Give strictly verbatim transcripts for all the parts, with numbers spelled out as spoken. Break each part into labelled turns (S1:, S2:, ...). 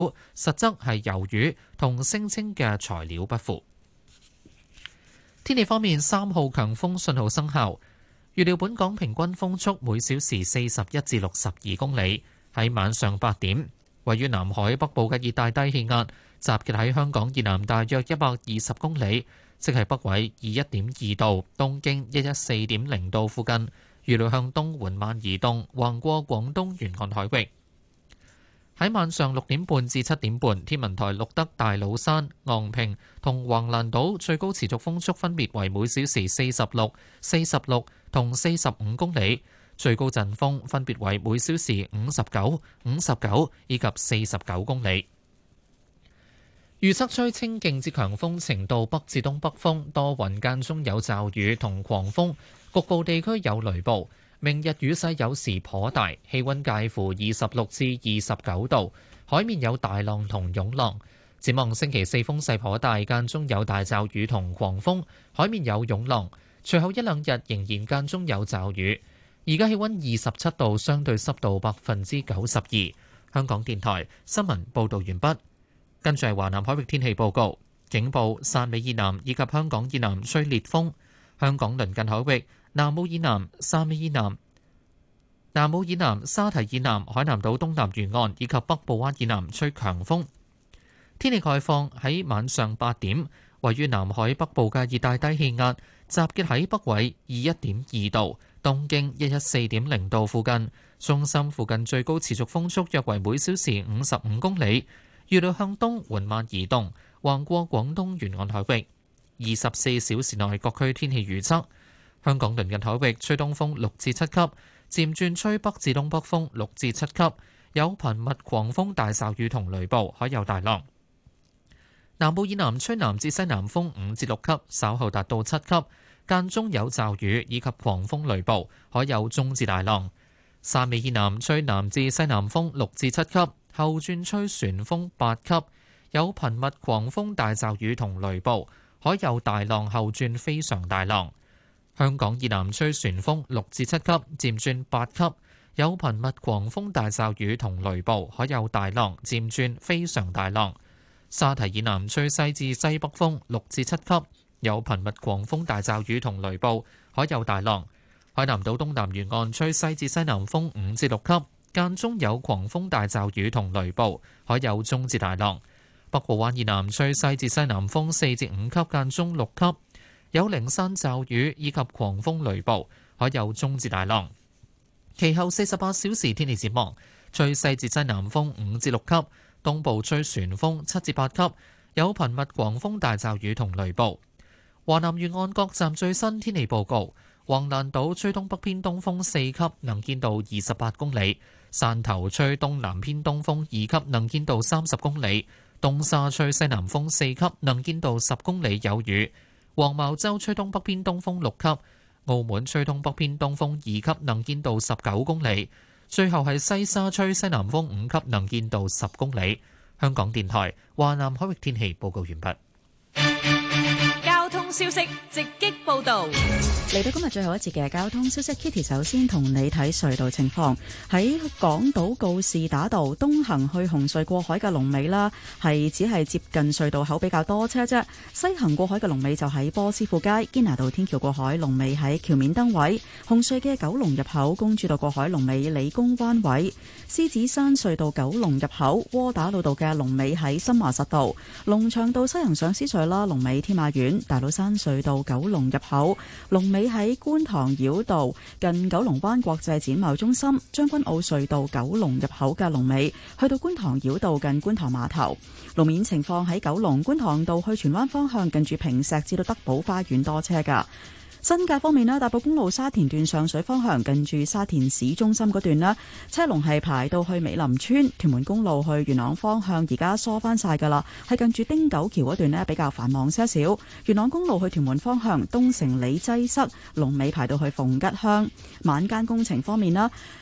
S1: 實則係魷魚同聲稱嘅材料不符。天氣方面，三號強風信號生效，預料本港平均風速每小時四十一至六十二公里。喺晚上八點，位於南海北部嘅熱帶低氣壓集結喺香港以南大約一百二十公里，即係北緯二一點二度、東經一一四點零度附近，預料向東緩慢移動，橫過廣東沿岸海域。喺晚上六點半至七點半，天文台錄得大老山、昂坪同橫瀾島最高持續風速分別為每小時四十六、四十六同四十五公里，最高陣風分別為每小時五十九、五十九以及四十九公里。預測吹清勁至強風程度，北至東北風，多雲間中有驟雨同狂風，局部地區有雷暴。明日雨勢有時頗大，氣溫介乎二十六至二十九度，海面有大浪同湧浪。展望星期四風勢頗大，間中有大驟雨同狂風，海面有湧浪。隨後一兩日仍然間中有驟雨。而家氣溫二十七度，相對濕度百分之九十二。香港電台新聞報道完畢。跟住係華南海域天氣報告，警報汕尾以南以及香港以南吹烈風，香港鄰近海域。南澳以南、汕尾以南、南澳以南、沙堤以南、海南島東南沿岸以及北部灣以南吹強風。天氣概況，喺晚上八點，位於南海北部嘅熱帶低氣壓集結喺北緯二一點二度、東經一一四點零度附近，中心附近最高持續風速約為每小時五十五公里，預料向東緩慢移動，橫過廣東沿岸海域。二十四小時內各區天氣預測。香港鄰近海域吹東風六至七級，漸轉吹北至東北風六至七級，有頻密狂風大驟雨同雷暴，海有大浪。南部以南吹南至西南風五至六級，稍後達到七級，間中有驟雨以及狂風雷暴，海有中至大浪。汕尾以南吹南至西南風六至七級，後轉吹旋風八級，有頻密狂風大驟雨同雷暴，海有大浪，後轉非常大浪。香港以南吹旋風六至七級，漸轉八級，有頻密狂風大驟雨同雷暴，海有大浪，漸轉非常大浪。沙堤以南吹西至西北風六至七級，有頻密狂風大驟雨同雷暴，海有大浪。海南島東南沿岸吹西至西南風五至六級，間中有狂風大驟雨同雷暴，海有中至大浪。北部灣以南吹西至西南風四至五級，間中六級。有零散驟雨以及狂風雷暴，海有中至大浪。其後四十八小時天氣展望，吹西至西南風五至六級，東部吹旋風七至八級，有頻密狂風大驟雨同雷暴。華南沿岸各站最新天氣報告：橫瀾島吹東北偏東風四級，能見度二十八公里；汕頭吹東南偏東風二級，能見度三十公里；東沙吹西南風四級，能見度十公里，有雨。黃茅洲吹東北偏東風六級，澳門吹東北偏東風二級，能見度十九公里。最後係西沙吹西南風五級，能見度十公里。香港電台華南海域天氣報告完畢。
S2: 交通消息直擊報道。
S3: 嚟到今日最後一節嘅交通消息 ，Kitty 首先同你睇隧道情況。喺港島告士打道東行去紅隧過海嘅龍尾啦，係只係接近隧道口比較多車啫。西行過海嘅龍尾就喺波斯富街堅拿道天橋過海，龍尾喺橋面燈位。紅隧嘅九龍入口公主道過海龍尾理工灣位。獅子山隧道九龍入口窩打老道嘅龍尾喺深華實道。龍翔道西行上獅隧啦，龍尾天馬苑。大老山隧道九龍入口龍尾喺觀塘繞道近九龍灣國際展貿中心。將軍澳隧道九龍入口嘅龍尾去到觀塘繞道近觀塘碼頭。路面情況喺九龍觀塘道去荃灣方向近住坪石至到德寶花園多車噶。新界方面咧，大埔公路沙田段上水方向近住沙田市中心嗰段咧，車龍係排到去美林村。屯門公路去元朗方向而家疏翻晒噶啦，係近住汀九橋嗰段咧比較繁忙些少。元朗公路去屯門方向東城里擠塞，龍尾排到去鳳吉鄉。晚間工程方面啦，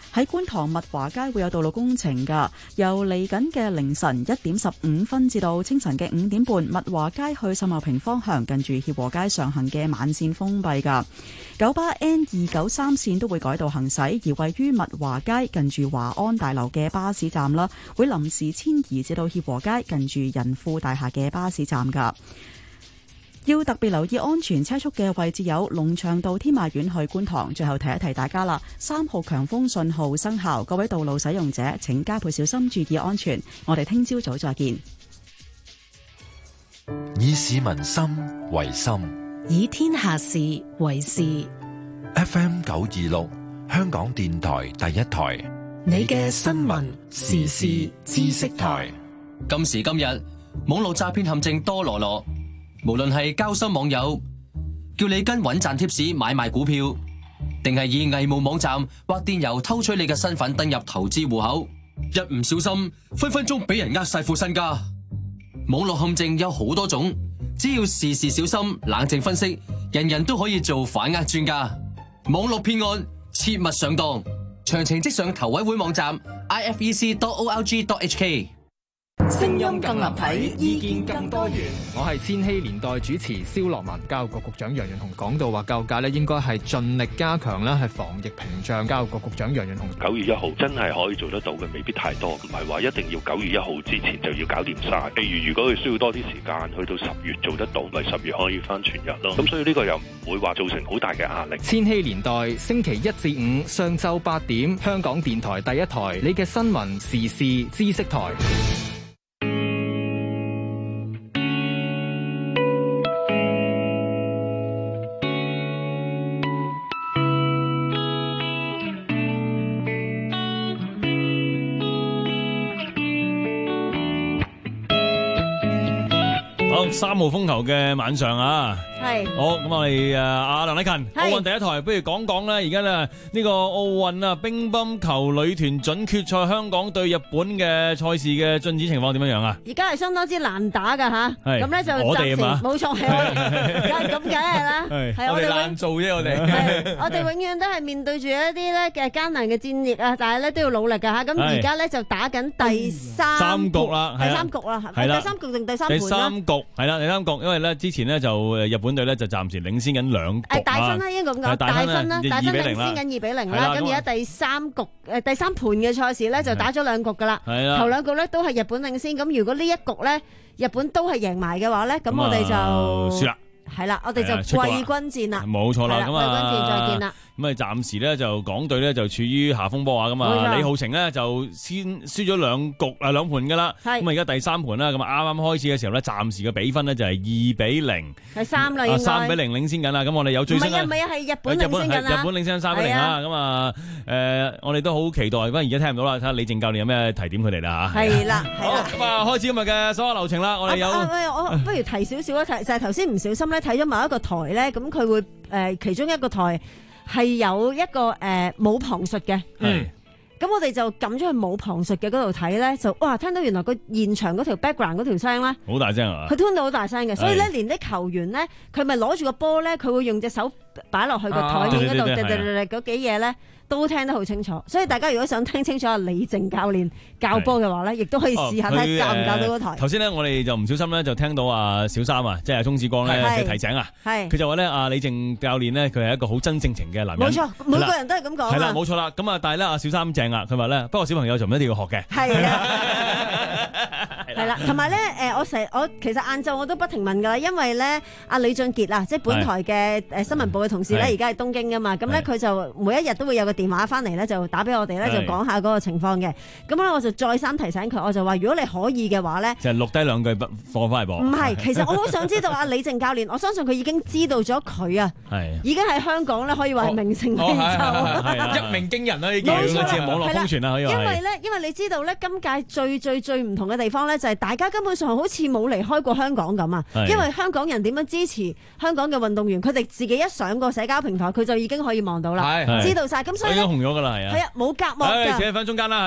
S3: 喺觀塘物華街會有道路工程㗎，由嚟緊嘅凌晨一點十五分至到清晨嘅五點半，物華街去秀茂坪方向近住協和街上行嘅慢線封閉㗎。九巴 N 二九三線都會改道行駛，而位於物華街近住華安大樓嘅巴士站啦，會臨時遷移至到協和街近住仁富大廈嘅巴士站㗎。要特別留意安全車速嘅位置有龍翔道天馬苑去觀塘。最後提一提大家啦，三號強風信號生效，各位道路使用者請加倍小心，注意安全。我哋聽朝早再見。
S4: 以市民心為心，
S5: 以天下事為事。
S4: F M 九二六，香港電台第一台，
S5: 你嘅新聞時事知識台。
S6: 今時今日，網絡詐騙陷阱多羅羅。無論係交心網友叫你跟穩賺貼士買賣股票，定係以偽冒網站或電郵偷取你嘅身份登入投資戶口，一唔小心分分鐘俾人呃晒副身家。網絡陷阱有好多種，只要事事小心冷靜分析，人人都可以做反呃專家。網絡騙案切勿上當，詳情即上投委會網站 i f e c dot o r g dot h k。
S5: 聲音更立體，意見更多元。
S7: 我係千禧年代主持蕭樂文。教育局局長楊潤雄講到話，教育界咧應該係盡力加強啦，係防疫屏障。教育局局長楊潤雄，
S8: 九月一號真係可以做得到嘅，未必太多，唔係話一定要九月一號之前就要搞掂晒。譬如如果佢需要多啲時間，去到十月做得到，咪十月可以翻全日咯。咁所以呢個又唔會話造成好大嘅壓力。
S7: 千禧年代星期一至五上晝八點，香港電台第一台，你嘅新聞時事知識台。
S9: 三號風球嘅晚上啊，係好咁我哋誒阿梁禮勤，奧運第一台，不如講講咧，而家咧呢個奧運啊乒乓球女團準決賽香港對日本嘅賽事嘅進展情況點樣樣啊？
S10: 而家係相當之難打噶吓，咁咧就
S9: 我哋啊嘛，
S10: 冇錯係我哋，咁梗係啦，係我哋難做啫，我哋，我哋永遠都係面對住一啲咧嘅艱難嘅戰役啊，但係咧都要努力噶吓，咁而家咧就打緊第三
S9: 三局啦，
S10: 第三局啦，係第三局定第三盤啦？
S9: 第三局。係啦，第三局，因為咧之前咧就誒日本隊咧就暫時領先緊兩局啊，
S10: 大分啦，應該咁講，大分啦，大分領先緊二比零啦。咁而家第三局誒第三盤嘅賽事咧就打咗兩局噶啦，頭兩局咧都係日本領先。咁如果呢一局咧日本都係贏埋嘅話咧，咁我哋就輸啦。係啦，我哋就季軍戰啦，
S9: 冇錯啦，咁啊，
S10: 季軍戰再見啦。
S9: 咁啊，暫時咧就港隊咧就處於下風波啊，咁啊，李浩晴咧就先輸咗兩局啊兩盤噶啦，咁啊而家第三盤啦，咁啊啱啱開始嘅時候咧，暫時嘅比分咧就係二比零，
S10: 係三啦，應該
S9: 三比零領先緊啦。咁我哋有最新，
S10: 唔係啊，唔係啊，係日本領先緊啦，
S9: 日本領先三比零啊。咁啊，誒，我哋都好期待，不過而家聽唔到啦，睇下李靜教練有咩提點佢哋啦吓。
S10: 係啦，係啦。
S9: 咁啊，開始今日嘅所有流程啦，我哋有，
S10: 我不如提少少啊，提就係頭先唔小心咧睇咗某一個台咧，咁佢會誒其中一個台。係有一個誒冇旁述嘅，嗯，咁我哋就撳咗去冇旁述嘅嗰度睇咧，就哇聽到原來個現場嗰條 background 嗰條聲咧，
S9: 好大聲啊！
S10: 佢吞到好大聲嘅，所以咧連啲球員咧，佢咪攞住個波咧，佢會用隻手擺落去個台面嗰度，滴滴滴滴嗰幾嘢咧。都聽得好清楚，所以大家如果想聽清楚阿李靜教練教波嘅話咧，亦都可以試下睇教唔教到嗰台。
S9: 頭先咧，我哋就唔小心咧，就聽到阿小三啊，即係阿鍾志光咧嘅提醒啊，佢就話咧，阿李靜教練咧，佢係一個好真性情嘅男人。
S10: 冇錯，每個人都係咁講。
S9: 係啦，冇錯啦。咁啊，但係咧，阿小三正啊，佢話咧，不過小朋友就唔一定要學嘅。
S10: 係啊，係啦，同埋咧，誒，我成我其實晏晝我都不停問㗎啦，因為咧，阿李俊傑啊，即係本台嘅誒新聞部嘅同事咧，而家係東京㗎嘛，咁咧佢就每一日都會有個電話翻嚟咧，就打俾我哋咧，就講下嗰個情況嘅。咁咧，我就再三提醒佢，我就話如果你可以嘅話咧，
S9: 就錄低兩句放翻嚟播。
S10: 唔係，其實我好想知道阿李靜教練，我相信佢已經知道咗佢啊，已經喺香港咧可以話係名成利就，
S9: 一鳴驚人啦！已經好似網絡瘋傳啦，可以話。
S10: 因為咧，因為你知道咧，今屆最最最唔同嘅地方咧，就係大家根本上好似冇離開過香港咁啊。因為香港人點樣支持香港嘅運動員，佢哋自己一上個社交平台，佢就已經可以望到啦，知道晒。咁所以已經
S9: 紅咗㗎啦，係啊。
S10: 係啊，冇隔膜㗎。
S9: 企喺翻中間啦，係。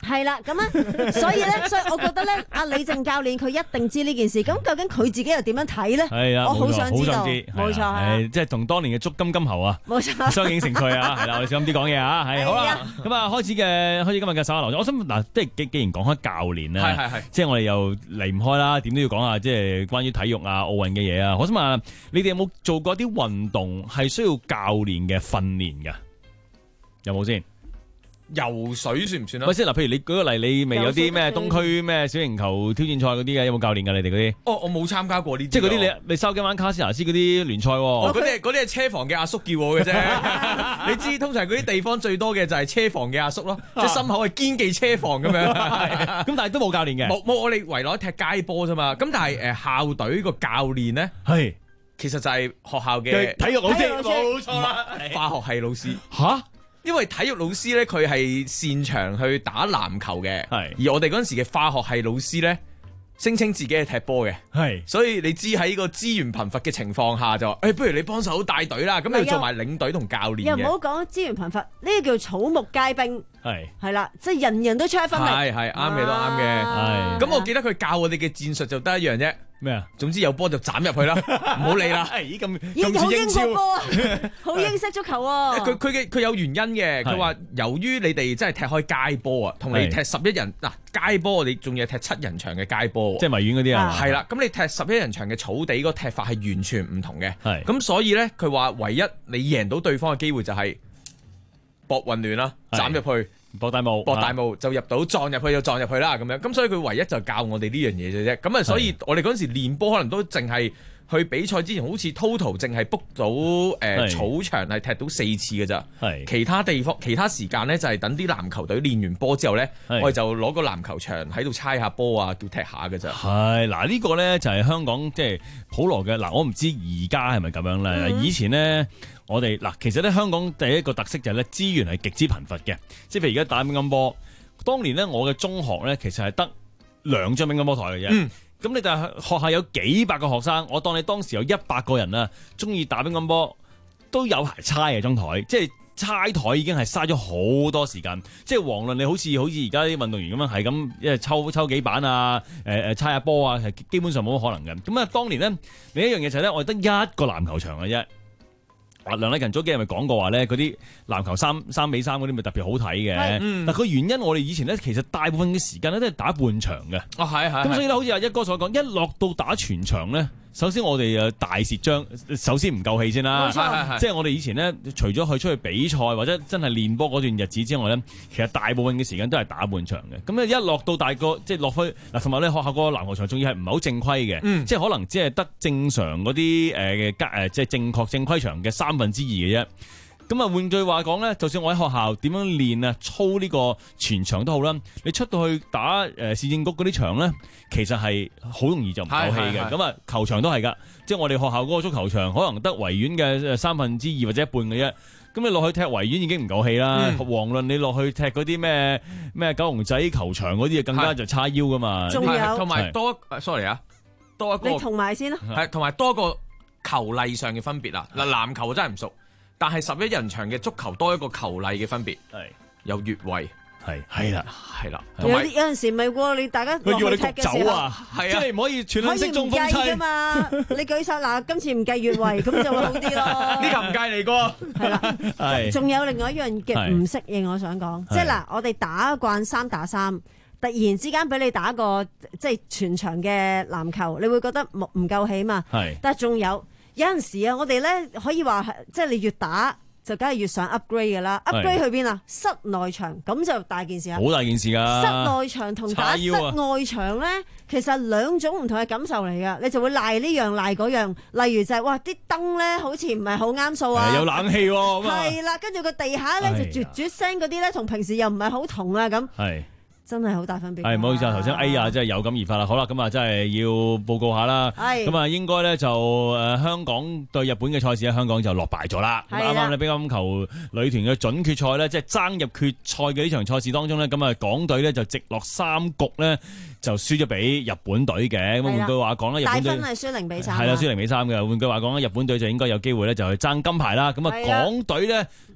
S10: 係啦，咁啊，所以咧，所以我覺得咧，阿李靜教練佢一定知呢件事。咁究竟佢自己又點樣睇咧？
S9: 係啊，
S10: 我好想知道，
S9: 冇錯，係即係同當年嘅足金金猴啊，
S10: 冇錯，
S9: 相映成趣啊，係啦，我哋小心啲講嘢啊，係好啦，咁啊開始嘅開始今日嘅手下留情，我想嗱，即係既既然講開教練咧，係係係，即係我哋又離唔開啦，點都要講下即係關於體育啊、奧運嘅嘢啊。我想問下你哋有冇做過啲運動係需要教練嘅訓練㗎？有冇先？
S11: 游水算唔算啊？
S9: 喂，先嗱，譬如你舉個例，你咪有啲咩東區咩小型球挑戰賽嗰啲嘅，有冇教練㗎？你哋嗰啲？
S11: 哦，我冇參加過呢啲。
S9: 即係嗰啲你你筲箕灣卡斯拿斯嗰啲聯賽喎。
S11: 哦，嗰啲嗰啲係車房嘅阿叔叫我嘅啫。你知通常嗰啲地方最多嘅就係車房嘅阿叔咯，即係心口係堅記車房咁樣。
S9: 咁但係都冇教練嘅。
S11: 冇冇，我哋圍內踢街波啫嘛。咁但係誒校隊個教練咧，係其實就係學校嘅
S9: 體育老師，冇錯啦，
S11: 化學系老師
S9: 嚇。
S11: 因為體育老師咧，佢係擅長去打籃球嘅，而我哋嗰陣時嘅化學系老師咧，聲稱自己係踢波嘅，係，所以你知喺個資源貧乏嘅情況下就，誒、欸，不如你幫手帶隊啦，咁你要做埋領隊同教練嘅。
S10: 又唔好講資源貧乏，呢、這個叫草木皆兵，係係啦，即係人人都出一分力，
S11: 係係啱嘅都啱嘅，係。咁我記得佢教我哋嘅戰術就得一樣啫。咩啊？總之有波就斬入去啦，唔好理啦。咦咁咁似英超
S10: 波啊，好英式足球啊！
S11: 佢佢嘅佢有原因嘅。佢話由於你哋真係踢開街波啊，同你踢十一人嗱街波，你仲要踢七人場嘅街波，
S9: 即係維園嗰啲啊。
S11: 係啦，咁你踢十一人場嘅草地個踢法係完全唔同嘅。係咁，所以咧佢話唯一你贏到對方嘅機會就係搏混亂啦，斬入去。
S9: 博大霧，
S11: 博大霧就入到，撞入去就撞入去啦，咁樣咁所以佢唯一就教我哋呢樣嘢嘅啫。咁啊，所以我哋嗰陣時練波可能都淨係去比賽之前，好似 total 淨係 book 到誒、呃、草場係踢到四次嘅咋。係其他地方其他時間咧就係、是、等啲籃球隊練完波之後咧，我哋就攞個籃球場喺度猜下波啊，叫踢下嘅咋。
S9: 係嗱，呢個咧就係香港即係普羅嘅嗱，我唔知而家係咪咁樣咧、嗯。以前咧。我哋嗱，其實咧香港第一個特色就係咧資源係極之貧乏嘅，即係譬如而家打乒乓波，當年咧我嘅中學咧其實係得兩張乒乓波台嘅啫。咁、嗯、你但係學校有幾百個學生，我當你當時有一百個人啊，中意打乒乓波，都有排猜嘅張台，即係猜台已經係嘥咗好多時間。即係遑論你好似好似而家啲運動員咁樣係咁，因為抽抽幾板啊，誒誒猜下波啊，係基本上冇乜可能嘅。咁啊，當年咧另一樣嘢就係咧，我哋得一個籃球場嘅啫。梁禮勤早幾日咪講過話咧，嗰啲籃球三三比三嗰啲咪特別好睇嘅。嗯、但個原因我哋以前咧其實大部分嘅時間咧都係打半場嘅。哦，係係。咁所以咧，好似阿一哥所講，一落到打全場咧，首先我哋誒大蝕張，首先唔夠氣先啦。即係我哋以前咧，除咗去出去比賽或者真係練波嗰段日子之外咧，其實大部分嘅時間都係打半場嘅。咁咧一落到大個，即係落去嗱，同埋咧學校個籃球場仲要係唔係好正規嘅、嗯，即係可能只係得正常嗰啲誒誒，即係正確正規場嘅三分之二嘅啫。咁啊，換句話講咧，就算我喺學校點樣練啊，操呢個全場都好啦，你出到去打誒市政局嗰啲場咧，其實係好容易就唔夠氣嘅。咁啊，球場都係噶，即係我哋學校嗰個足球場，可能得維園嘅三分之二或者一半嘅啫。咁你落去踢維園已經唔夠氣啦，遑論你落去踢嗰啲咩咩九龍仔球場嗰啲，更加就叉腰噶嘛。
S10: 仲有
S11: 同埋多，sorry 啊，多一個
S10: 你同埋先啦，
S11: 係同埋多個球例上嘅分別啦。嗱，籃球真係唔熟。但係十一人場嘅足球多一個球例嘅分別，係有越位，係係啦，係啦。
S10: 有有陣時咪喎，你大家落去踢嘅時候，
S9: 係啊，即係唔可以全向式中鋒
S10: 計噶嘛。你舉手嗱，今次唔計越位，咁就會好啲咯。
S11: 呢個唔計嚟過，
S10: 係啦，係。仲有另外一樣嘅唔適應，我想講，即係嗱，我哋打慣三打三，突然之間俾你打個即係全場嘅籃球，你會覺得唔唔夠氣嘛？係。但係仲有。有陣時啊，我哋咧可以話係，即係你越打就梗係越想 upgrade 噶啦。upgrade 去邊啊？室內場咁就大件事啊！
S9: 好大件事㗎。
S10: 室內場同打室外場咧，其實兩種唔同嘅感受嚟㗎。你就會賴呢樣賴嗰樣。例如就係、是、哇，啲燈咧好似唔係好啱數啊。
S9: 有冷氣喎。
S10: 係啦，跟住個地下咧就絕絕聲嗰啲咧，同平時又唔係好同啊咁。係。真係好大分別。係，唔好意思啊，頭先哎呀，真係有感而發啦。好啦，咁啊，真係要報告下啦。係。咁啊，應該咧就誒香港對日本嘅賽事咧，香港就落敗咗啦。咁啱啱咧乒乓球女團嘅準決賽咧，即係爭入決賽嘅呢場賽事當中咧，咁啊港隊咧就直落三局咧就輸咗俾日本隊嘅。咁換句話講咧，日本隊大分係輸零比三。係啦，輸零比三嘅。換句話講咧，日本隊就應該有機會咧就去爭金牌啦。咁啊，港隊咧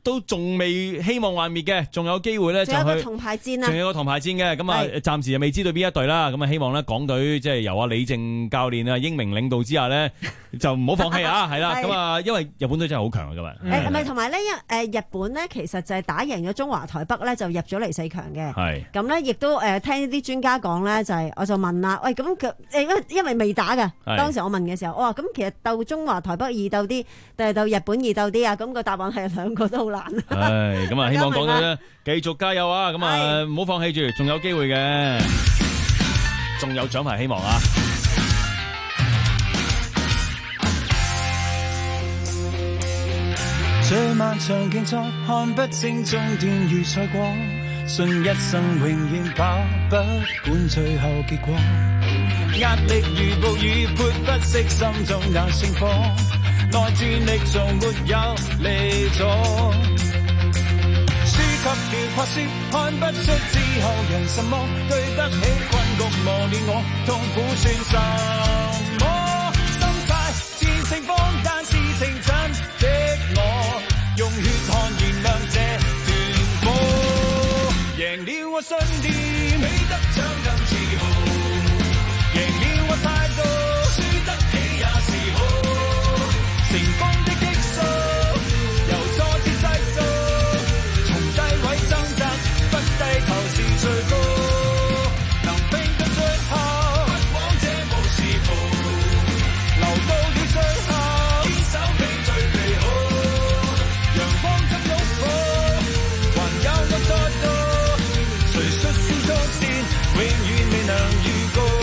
S9: 都仲未希望幻滅嘅，仲有機會咧就去。
S10: 仲有個銅牌戰啊！
S9: 仲有個銅牌戰嘅，咁啊暫時又未知道邊一隊啦。咁啊希望咧港隊即係由阿李靜教練啊英明領導之下咧，就唔好放棄啊，係啦。咁啊因為日本隊真係好強啊，今日。
S10: 誒唔係同埋咧，誒日本咧其實就係打贏咗中華台北咧，就入咗嚟四強嘅。係。咁咧亦都誒聽啲專家講咧，就係我就問啦，喂咁佢誒因為未打㗎，當時我問嘅時候，我話咁其實鬥中華台北易鬥啲，定係鬥日本易鬥啲啊？咁個答案係兩個都好難。
S9: 係咁啊，希望港隊咧繼續加油啊！咁啊唔好放棄住，仲有機會嘅，仲有獎牌希望啊！
S12: 這漫長競賽看不清終點與賽果，信一生永遠跑不管最後結果。壓力如暴雨潑不熄心中那星火，內戰力從沒有離左。輸給了跨輸，看不出之後贏什麼，對得起困局磨練我，痛苦算什麼？心態戰勝方，但事情真的我，用血汗燃亮這段火。贏了我信念，比得獎更自豪；贏了我態度，輸得起也是好。成功的激素，由挫折製造，從低位掙扎，不低頭是最高。能拼到最後，不枉這無時途，留到了最後，堅守比最美好。陽光中擁抱，還有我在度，誰率先衝線，永遠未能預告。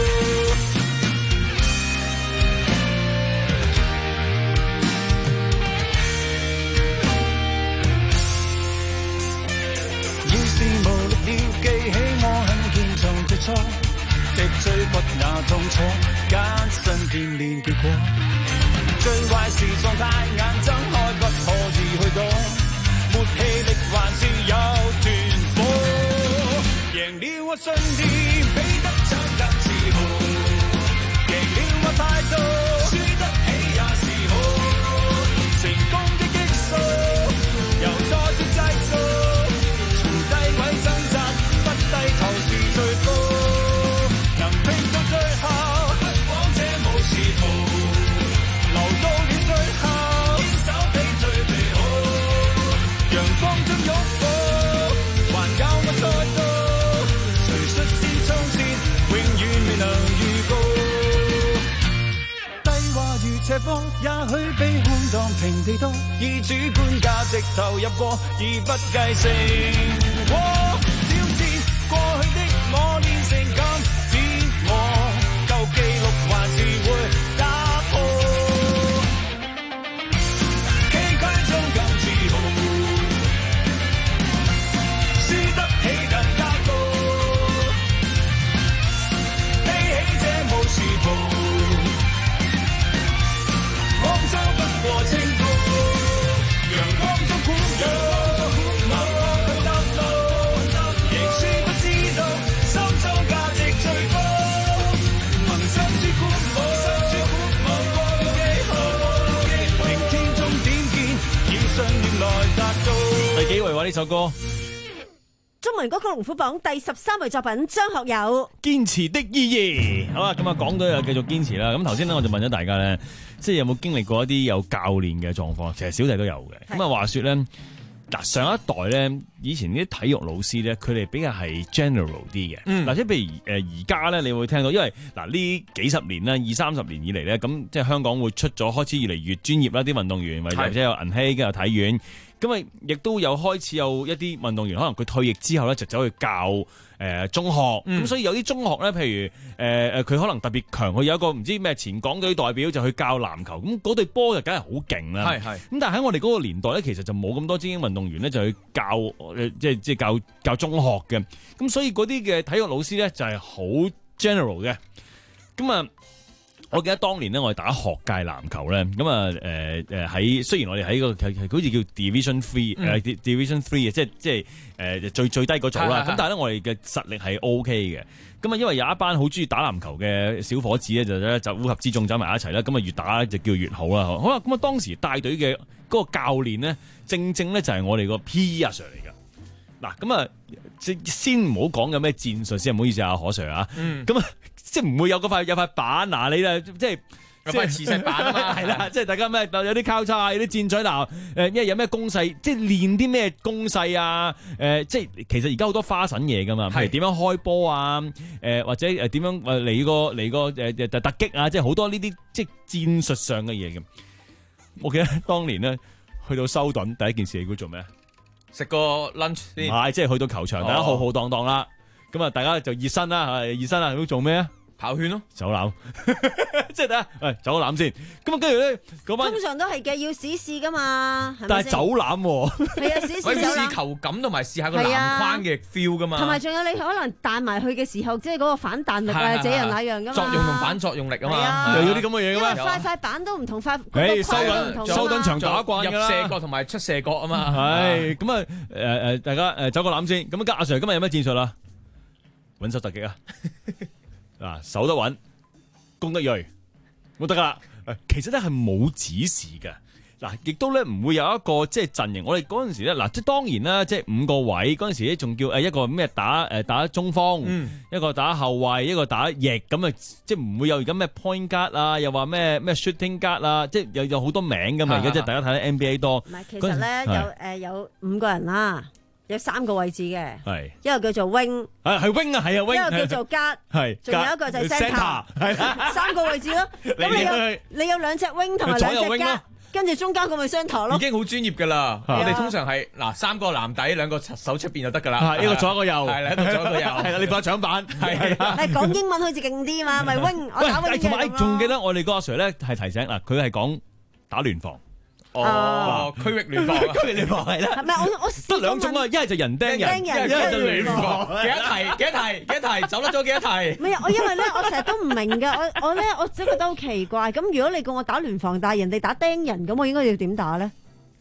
S12: 直追不那痛楚，艱辛鍛鍊結果。最壞時狀態，眼睜開不可以去躲，沒氣力還是有團火。贏了我信念，比得獎更自豪；贏了我態度，輸得起也是好。成功的激素，由挫折製造，從低位掙扎，不低頭是最高。斜坡也許比空蕩平地多，以主觀價值投入過，而不計成果。挑戰過去的我，練成今天我，舊記錄還是會打破。崎嶇中更自豪，輸得起更加高，比起這無時途。過清高，陽光中苦惱，去搭路，贏輸不知道，心中價值最高。憑心書鼓舞，過了幾好，明天終點見，以信念來達到。
S9: 第幾位話呢首歌？
S10: 中文歌曲龍虎榜第十三位作品，張學友
S9: 堅持的意義。好啦，咁啊港隊又繼續堅持啦。咁頭先咧我就問咗大家咧，即係有冇經歷過一啲有教練嘅狀況？其實小弟都有嘅。咁啊話說咧，嗱上一代咧，以前啲體育老師咧，佢哋比較係 general 啲嘅。嗯。嗱，即係譬如誒而家咧，你會聽到，因為嗱呢幾十年啦，二三十年以嚟咧，咁即係香港會出咗開始越嚟越專業啦，啲運動員或者有銀禧，跟住有體院。咁啊，亦都有開始有一啲運動員，可能佢退役之後咧，就走去教誒、呃、中學。咁、嗯、所以有啲中學咧，譬如誒誒，佢、呃、可能特別強，佢有一個唔知咩前港隊代表就去教籃球。咁嗰隊波就梗係好勁啦。係係。咁但係喺我哋嗰個年代咧，其實就冇咁多精英運動員咧，就去教誒，即係即係教教中學嘅。咁所以嗰啲嘅體育老師咧，就係好 general 嘅。咁啊。 我記得當年咧，我哋打學界籃球咧，咁啊誒誒喺雖然我哋喺個好似叫 Division Three 誒、嗯、Division Three 嘅，即係即係誒最最低嗰組啦。咁但係咧，我哋嘅實力係 O K 嘅。咁啊，因為有一班好中意打籃球嘅小伙子咧，就咧就烏合之眾走埋一齊啦。咁啊，越打就叫越好啦。好啦，咁啊，當時帶隊嘅嗰個教練咧，正正咧就係我哋個 P E 阿 Sir 嚟㗎。嗱，咁啊，先唔好講有咩戰術先，唔好意思啊，何 Sir 啊。嗯。咁啊。即係唔會有嗰塊有塊板嗱你啦，即係
S11: 有塊磁石板啊嘛，
S9: 係啦，即係大家咩有啲交叉，有啲箭嘴嗱，誒咩有咩攻勢，即係練啲咩攻勢啊？誒，即係其實而家好多花神嘢噶嘛，譬如點樣開波啊？誒或者誒點樣誒嚟個嚟個誒誒突擊啊？即係好多呢啲即係戰術上嘅嘢嘅。我記得當年咧去到修頓，第一件事你估做咩？
S11: 食個 lunch 先，
S9: 係即係去到球場，大家浩浩蕩蕩啦，咁啊大家就熱身啦，熱身啦，都做咩啊？
S11: 跑圈咯，
S9: 走籃，即係睇誒走籃先。咁啊，跟住咧嗰班
S10: 通常都係嘅，要試試噶嘛。
S9: 但係走籃喎，
S10: 係啊，試試走籃。
S11: 試球感同埋試下個籃框嘅 feel 噶嘛。
S10: 同埋仲有你可能彈埋去嘅時候，即係嗰個反彈力啊，這樣那樣噶嘛。
S11: 作用同反作用力啊嘛，
S9: 又有啲咁嘅嘢噶嘛。
S10: 因為塊塊板都唔同，塊
S9: 誒收緊收緊場打慣㗎啦。
S11: 入射角同埋出射角啊嘛。
S9: 係咁啊誒誒，大家誒走個籃先。咁啊，家阿 Sir 今日有咩戰術啊？穩手突擊啊！嗱，守得穩。攻得鋭，冇得噶啦。其實咧係冇指示嘅，嗱，亦都咧唔會有一個即係陣營。我哋嗰陣時咧，嗱，即係當然啦，即係五個位嗰陣時咧，仲叫誒一個咩打誒打中鋒，嗯、一個打後衛，一個打翼，咁啊，即係唔會有而家咩 point guard 啊，又話咩咩 shooting guard 啊，即係有有好多名噶嘛。而家即係大家睇 N B A 多。
S10: 唔係，其實咧有誒、呃、有五個人啦。有三個位置嘅，
S9: 係
S10: 一個叫做 wing，
S9: 係係 wing 啊，係啊 wing，
S10: 一個叫做 guard，係，仲有一個就係 center，係三個位置咯。咁你有你有兩隻 wing 同埋兩隻 guard，跟住中間個咪 center 咯。
S11: 已經好專業㗎啦，我哋通常係嗱三個籃底，兩個手出邊就得㗎啦。一個左一個右，係啦，一個左一個右，係啦，你放獎板，係啦。誒
S10: 講英文好似勁啲嘛，咪 wing，我打 wing 嘅。
S9: 同埋仲記得我哋個阿 Sir 咧係提醒嗱，佢係講打聯防。
S11: 哦，區域聯防，
S9: 區域聯防係啦。
S10: 係咪我我
S9: 得兩種啊？一係就人釘人，一係就聯防。
S11: 幾多題？幾多題？幾多題？走得咗幾多題？
S10: 唔係啊！我因為咧，我成日都唔明㗎。我我咧，我真係覺得好奇怪。咁如果你叫我打聯防，但係人哋打釘人，咁我應該要點打咧？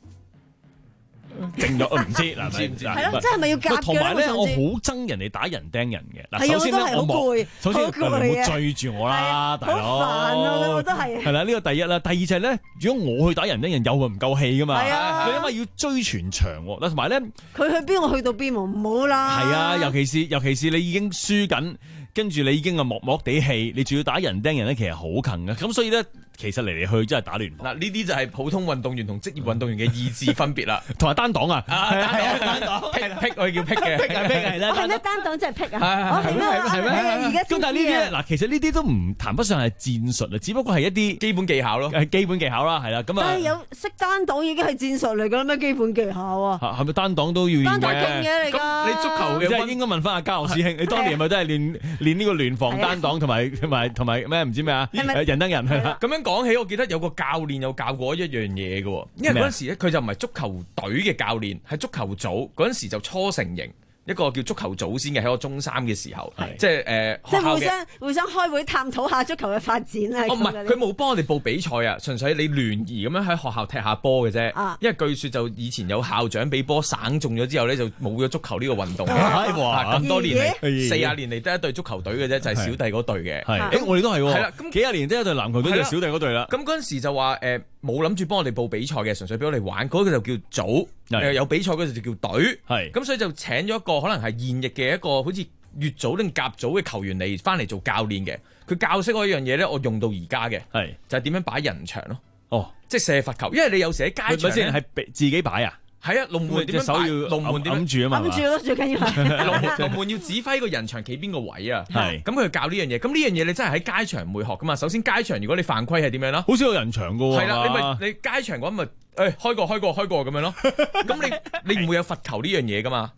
S9: 靜咗唔知嗱，唔知唔知
S10: 係咯，即係咪要夾嘅？
S9: 同埋咧，我好憎人哋打人釘人嘅。嗱，首先咧，我
S10: 冇，
S9: 首先你唔好追住我啦，大佬。
S10: 好煩啊！我都係。
S9: 係啦，呢個第一啦，第二就係咧，如果我去打人釘人，又係唔夠氣噶嘛。係
S10: 啊，
S9: 你因為要追全場喎，嗱，同埋咧，
S10: 佢去邊我去到邊喎，唔好啦。
S9: 係啊，尤其是尤其是你已經輸緊，跟住你已經啊莫莫地氣，你仲要打人釘人咧，其實好近嘅。咁所以咧。其實嚟嚟去真係打聯防。
S11: 嗱，呢啲就係普通運動員同職業運動員嘅意志分別啦，
S9: 同埋單擋啊，
S11: 係啊，單擋，劈劈我哋叫劈嘅，劈係劈係啦。
S10: 我係咩單擋即係劈啊？我係咩？係咩？而家
S9: 咁但係呢啲嗱，其實呢啲都唔談不上係戰術啊，只不過係一啲
S11: 基本技巧咯，
S9: 係基本技巧啦，係啦。咁啊，
S10: 但係有識單擋已經係戰術嚟㗎啦，咩基本技巧啊？
S9: 係咪單擋都要練嘅？
S10: 單擋勁嘢嚟㗎。
S11: 你足球嘅
S9: 即係應該問翻阿嘉豪師兄，你當年係咪都係練練呢個聯防單擋同埋同埋同埋咩唔知咩啊？人登人係啦。
S11: 咁樣講起，我記得有個教練有教過一樣嘢嘅，因為嗰陣時咧佢就唔係足球隊嘅教練，係足球組嗰陣時就初成型。一個叫足球組先嘅，喺我中三嘅時候，即係誒，
S10: 即係互相互相開會探討下足球嘅發展啊！
S11: 哦，唔係，佢冇幫我哋報比賽啊，純粹你聯誼咁樣喺學校踢下波嘅啫。啊、因為據說就以前有校長俾波省中咗之後咧，就冇咗足球呢個運動嘅。哇！咁多年嚟，四廿年嚟得一隊足球隊嘅啫，就係、是、小弟嗰隊嘅。係，誒我哋都係。係啦，咁幾廿年得一隊籃球隊就係小弟嗰隊啦。咁嗰陣時就話誒冇諗住幫我哋報比賽嘅，純粹俾我哋玩。嗰、那個就叫組。誒有比賽嗰時就叫隊，係咁所以就請咗一個可能係現役嘅一個好似乙組定甲組嘅球員嚟翻嚟做教練嘅，佢教識我一樣嘢咧，我用到而家嘅，係就係點樣擺人場咯。哦，即係射罰球，因為你有時喺街場先係自己擺啊。係啊，龍門點樣擺？龍門點揞住啊嘛，揞住咯，最緊要係龍門。龍門要指揮個人牆企邊個位啊？係咁佢教呢樣嘢，咁呢樣嘢你真係喺街場唔會學噶嘛。首先街場如果你犯規係點樣啦？好少有人牆噶喎。係啦，你咪你街場嘅話咪誒開過開過開過咁樣咯。咁你你唔會有罰球呢樣嘢噶嘛？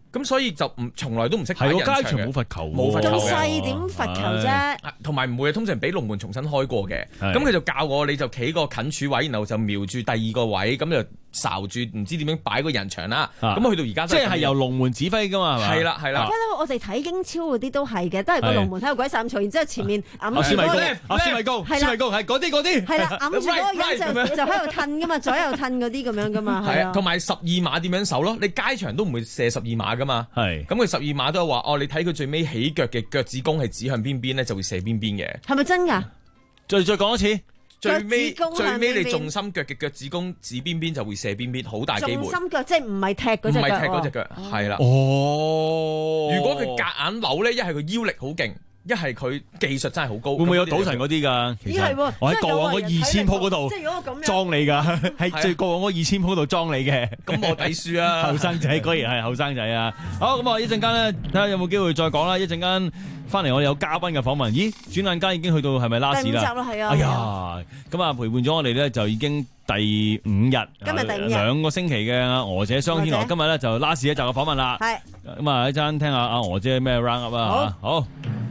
S11: 咁所以就唔從來都唔識擺人
S9: 係
S11: 牆嘅。
S9: 個街場冇罰球喎，
S11: 冇罰球嘅
S10: 咁細點罰球啫？
S11: 同埋唔會，通常俾龍門重新開過嘅。
S9: 係
S11: 咁佢就教我，你就企個近柱位，然後就瞄住第二個位，咁就睄住唔知點樣擺個人牆啦。
S9: 啊
S11: 咁去到而家
S9: 即係係由龍門指揮噶嘛，係嘛？
S11: 係啦係啦
S10: 不。嬲，我哋睇英超嗰啲都係嘅，都係個龍門喺度鬼殺咁嘈，然之後前面揞
S9: 阿斯米高
S10: 住嗰個，
S9: 阿斯米高，
S10: 係啦
S9: 斯米高係嗰啲嗰啲，
S10: 係啦，揞住嗰個
S11: Right, right，
S10: 人就就喺度褪噶嘛，左右褪嗰啲咁樣噶嘛，係啊
S11: 係啊，。同埋十二碼點樣守咯？你街場都唔會射十二碼噶嘛。
S9: 係
S11: 咁佢十二碼都係話，哦，你睇佢最尾起腳嘅腳趾公係指向邊邊咧，就會射邊邊嘅。
S10: 係咪真㗎？
S9: 再再講一次，
S11: 最尾
S10: 腳趾公
S11: 最
S10: 向邊邊
S11: 尾你重心腳嘅腳趾公指邊邊就會射邊邊，好大機會。
S10: 重心腳即係唔係踢嗰
S11: 唔係
S10: 隻腳喎
S11: 踢嗰隻腳，係啦。
S9: 哦，
S11: 如果佢夾硬扭咧，一係佢腰力好勁，一係佢技術真係好高。
S9: 會唔會有
S11: 咁嗰啲
S9: 賭神嗰啲㗎？其實
S10: 咦係喎
S9: 我喺過往嗰二千鋪嗰度
S10: 即係如果我咁樣
S9: 裝你㗎，喺最過往嗰二千鋪度裝你嘅。
S11: 咁我抵輸啊！
S9: 後生仔果然係後生仔啊！好，咁我一陣間咧睇下有冇機會再講啦。一陣間翻嚟我哋有嘉賓嘅訪問。咦，轉眼間已經去到係咪 last 啦？
S10: 第五集啦係啊
S9: 哎呀，咁啊陪伴咗我哋咧就已經第五日，
S10: 今日第五日
S9: 兩個星期嘅娥姐雙天河，今日咧就 last 一集嘅訪問啦。
S10: 係
S9: 咁啊，一陣聽下阿娥姐咩 round up 啊？好。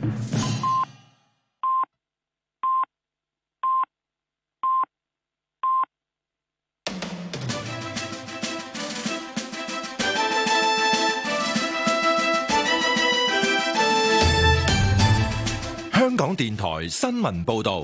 S4: 香港電台新聞報導，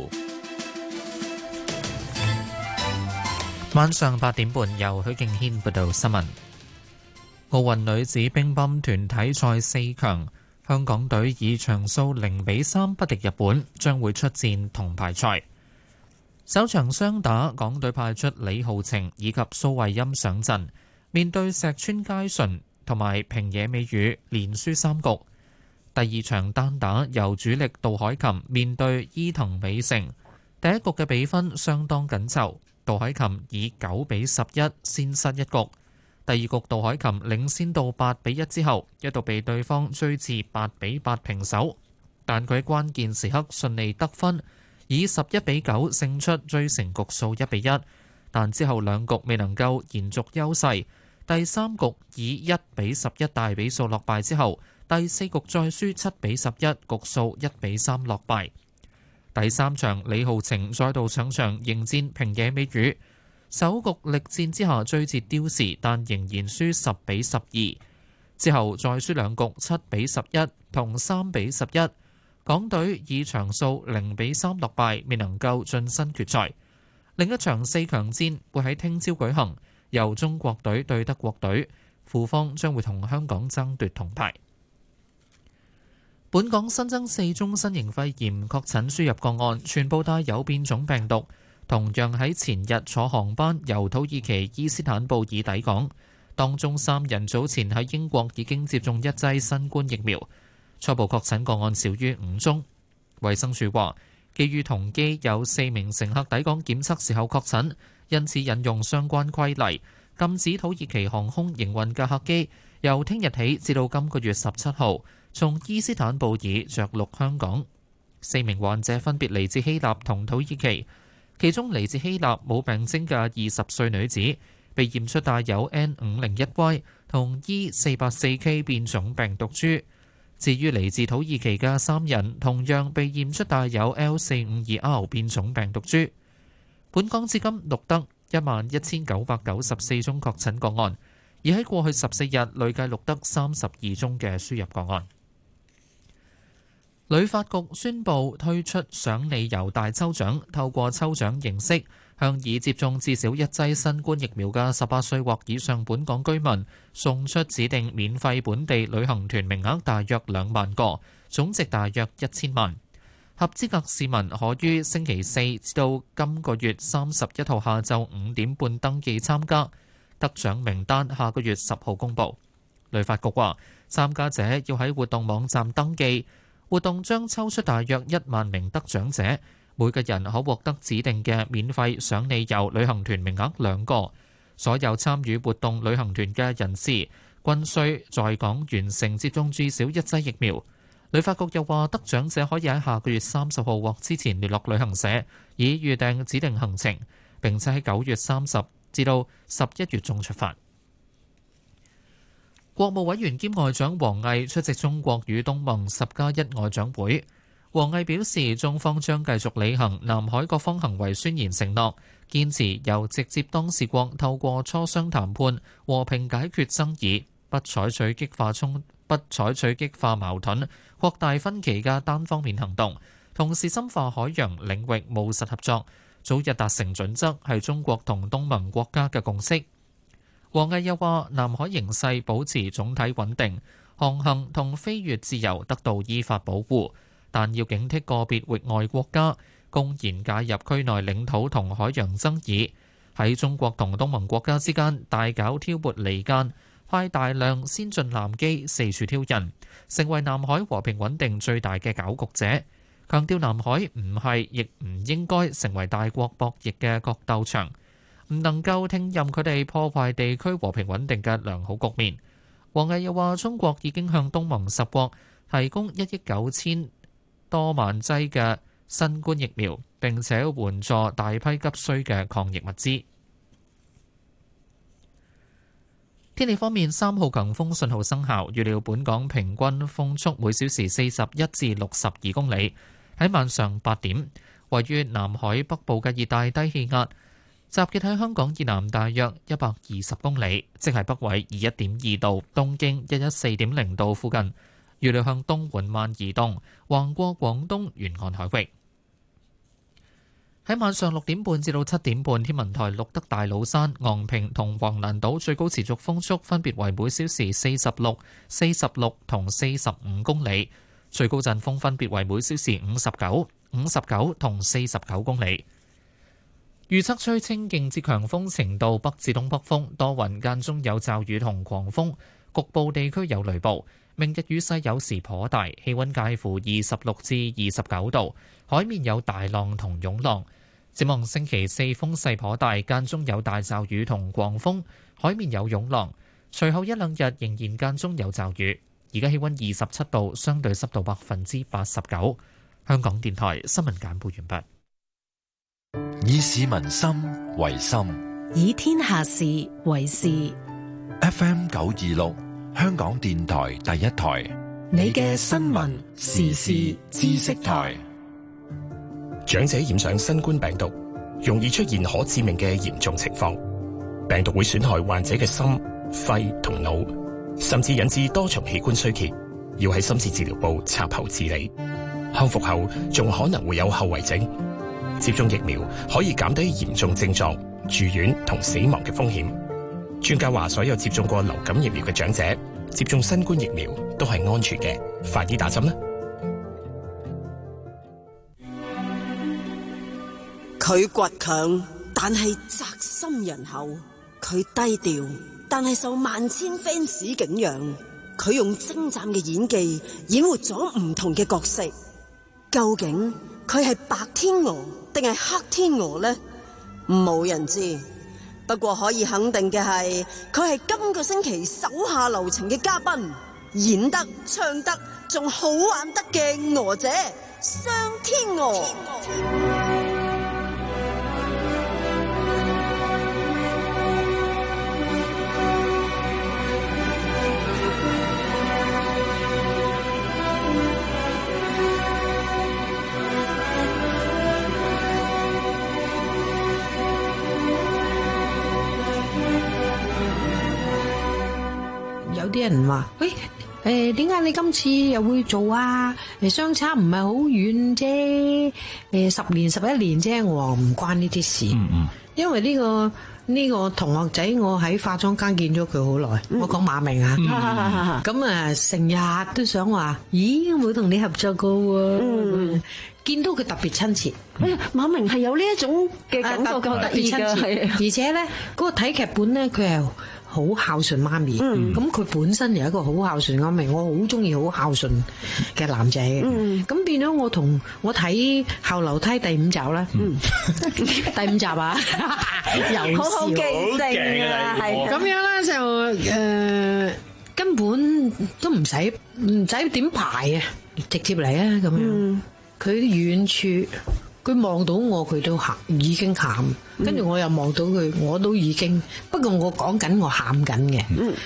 S1: 晚上八點半由許敬軒報道新聞。奧運女子乒乓團體賽四強，香港隊以場數零比三不敵日本，將會出戰銅牌賽。首場雙打，港隊派出李浩晴以及蘇慧音上陣，面對石川佳純同埋平野美宇，連輸三局。第二場單打由主力杜海琴面對伊藤美誠，第一局嘅比分相當緊湊，杜海琴以九比十一先失一局。第二局杜海琴領先到八比一之後，一度被對方追至八比八平手，但佢喺關鍵時刻順利得分，以十一比九勝出，追成局數一比一。但之後兩局未能夠延續優勢，第三局以一比十一大比數落敗之後，第四局再輸七比十一，局數一比三落敗。第三場李浩晴再度上場迎戰平野美宇，首局力戰之下追至刁時，但仍然輸十比十二。之後再輸兩局七比十一同三比十一，港隊以場數零比三落敗，未能夠晉身決賽。另一場四強戰會喺聽朝舉行，由中國隊對德國隊，負方將會同香港爭奪銅牌。本港新增四宗新型肺炎確診輸入個案，全部帶有變種病毒，同樣喺前日坐航班由土耳其伊斯坦布爾抵港。當中三人早前喺英國已經接種一劑新冠疫苗。初步確診個案少於五宗。衛生署話，基於同機有四名乘客抵港檢測時候確診，因此引用相關規例，禁止土耳其航空營運嘅客機由聽日起至到今個月十七號從伊斯坦布爾着陸香港。四名患者分別嚟自希臘同土耳其，其中嚟自希臘冇病徵嘅二十歲女子被驗出帶有 N 五零一 Y 同 E 四八四 K 變種病毒株。至於嚟自土耳其嘅三人，同樣被驗出帶有 L 四五二 R 變種病毒株。本港至今錄得一萬一千九百九十四宗確診個案，而喺過去十四日累計錄得三十二宗嘅輸入個案。旅發局宣布推出賞你遊大抽獎，透過抽獎形式向已接種至少一劑新冠疫苗嘅十八歲或以上本港居民送出指定免費本地旅行團名額大約兩萬個，總值大約一千萬。合資格市民可於星期四至到今個月三十一號下晝五點半登記參加，得獎名單下個月十號公佈。旅發局話，參加者要喺活動網站登記。活動將抽出大約一萬名得獎者，每個人可獲得指定嘅免費賞你遊旅行團名額兩個。所有參與活動旅行團嘅人士均須在港完成接種至少一劑疫苗。旅發局又話，得獎者可以喺下個月三十號或之前聯絡旅行社，以預訂指定行程，並且喺九月三十至到十一月中出發。 國務委員兼外長王毅出席中國與東盟十加一外長會。王毅表示，中方將繼續履行南海各方行為宣言承諾，堅持由直接當事國透過磋商談判和平解決爭議，不採取激化衝不採取激化矛盾、擴大分歧嘅單方面行動，同時深化海洋領域務實合作，早日達成準則係中國同東盟國家嘅共識。王毅又話，南海形勢保持總體穩定，航行同飛越自由得到依法保護，但要警惕個別域外國家公然介入區內領土同海洋爭議，喺中國同東盟國家之間大搞挑撥離間，派大量先進艦機四處挑釁，成為南海和平穩定最大嘅攪局者。強調南海唔係亦唔應該成為大國博弈嘅角鬥場，唔能夠聽任佢哋破壞地區和平穩定嘅良好局面。王毅又話，中國已經向東盟十國提供一億九千多萬劑嘅新冠疫苗，並且援助大批急需嘅抗疫物資。天氣方面，三號強風信號生效，預料本港平均風速每小時四十一至六十二公里。喺晚上八點，位於南海北部嘅熱帶低氣壓集結喺香港以南大約一百二十公里，即係北緯二一點二度、東經一一四點零度附近。預料向東緩慢移動，橫過廣東沿岸海域。喺晚上六點半至到七點半，天文台錄得大老山、昂坪同橫瀾島最高持續風速分別為每小時四十六、四十六同四十五公里，最高陣風分別為每小時五十九、五十九同四十九公里。預測吹清勁至強風程度北至東北風，多雲間中有驟雨同狂風，局部地區有雷暴。明日雨勢有時頗大，氣溫介乎二十六至二十九度，海面有大浪同湧浪。展望星期四風勢頗大，間中有大驟雨同狂風，海面有湧浪。隨後一兩日仍然間中有驟雨。而家氣溫二十七度，相對濕度百分之八十九。香港電台新聞簡報完
S4: 畢。以市民心為心，
S5: 以天下事為事。
S4: F M 九二六。香港電台第一台，
S5: 你嘅新聞時事知識台。
S13: 長者染上新冠病毒，容易出現可致命嘅嚴重情況。病毒會損害患者嘅心、肺同腦，甚至引致多重器官衰竭，要喺深切治療部插喉治理。康復後仲可能會有後遺症。接種疫苗可以減低嚴重症狀、住院同死亡嘅風險。專家話，所有接種過流感疫苗嘅長者接種新冠疫苗都係安全嘅，快啲打針啦！
S14: 佢倔強，但係宅心仁厚；佢低調，但係受萬千 fans 敬仰。佢用精湛嘅演技演活咗唔同嘅角色。究竟佢係白天鵝定係黑天鵝呢？冇人知。不過可以肯定嘅係，佢係今個星期手下留情嘅嘉賓，演得、唱得仲好玩得嘅鵝姐雙天鵝。
S15: 有啲人話，喂，誒，點解你今次又會做啊？誒，相差唔係好遠啫，誒，十年十一年啫。我話唔關呢啲事，嗯嗯，因為呢個呢個同學仔，我喺化妝間見咗佢好耐。我講馬明啊，咁啊，成日都想話，咦，冇同你合作過喎。嗯，見到佢特別親切。
S10: 哎呀，馬明係有呢一種嘅感覺，特別親切。
S15: 而且咧，嗰個睇劇本咧，佢係好孝順媽咪，咁佢、嗯、本身有一個好孝順媽咪，我好中意好孝順嘅男仔嘅，咁、嗯、變咗我同我睇後樓梯第五集啦，嗯、第五集啊，有
S10: 好好記性啊，係
S15: 咁樣咧就誒、呃、根本都唔使唔使點排啊，直接嚟啊咁樣，佢遠處。佢望到我，佢都喊，已經喊。跟住我又望到佢，我都已經。不過我講緊我喊緊嘅。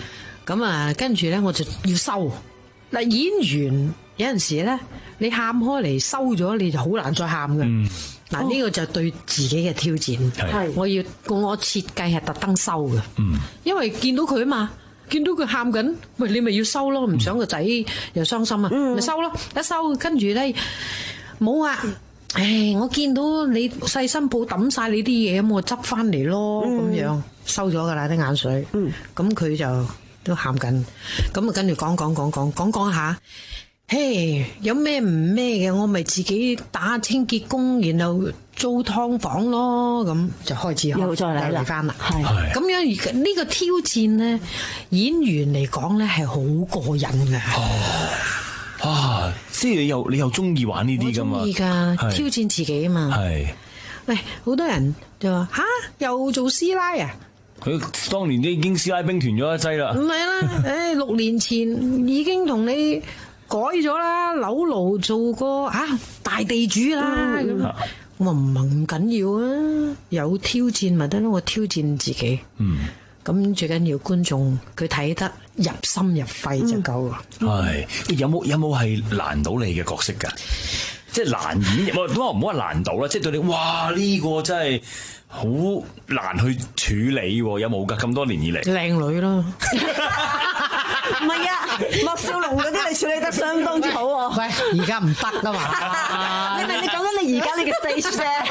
S15: 咁啊，跟住咧我就要收。嗱，演員有陣時咧，你喊開嚟收咗，你就好難再喊嘅。嗱、嗯，呢個就係對自己嘅挑戰。係、哦，我要我設計係特登收嘅。嗯，因為見到佢啊嘛，見到佢喊緊，喂，你咪要收咯，唔想個仔又傷心啊，咪、嗯、收咯，一收跟住咧冇啊。唉，我見到你細新抱抌晒你啲嘢，咁我執翻嚟咯，咁、嗯、樣收咗噶啦啲眼水。嗯，咁佢就都喊緊，咁啊跟住講講講講講講下，嘿，有咩唔咩嘅，我咪自己打清潔工，然後租劏房咯，咁就開始又再嚟嚟翻啦。係咁樣而呢個挑戰咧，演員嚟講咧係好過癮嘅。
S9: 哦，啊，即係你又你又中意玩呢啲噶嘛？中意噶，挑戰自己啊嘛。係，喂，好多人就話吓，又做師奶啊！佢當年都已經師奶兵團咗一劑啦。唔係啦，
S15: 誒，六年前已經同你改咗啦，樓奴做過啊大地主啦咁。嗯、我話唔唔緊要啊，有挑戰咪得咯，我挑戰自己。嗯。咁最緊要觀眾佢睇得入心入肺就夠啦。
S9: 係、嗯，有冇有冇係難到你嘅角色㗎？即係難演，我唔好話難到啦，即係對你，哇呢、呢個真係好難去處理喎，有冇㗎？咁多年以嚟，
S15: 靚女咯。
S10: 唔係啊，莫少龍嗰啲你處理得相當之好喎。
S15: 喂，而家唔得啦嘛。
S10: 你咪你講緊你而家你嘅 stage 啫。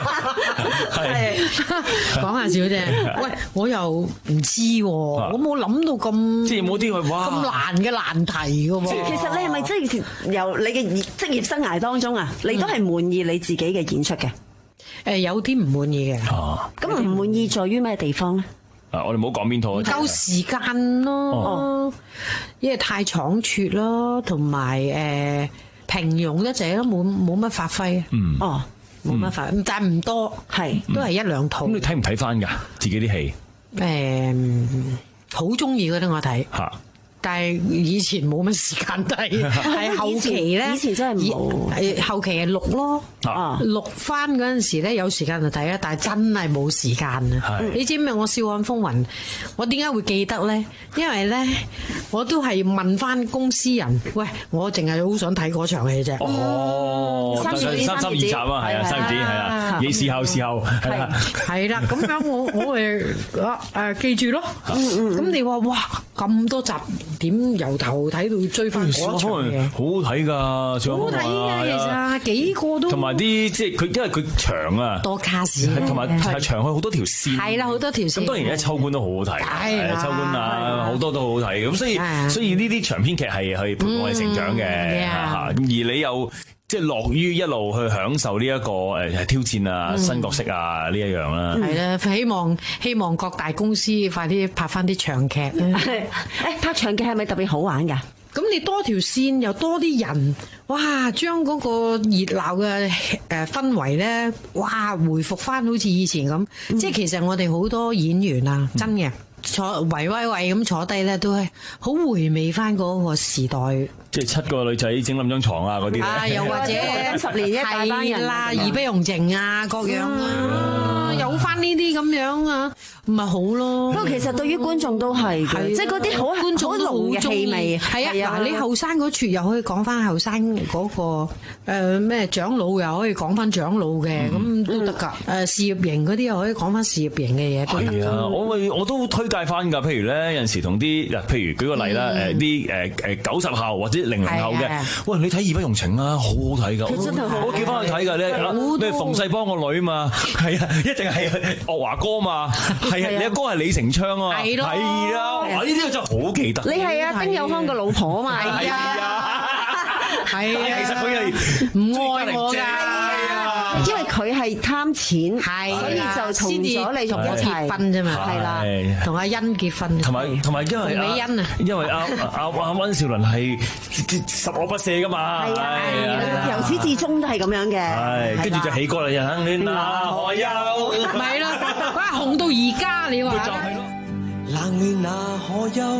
S15: 係講下笑啫。喂，我又唔知喎，我冇諗到咁
S9: 即係冇啲去哇
S15: 咁難嘅難題嘅喎。
S10: 其實你係咪即係由你嘅職業生涯當中啊，你都係滿意你自己嘅演出嘅？
S15: 誒，有啲唔滿意嘅。哦。咁
S10: 唔滿意在於咩地方咧？
S9: 啊！我哋唔好講邊套，
S15: 唔夠時間咯，哦、因為太倉促咯，同埋誒平庸一陣咯，冇冇乜發揮。嗯，哦，冇乜發揮，嗯、但係唔多，係都係一兩套。咁、
S9: 嗯、你睇唔睇翻㗎？自己啲戲？
S15: 誒，好中意嗰啲我睇。嚇！但係以前冇乜時間睇，係後期咧。以前真係冇。係後期係錄咯，啊、錄翻嗰陣時咧有時間就睇啊，但係真係冇時間啊！你知唔知我《笑看風雲》我點解會記得咧？因為咧我都係問翻公司人，喂，我淨係好想睇嗰場戲啫。哦，
S9: 三十三十二集啊，係啊，三十二係啊，你事後事後係啦，
S15: 係啦，咁樣我我誒誒記住咯。咁你話哇咁多集？點由頭睇到追翻嗰場嘅，
S9: 好好睇㗎，好
S15: 睇㗎，其實幾個都
S9: 同埋啲即係佢，因為佢長啊，
S15: 多卡士，
S9: 同埋係長去好多條線，
S15: 係啦，好多條線。咁
S9: 當然而家秋官都好好睇，係秋官啊，好多都好好睇。咁所以所以呢啲長篇劇係係陪我哋成長嘅，而你又即係樂於一路去享受呢一個誒挑戰啊、新角色啊呢一樣啦。
S15: 係啦，希望希望各大公司快啲拍翻啲長劇。誒
S10: 拍長劇係咪特別好玩㗎？
S15: 咁你多條線又多啲人，哇！將嗰個熱鬧嘅誒氛圍咧，哇！回復翻好似以前咁。嗯、即係其實我哋好多演員啊，真嘅坐圍威喂咁坐低咧，都係好回味翻嗰個時代。
S9: 即係七個女仔整冧張床啊嗰啲
S15: 啊，又或者
S10: 十年一大班人
S15: 啦，義不容情啊，各樣啊，有翻呢啲咁樣啊，咪好咯。
S10: 不過其實對於觀眾都係嘅，即係嗰啲好觀眾都好濃嘅氣味。
S15: 係啊，嗱，你後生嗰撮又可以講翻後生嗰個誒咩長老，又可以講翻長老嘅，咁都得㗎。誒事業型嗰啲又可以講翻事業型嘅嘢都得。
S9: 係啊，我咪我都推介翻㗎。譬如咧有陣時同啲嗱，譬如舉個例啦，誒啲誒誒九十後或者零零後嘅，喂，你睇《義不容情》啊，好好睇㗎，我叫翻去睇㗎咧，咩馮世邦個女嘛，係啊，一定係岳華哥嘛，係啊，你阿哥係李成昌啊，係咯，係啊，哇，呢啲真係好記得。
S10: 你係啊，丁有芳個老婆啊嘛，係
S15: 啊，係啊，
S9: 其實佢係
S15: 唔愛我㗎。
S10: 因為佢係貪錢，係所以就同咗你同一齊
S15: 結婚啫嘛，係啦，同阿欣結婚，
S9: 同埋同埋因為
S15: 美欣啊，
S9: 因為阿阿阿溫兆倫係十惡不赦噶嘛，係
S10: 啊，由始至終都係咁樣嘅，
S9: 係跟住就起歌啦，人你哪可休，
S15: 咪咯，哇紅到而家你話，
S12: 就係咯，冷暖哪可休，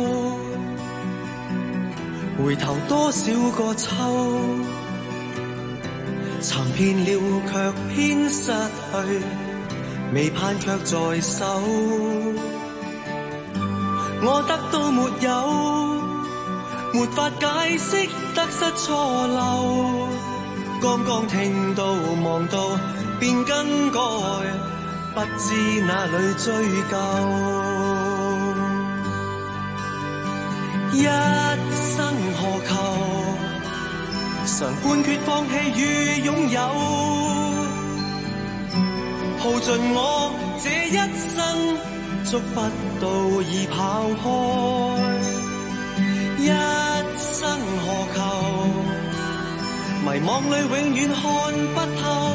S12: 回頭多少個秋。尋遍了卻偏失去，未盼卻在手。 我得到沒有，沒法解釋得失錯漏。剛剛聽到望到便更改，不知哪裏追究。一生何求，常判決放棄與擁有，耗盡我這一生，捉不到已跑開。一生何求，迷惘裏永遠看不透，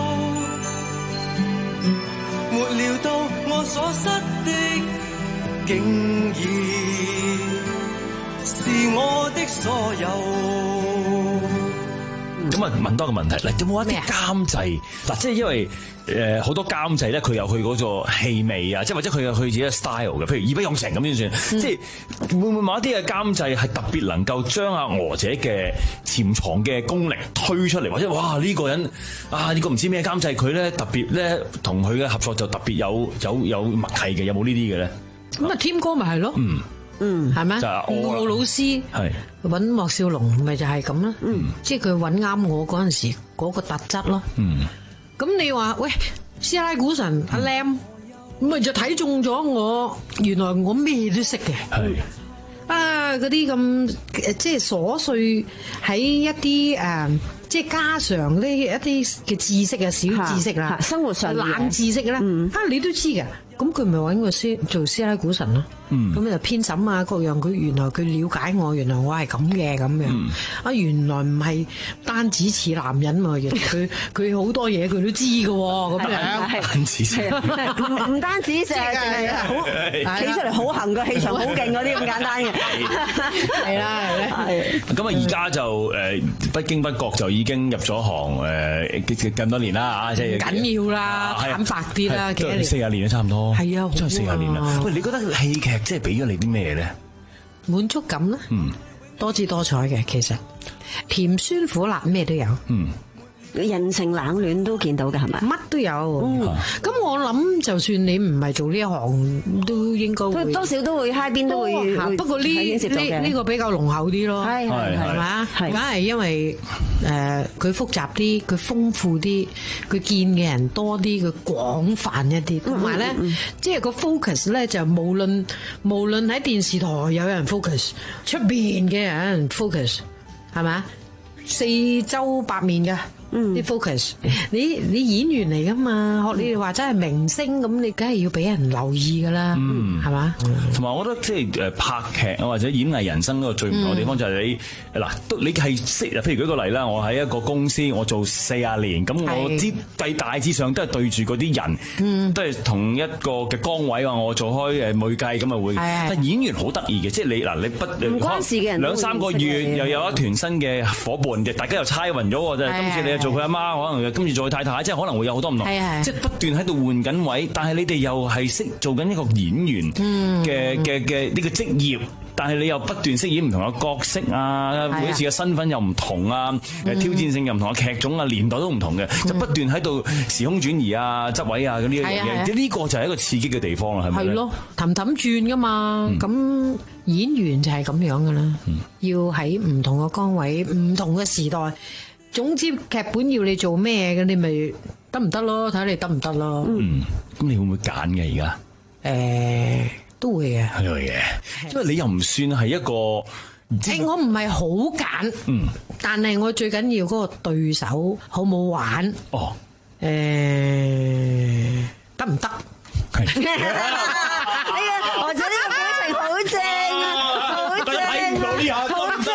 S12: 沒料到我所失的，竟已是我的所有。
S16: 咁啊，問多個問題，嗱，有冇一啲監製？嗱，即係因為誒好多監製咧，佢有佢嗰個氣味啊，即係或者佢有佢自己嘅 style 嘅，譬如義不容情咁先算。嗯、即係會唔會某一啲嘅監製係特別能夠將阿娥姐嘅潛藏嘅功力推出嚟，或者哇呢、呢個人啊呢、呢個唔知咩監製，佢咧特別咧同佢嘅合作就特別有有有默契嘅，有冇呢啲嘅咧？
S15: 咁啊，添哥咪係咯。嗯。嗯，係咩？我老師係揾莫少龍，咪就係咁啦。嗯，即係佢揾啱我嗰陣時嗰個特質咯。嗯，咁你話喂，師奶股神阿 Lam，咁咪就睇中咗我，原來我咩都識嘅。係啊，嗰啲咁即係瑣碎喺一啲誒，即係家常呢一啲嘅知識啊，小知識啦，生活上冷知識咧，啊你都知嘅。咁佢咪揾個師做師奶股神咯，咁、嗯、就編審啊各樣，佢原來佢了解我，原來我係咁嘅咁樣，啊、嗯、原來唔係單止似男人喎，原來佢佢好多嘢佢都知嘅喎，咁樣單止
S10: 唔唔單止淨係淨係好企出嚟好行個氣場好勁嗰啲咁簡單嘅，
S15: 係啦係。
S16: 咁啊而家就誒不經不覺就已經入咗行誒咁多年啦嚇，即係
S15: 緊要啦，坦白啲啦，幾年
S16: 四十年都差唔多。係啊，真係四十年啦！喂，你覺得戲劇即係俾咗你啲咩咧？
S15: 滿足感啦，嗯，多姿多彩嘅，其實甜酸苦辣咩都有，嗯。
S10: 人情冷暖都見到嘅係咪？
S15: 乜都有。咁、嗯、我諗，就算你唔係做呢一行，都應該會
S10: 多少都會嗨邊都會。
S15: 不過呢呢呢個比較濃厚啲咯，係係係嘛？梗係因為誒佢、呃、複雜啲，佢豐富啲，佢見嘅人多啲，佢廣泛一啲，同埋咧，即係個 focus 咧就無論無論喺電視台有人 focus， 出邊嘅人 focus， 係咪？四周八面嘅。嗯，啲 focus，你你演員嚟噶嘛？學你哋話真係明星咁，你梗係要俾人留意噶啦，嗯，係嘛？
S16: 同埋我覺得即係誒拍劇啊或者演藝人生嗰個最唔同嘅地方就係你嗱，都你係識，譬如舉個例啦，我喺一個公司我做四十年，咁我知計大致上都係對住嗰啲人，嗯，都係同一個嘅崗位話我做開誒會計咁啊會，但演員好得意嘅，即係你嗱你不
S10: 唔關事嘅人
S16: 兩三個月又有一團新嘅夥伴嘅，大家又猜暈咗喎，就係今次你。做佢阿媽，可能今次做佢太太，即係可能會有好多唔同，即係不斷喺度換緊位。但係你哋又係識做緊一個演員嘅嘅嘅呢個職業，但係你又不斷飾演唔同嘅角色啊，每一次嘅身份又唔同啊，挑戰性又唔同啊，劇種啊年代都唔同嘅，就不斷喺度時空轉移啊、執位啊咁呢一樣嘢。呢個就係一個刺激嘅地方啦，係咪咧？係咯，
S15: 氹氹轉噶嘛，咁、嗯、演員就係咁樣噶啦，嗯、要喺唔同嘅崗位、唔同嘅時代。總之劇本要你做咩嘅，你咪得唔得咯？睇你得唔得咯？
S16: 嗯，咁你會唔會揀嘅而家？
S15: 誒、欸，都會嘅，
S16: 係會嘅，因為你又唔算係一個，
S15: 誒、欸，我唔係好揀，嗯，但係我最緊要嗰個對手好唔好玩？哦，誒、欸，得唔得？係，
S10: 哎呀，我覺得呢個表情好正啊，好正啊，好正。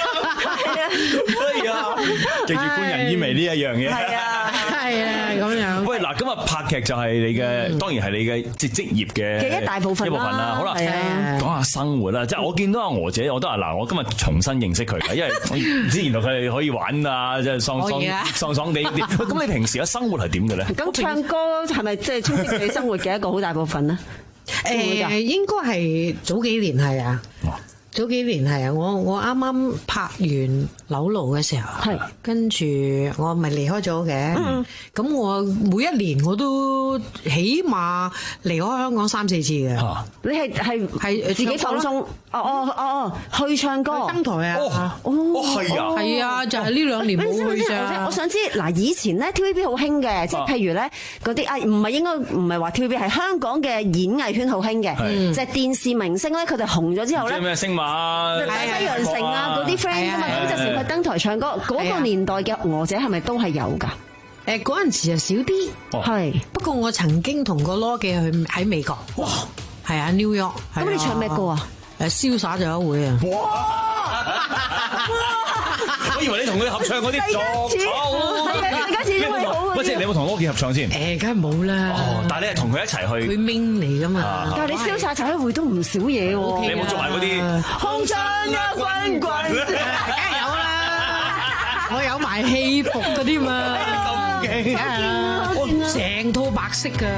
S16: 記住觀人煙味呢一樣嘢，
S15: 係啊，係啊，咁樣。
S16: 喂，嗱，今日拍劇就係你嘅，嗯、當然係你嘅即係職業嘅
S10: 嘅一大部分啦。一部分啦，
S16: 好啦，講下生活啦。即係我見到阿娥姐，我都話嗱，我今日重新認識佢，因為我唔知原來佢哋可以玩啊，即係爽爽爽爽地啲。咁你平時嘅生活係點嘅咧？
S10: 咁唱歌係咪即係充斥你生活嘅一個好大部分咧？
S15: 誒，應該係早幾年係啊。 早幾年係啊，我我啱啱拍完《樓奴》嘅時候，係跟住我咪離開咗嘅。咁、嗯、我每一年我都起碼離開香港三四次嘅。啊、
S10: 你係係係自己放鬆？哦哦哦哦，去唱歌
S15: 登台啊！
S10: 哦
S15: 哦係啊，係啊，就係呢兩年冇去咋。
S10: 我想知嗱，以前咧 T V B 好興嘅，即係譬如咧嗰啲啊，唔係應該唔係話 T V B，係香港嘅演藝圈好興嘅，即係電視明星咧，佢哋紅咗之後咧，
S16: 咩星馬、
S10: 大西洋城啊嗰啲 friend 噶嘛，咁就成日去登台唱歌。嗰個年代嘅娥姐係咪都係有㗎？
S15: 誒嗰陣時就少啲，係。不過我曾經同個羅記去喺美國，哇，係啊 New York。
S10: 咁你唱咩歌啊？
S15: 誒瀟灑就一會啊！
S16: 我以為你同佢合唱嗰啲作
S10: 係啊，第一次都會好嘅。
S16: 喂，即係你有冇同羅傑合唱先？
S15: 誒，梗係冇啦。
S16: 哦，但係你係同佢一齊去。
S15: 佢 main 嚟㗎嘛。
S10: 但係你瀟灑就一會都唔少嘢喎。
S16: 你有冇做埋嗰啲？
S10: 紅塵一滾滾，
S15: 梗係有啦。我有埋戲服嗰啲嘛。
S16: 咁勁啊！
S15: 我成套白色㗎。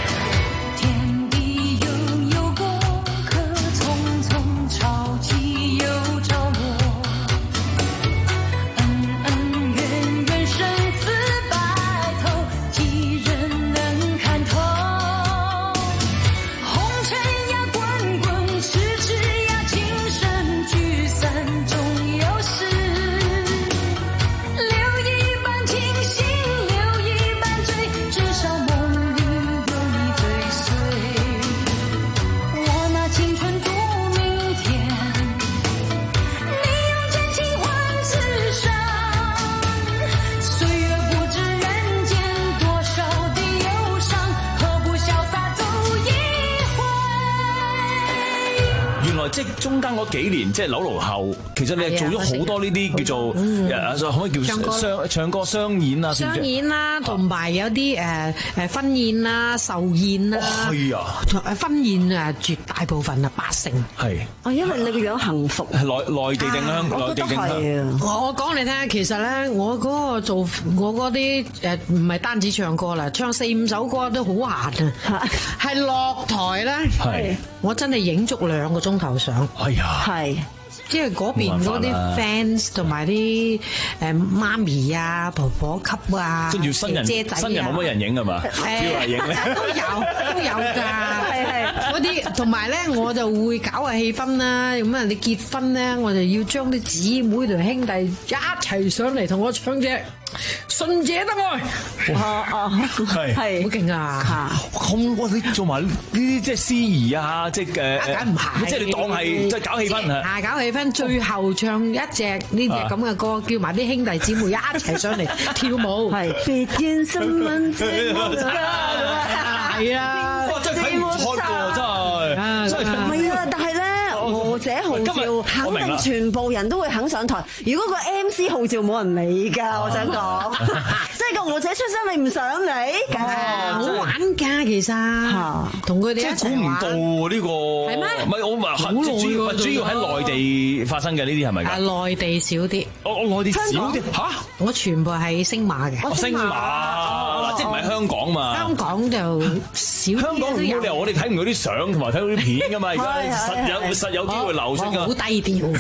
S16: 即係中間嗰幾年，即係樓奴後，其實你係做咗好多呢啲叫做誒，可唔可以叫商唱歌商演啊？
S15: 商演啦，同埋有啲誒誒婚宴啦、壽宴啦。
S16: 係啊，
S15: 誒婚宴啊，絕大部分啊，八成
S16: 係。
S10: 哦，因為你個樣幸福。
S16: 係內內地定香港？內地定香港？
S15: 我講你聽，其實咧，我嗰個做我嗰啲誒，唔係單止唱歌啦，唱四五首歌都好閒啊，係落台咧，係我真係影足兩個鐘頭相。
S16: 哎呀，
S10: 係。
S15: 即係嗰邊嗰啲 fans 同埋啲誒媽咪啊、婆婆級啊，
S16: 跟住新人
S15: 姐仔啊，
S16: 新人冇乜人影㗎嘛？誒影咧
S15: 都有都有㗎，係係嗰啲同埋咧，我就會搞下氣氛啦。咁啊，你結婚咧，我就要將啲姊妹同兄弟一齊上嚟同我唱隻《信者得愛》。
S10: 哦哦，
S16: 係
S15: 係好勁啊！
S16: 咁我你做埋呢啲即係司儀啊，即係誒，
S15: 梗唔係，
S16: 即係你當係即係搞氣氛啊！
S15: 係搞氣氛，最後唱一隻呢隻咁嘅歌，叫埋啲兄弟姊妹一齊上嚟跳舞。係別見新聞節目係啊！
S16: 哇，真係睇唔出喎，真係真係
S10: 唔係啊！但係咧，娥姐號召肯定全部人都會肯上台。如果個 M C 號召冇人理㗎，我想講，即係個娥姐出身，你唔上嚟，
S15: 好玩㗎，其實同佢哋一齊玩。
S16: 即係估唔到喎呢個係咩？唔係我唔係主要主要喺內地發生嘅呢啲係咪㗎？
S15: 啊，內地少啲。
S16: 我我內地少啲嚇？
S15: 我全部係星馬嘅。
S16: 星馬即係唔係香港嘛？
S15: 香港就少。
S16: 香港冇理由我哋睇唔到啲相同埋睇到啲片㗎嘛？而家實有實有機會流出㗎。
S15: 好低調。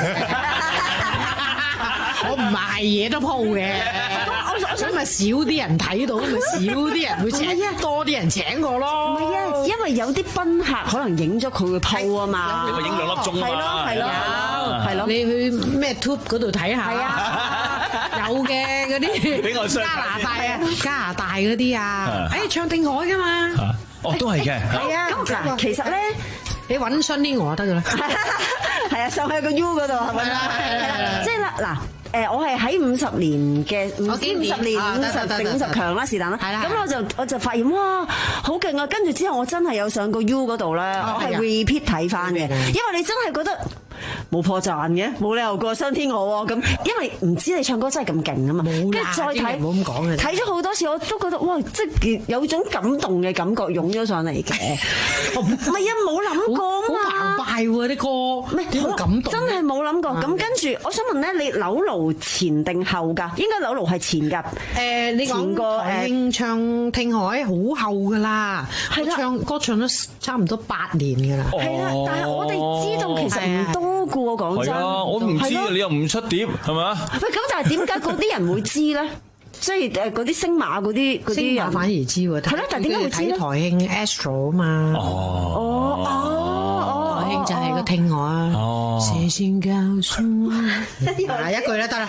S15: 我唔係嘢都鋪嘅，我想咪少啲人睇到，咪少啲人會請，多啲人請我咯。
S10: 唔係啊，因為有啲賓客可能影咗佢會鋪啊嘛。
S16: 你咪影兩粒鐘啊嘛。
S10: 係咯係咯，係咯。
S15: 你去咩 Tube 嗰度睇下？係啊，有嘅嗰啲加拿大啊，加拿大嗰啲啊，誒唱定海㗎嘛。
S16: 哦，都係嘅。
S10: 係啊，嗱，其實咧，
S15: 你揾親啲我得㗎啦。
S10: 係啊，上去個 U 嗰度係咪啦？係啦，即係啦嗱。誒，我係喺五十年嘅五五十年五十定五十強啦，是但啦。咁我就我就發現哇，好勁啊！跟住之後我真係有上個 U 嗰度咧，我係 repeat 睇翻嘅，因為你真係覺得冇破綻嘅，冇理由過雙天鵝喎。咁因為唔知你唱歌真係咁勁啊嘛。跟住再睇，
S15: 唔好咁講嘅。
S10: 睇咗好多次，我都覺得哇，即係有種感動嘅感覺湧咗上嚟嘅。唔係啊，冇諗過啊嘛。
S15: 好澎湃喎啲歌，
S10: 咩
S15: 點會感動？
S10: 真係冇諗過。咁跟住，我想問咧，你扭爐前定後㗎？應該扭爐係前㗎。
S15: 誒，你講個台慶唱聽海好後㗎啦，係啦，唱歌唱咗差唔多八年㗎啦。
S10: 係啦，但係我哋知道其實唔多㗎喎，講真。
S16: 係啊，我唔知你又唔出碟係咪啊？
S10: 喂，咁但係點解嗰啲人會知咧？即係誒嗰啲星馬嗰啲嗰啲人
S15: 反而知喎。係
S10: 咯，但係點解會知咧？
S15: 台慶 Astro 啊嘛。
S10: 哦哦哦，
S15: 台慶就係個聽海啊。
S16: 哦，
S15: 寫信教書啊，一句啦得啦。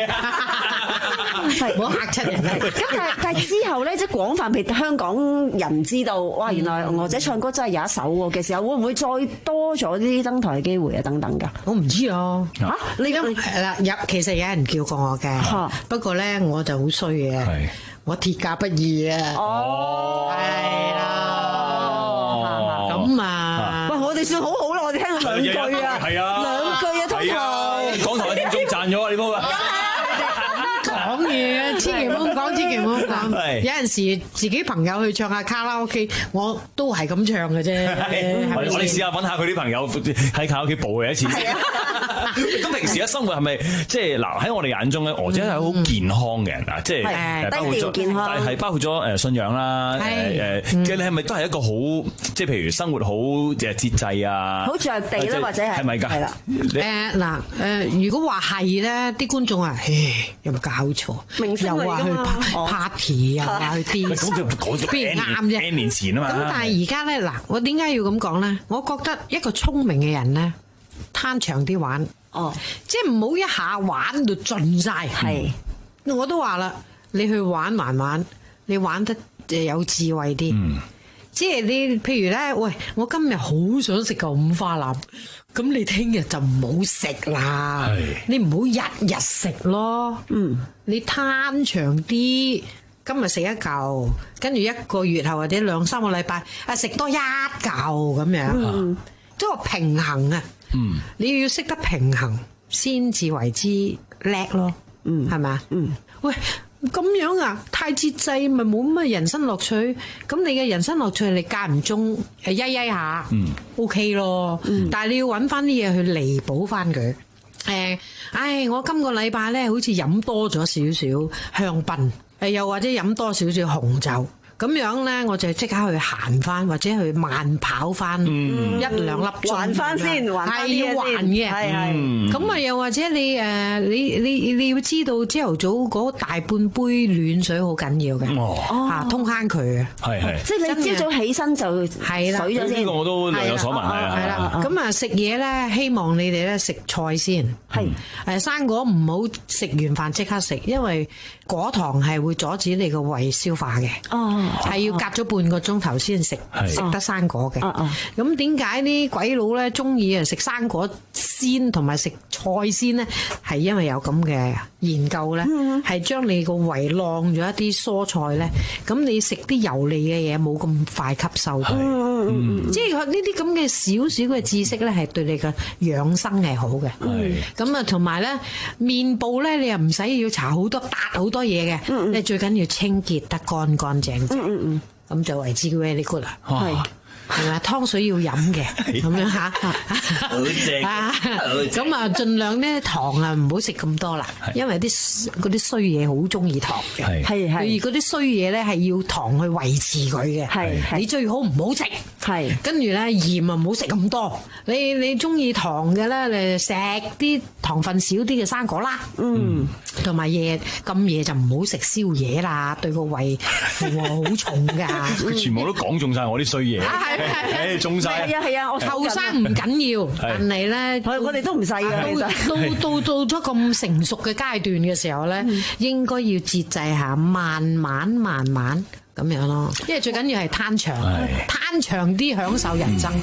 S15: 係唔好嚇親人。咁
S10: 但係但係之後咧，即係廣泛被香港人知道，哇！原來娥姐唱歌真係有一手喎嘅時候，會唔會再多咗啲登台嘅機會啊？等等㗎？
S15: 我唔知啊。
S10: 嚇！你咁
S15: 係啦，有其實有人叫過我嘅，不過咧我就好衰嘅，我鐵甲不易啊。
S10: 哦，
S15: 係啦。咁啊，
S10: 喂，我哋算好好啦，我哋聽到兩句啊，
S16: 係啊，
S10: 兩句啊，通台。
S16: 港台嘅聽眾賺咗啊！呢鋪啊！
S15: 講嘢，千祈唔好講，千祈唔好講。有陣時自己朋友去唱下卡拉 OK，我都係咁唱嘅啫。
S16: 我哋試下揾下佢啲朋友喺卡拉 OK 補佢一次。咁平時嘅生活係咪即係嗱喺我哋眼中咧，娥姐係好健康嘅人啊，即係包括咗，但係包括咗誒信仰啦，誒誒嘅你係咪都係一個好即係譬如生活好誒節制啊？
S10: 好着地啦，或者係
S16: 係咪㗎？
S10: 係啦。
S15: 誒嗱誒，如果話係咧，啲觀眾啊，唉，有冇搞錯？又話去 party，又話去 disco，
S16: 咁就講咗
S15: 邊啱啫
S16: ？N 年前啊嘛。
S15: 咁但係而家咧嗱，我點解要咁講咧？我覺得一個聰明嘅人咧，攤長啲玩。哦，即係唔好一下玩到盡晒。係，我都話啦，你去玩慢慢，你玩得誒有智慧啲。嗯，即係你譬如咧，喂，我今日好想食嚿五花腩，咁你聽日就唔好食啦。係，你唔好日日食咯。嗯，你攤長啲，今日食一嚿，跟住一個月後或者兩三個禮拜啊食多一嚿咁樣。嗯，即係話平衡啊。嗯，你要識得平衡先至為之叻咯，嗯，係咪啊？嗯，喂，咁樣啊，太節制咪冇乜人生樂趣。咁你嘅人生樂趣，你間唔中誒曳曳下，嗯 ，OK 咯。嗯，但係你要揾翻啲嘢去彌補翻佢。誒，唉，我今個禮拜咧，好似飲多咗少少香檳，誒，又或者飲多少少紅酒。咁樣咧，我就即刻去行翻，或者去慢跑翻一兩粒鐘，
S10: 還翻先，還翻
S15: 係要還嘅，係係。咁啊，又或者你誒，你你你要知道，朝頭早嗰大半杯暖水好緊要嘅，嚇通慳佢嘅，係係。
S10: 即係你朝早起身就係啦，水咗先。
S16: 呢個我都略有所聞係啊。
S15: 係啦，咁啊食嘢咧，希望你哋咧食菜先，係誒生果唔好食完飯即刻食，因為果糖係會阻止你個胃消化嘅。哦。係要隔咗半個鐘頭先食食得生果嘅。咁點解啲鬼佬咧中意啊食生果先同埋食菜先咧？係因為有咁嘅研究咧，係將你個胃晾咗一啲蔬菜咧，咁你食啲油膩嘅嘢冇咁快吸收到。即係呢啲咁嘅少少嘅知識咧，係對你嘅養生係好嘅。咁啊，同埋咧面部咧，你又唔使要搽好多搭好多嘢嘅，你最緊要清潔得乾乾淨淨。嗯嗯，咁就為之 very good 啦，係係咪啊？湯水要飲嘅，咁樣吓，好正啊！咁啊，盡量咧糖啊唔好食咁多啦，因為啲嗰啲衰嘢好中意糖嘅，係係。而嗰啲衰嘢咧係要糖去維持佢嘅，係你最好唔好食，係。跟住咧鹽啊唔好食咁多，你你中意糖嘅咧，你食啲糖分少啲嘅生果啦，嗯，同埋夜咁夜就唔好食宵夜啦，對個胃負荷好重噶。
S16: 佢全部都講中晒我啲衰嘢。誒，中晒！
S10: 係啊係啊，我
S15: 後生唔緊要，但係咧，
S10: 我哋都唔細嘅。
S15: 到到到咗咁成熟嘅階段嘅時候咧，應該要節制下，慢慢慢慢咁樣咯。因為最緊要係攤長，攤長啲享受人生。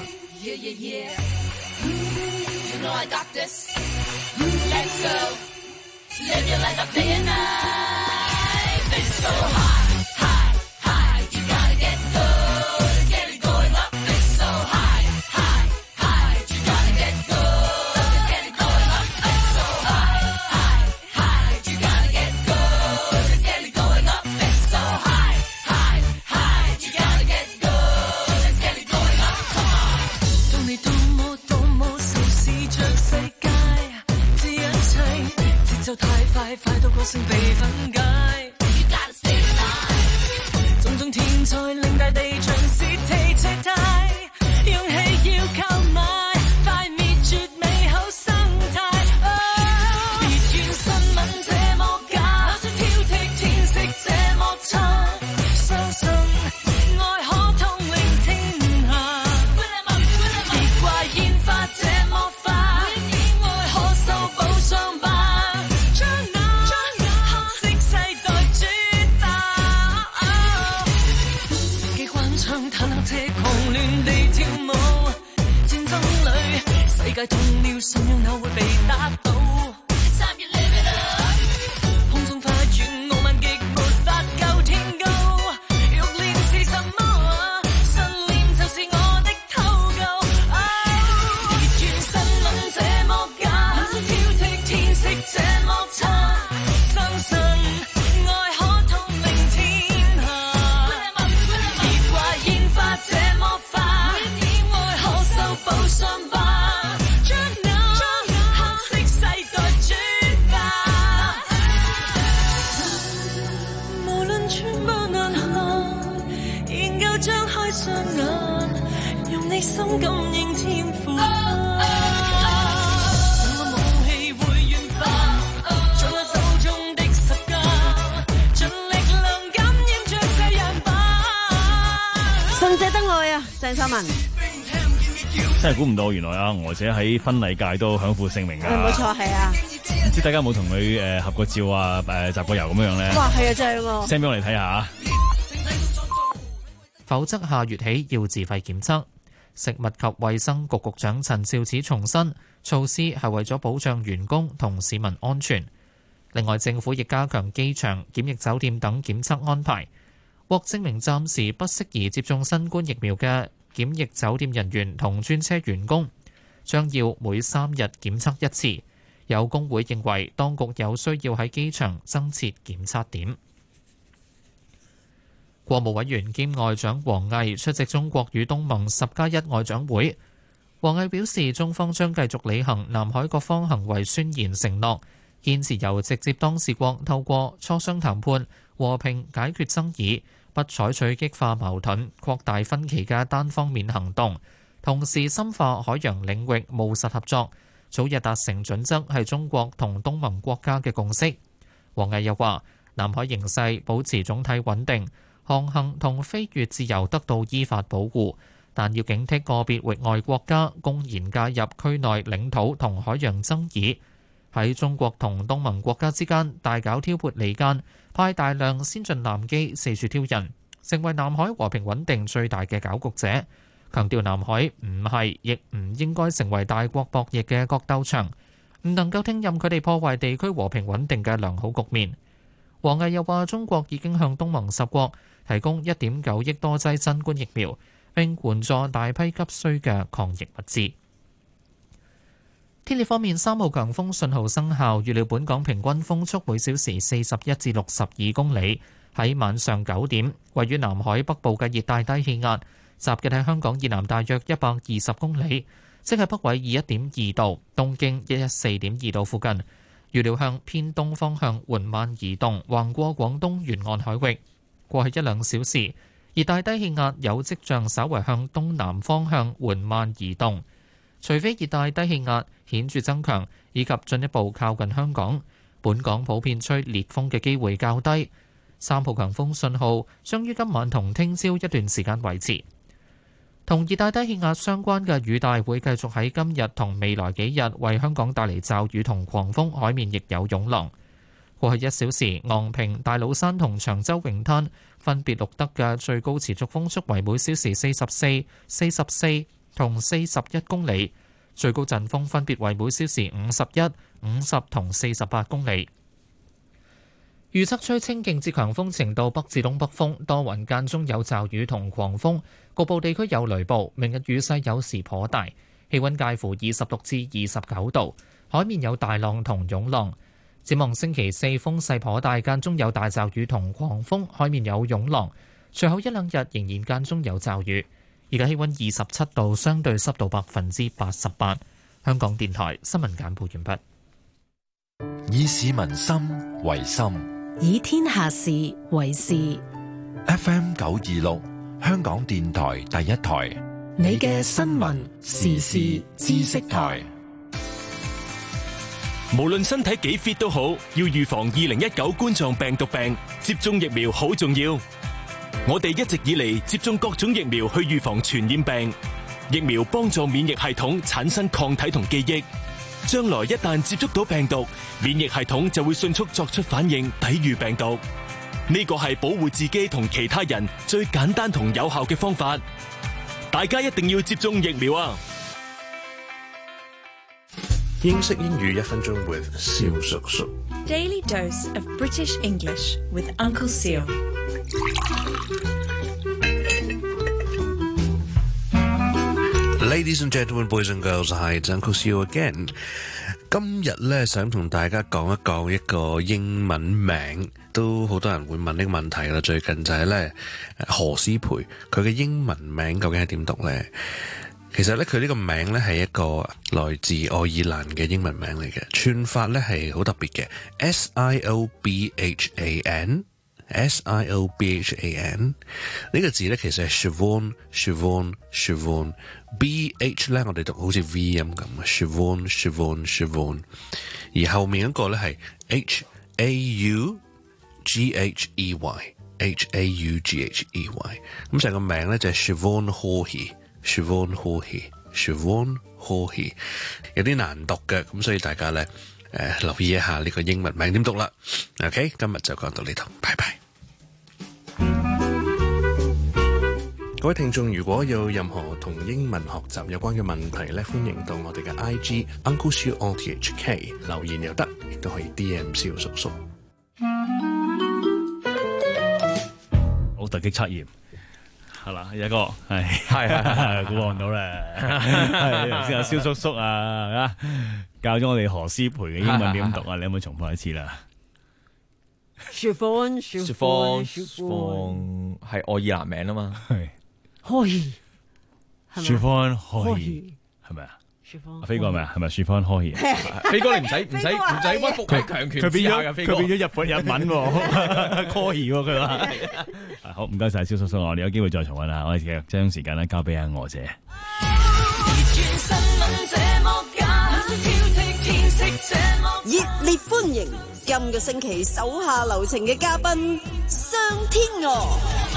S17: 快快到個性被分解。種種天才令大地像是地尺帶，勇氣要購買，快滅絕美好生態。別怨新聞這麼假，老是挑剔天色這麼差，相信愛可統領天下。別怪煙花這麼花，愛可修補傷疤。世界痛了，信仰哪會被打倒？三月 live it up， 空中花園傲慢極沒法夠天高。欲練是什麼？信念就是我的禱告。別怨新聞這麼假，老是挑剔天色這麼差，相信愛可統領天下。別怪煙花這麼花，愛可修補傷疤。心感應天賦，像個武器會軟化，像我手中的十架，盡力量感染着世人吧。
S10: 信者得愛啊，鄭秀文。
S9: 真係估唔到，原來啊，娥姐喺婚禮界都享負盛名㗎。
S10: 冇錯，係啊。
S9: 唔知大家有冇同佢誒合過照啊？誒集過郵咁樣咧？
S10: 哇，係啊，正喎。
S9: send 俾我嚟睇下。
S1: 否則下月起要自費檢測。食物及衛生局局長陳肇始重申，措施係為咗保障員工同市民安全。另外，政府亦加強機場、檢疫酒店等檢測安排。獲證明暫時不適宜接種新冠疫苗嘅檢疫酒店人員同專車員工，將要每三日檢測一次。有工會認為，當局有需要喺機場增設檢測點。國務委員兼外長王毅出席中國與東盟十加一外長會。王毅表示，中方將繼續履行南海各方行為宣言承諾，堅持由直接當事國透過磋商談判和平解決爭議，不採取激化矛盾、擴大分歧嘅單方面行動，同時深化海洋領域務實合作，早日達成準則係中國同東盟國家嘅共識。王毅又話，南海形勢保持總體穩定，航行同飛越自由得到依法保護，但要警惕個別域外國家公然介入區內領土同海洋爭議，喺中國同東盟國家之間大搞挑撥離間，派大量先進艦機四處挑釁，成為南海和平穩定最大嘅攪局者。強調南海唔係亦唔應該成為大國博弈嘅角鬥場，唔能夠聽任佢哋破壞地區和平穩定嘅良好局面。王毅又話，中國已經向東盟十國提供一點九億多劑新冠疫苗，並援助大批急需嘅抗疫物資。天氣方面，三號強風信號生效，預料本港平均風速每小時四十一至六十二公里。喺晚上九點，位於南海北部嘅熱帶低氣壓集結喺香港以南大約一百二十公里，即係北緯二一點二度、東經一一四點二度附近。預料向偏東方向緩慢移動，橫過廣東沿岸海域。過去一兩小時，熱帶低氣壓有跡象稍為向東南方向緩慢移動，除非熱帶低氣壓顯著增強以及進一步靠近香港，本港普遍吹烈風嘅機會較低。三號強風信號將於今晚同聽朝一段時間維持。同熱帶低氣壓相關嘅雨帶會繼續喺今日同未來幾日為香港帶嚟驟雨同狂風，海面亦有湧浪。過去一小時，昂坪、大老山同長洲泳灘分別錄得嘅最高持續風速為每小時四十四、四十四同四十一公里，最高陣風分別為每小時五十一、五十同四十八公里。預測吹清勁至強風程度，北至東北風，多雲間中有驟雨同狂風，局部地區有雷暴。明日雨勢有時頗大，氣溫介乎二十六至二十九度，海面有大浪同湧浪。展望星期四風勢頗大，間中有大驟雨同狂風，海面有湧浪。隨後一兩日仍然間中有驟雨。而家氣溫二十七度，相對濕度百分之八十八。香港電台新聞簡報完畢。
S4: 以市民心為心，
S2: 以天下事為事。
S4: F M 九二六，香港電台第一台，
S2: 你嘅新聞時事知識台。
S18: 無論身體幾 fit 都好，要預防二零一九冠狀病毒病，接種疫苗好重要。我哋一直以嚟接種各種疫苗去預防傳染病，疫苗幫助免疫系統產生抗體同記憶，將來一旦接觸到病毒，免疫系統就會迅速作出反應，抵禦病毒。呢個係保護自己同其他人最簡單同有效嘅方法，大家一定要接種疫苗啊！
S19: 英式英語一分鐘 with 蕭叔叔。
S2: Daily dose of British English with Uncle Seal。
S19: Ladies and gentlemen, boys and girls, hi, it's Uncle Seal again。今日咧想同大家講一講一個英文名，都好多人會問呢個問題啦。最近就係咧何詩蓓，佢嘅英文名究竟係點讀咧？其實咧佢呢個名咧係一個來自愛爾蘭嘅英文名嚟嘅，串法咧係好特別嘅 ，S I O B H A N。S I O B H A N 呢個字咧其實係 Siobhan，Siobhan，Siobhan。B H 咧我哋讀好似 V 音咁 Siobhan，Siobhan，Siobhan。而後面一個咧係 H A U G H E Y，H A U G H E Y。咁成個名咧就係 Siobhan Hawley，Siobhan Hawley，Siobhan Hawley。有啲難讀嘅，咁所以大家咧。誒、呃，留意一下呢個英文名點讀啦。OK， 今日就講到呢度，拜拜。各位聽眾，如果有任何同英文學習有關嘅問題咧，歡迎到我哋嘅 I G Uncle Siu O T H K 留言又得，亦都可以 D M 蕭叔叔。
S9: 好突擊測驗。係啦，一個係係係估唔到咧，係頭先阿蕭叔叔啊，教咗我哋何詩蓓嘅英文點讀啊？你有冇重複一次啦
S11: ？Siobhan，Siobhan，Siobhan 係愛爾蘭名啊嘛，係。
S9: Siobhan Hawley 係咪啊？阿飛哥係咪啊？係咪 Siobhan Hawley？
S11: 飛哥你唔使唔使唔使屈服喺強權之下嘅飛哥，
S9: 佢變咗日本日文喎 ，Hawley 喎佢話。好，唔該晒蕭叔叔，我哋有機會再重溫啦。我哋繼續將時間咧交俾阿娥姐。
S14: 熱烈歡迎今個星期手下留情嘅嘉賓商天娥。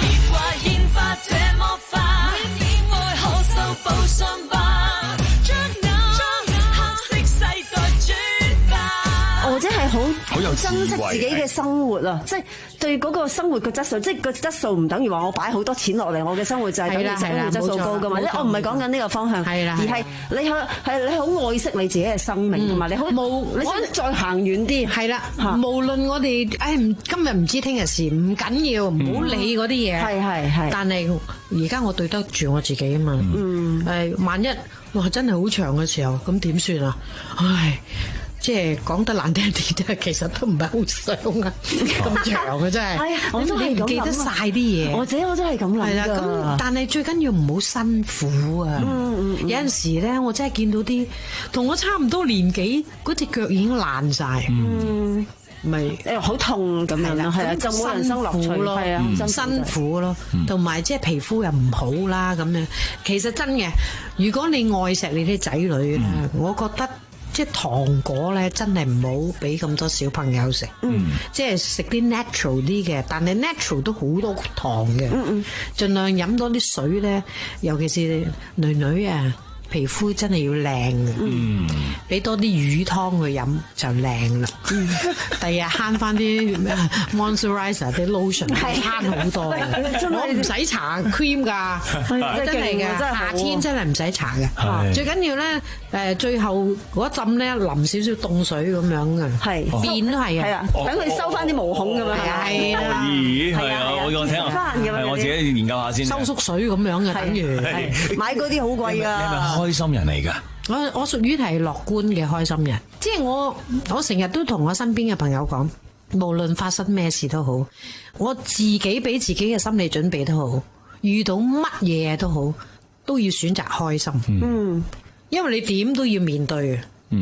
S10: 或者係好
S16: 好有
S10: 珍惜自己嘅生活啊！即係對嗰個生活嘅質素，即係個質素唔等於話我擺好多錢落嚟，我嘅生活就係等於生活質素高噶嘛。即係我唔係講緊呢個方向，而係你係係你好愛惜你自己嘅生命，同埋你好冇你想再行遠啲。
S15: 係啦，無論我哋誒唔今日唔知聽日事，唔緊要，唔好理嗰啲嘢。
S10: 係係係。但係
S15: 而家我對得住我自己啊嘛。嗯。誒，萬一哇真係好長嘅時候，咁點算啊？唉。即係講得難聽啲，其實都唔係好想啊，咁長嘅真係。係啊，我都係唔記得晒啲嘢。或者我都係咁諗㗎。係啦，咁但係最緊要唔好辛苦啊。嗯嗯。有陣時咧，我真係見到啲同我差唔多年紀，嗰隻腳已經爛晒。嗯。咪誒好痛咁樣咯，係啊，就冇人生樂趣咯，係啊，辛苦咯，同埋即係皮膚又唔好啦咁樣。其實真嘅，如果你愛錫你啲仔女咧，我覺得。即係糖果咧，真係唔好俾咁多小朋友食。嗯，即係食啲 natural 啲嘅，但係 natural 都好多糖嘅。嗯嗯，盡量飲多啲水咧，尤其是女女啊，皮膚真係要靚嘅。嗯，俾多啲魚湯去飲就靚啦。嗯，第日慳翻啲 moisturizer 啲 lotion， 慳好多嘅。我唔使搽 cream 㗎，真係嘅。夏天真係唔使搽嘅。最緊要咧。誒最後嗰一浸咧淋少少凍水咁樣嘅，係面都係啊，等佢收翻啲毛孔咁樣，係啊，
S16: 咦係啊，我我聽下，係我自己研究下先，
S15: 收縮水咁樣嘅，等於
S10: 買嗰啲好貴㗎。
S16: 你係咪開心人嚟㗎？
S15: 我我屬於係樂觀嘅開心人，即係我我成日都同我身邊嘅朋友講，無論發生咩事都好，我自己俾自己嘅心理準備都好，遇到乜嘢都好，都要選擇開心。嗯。因為你點都要面對，嗯，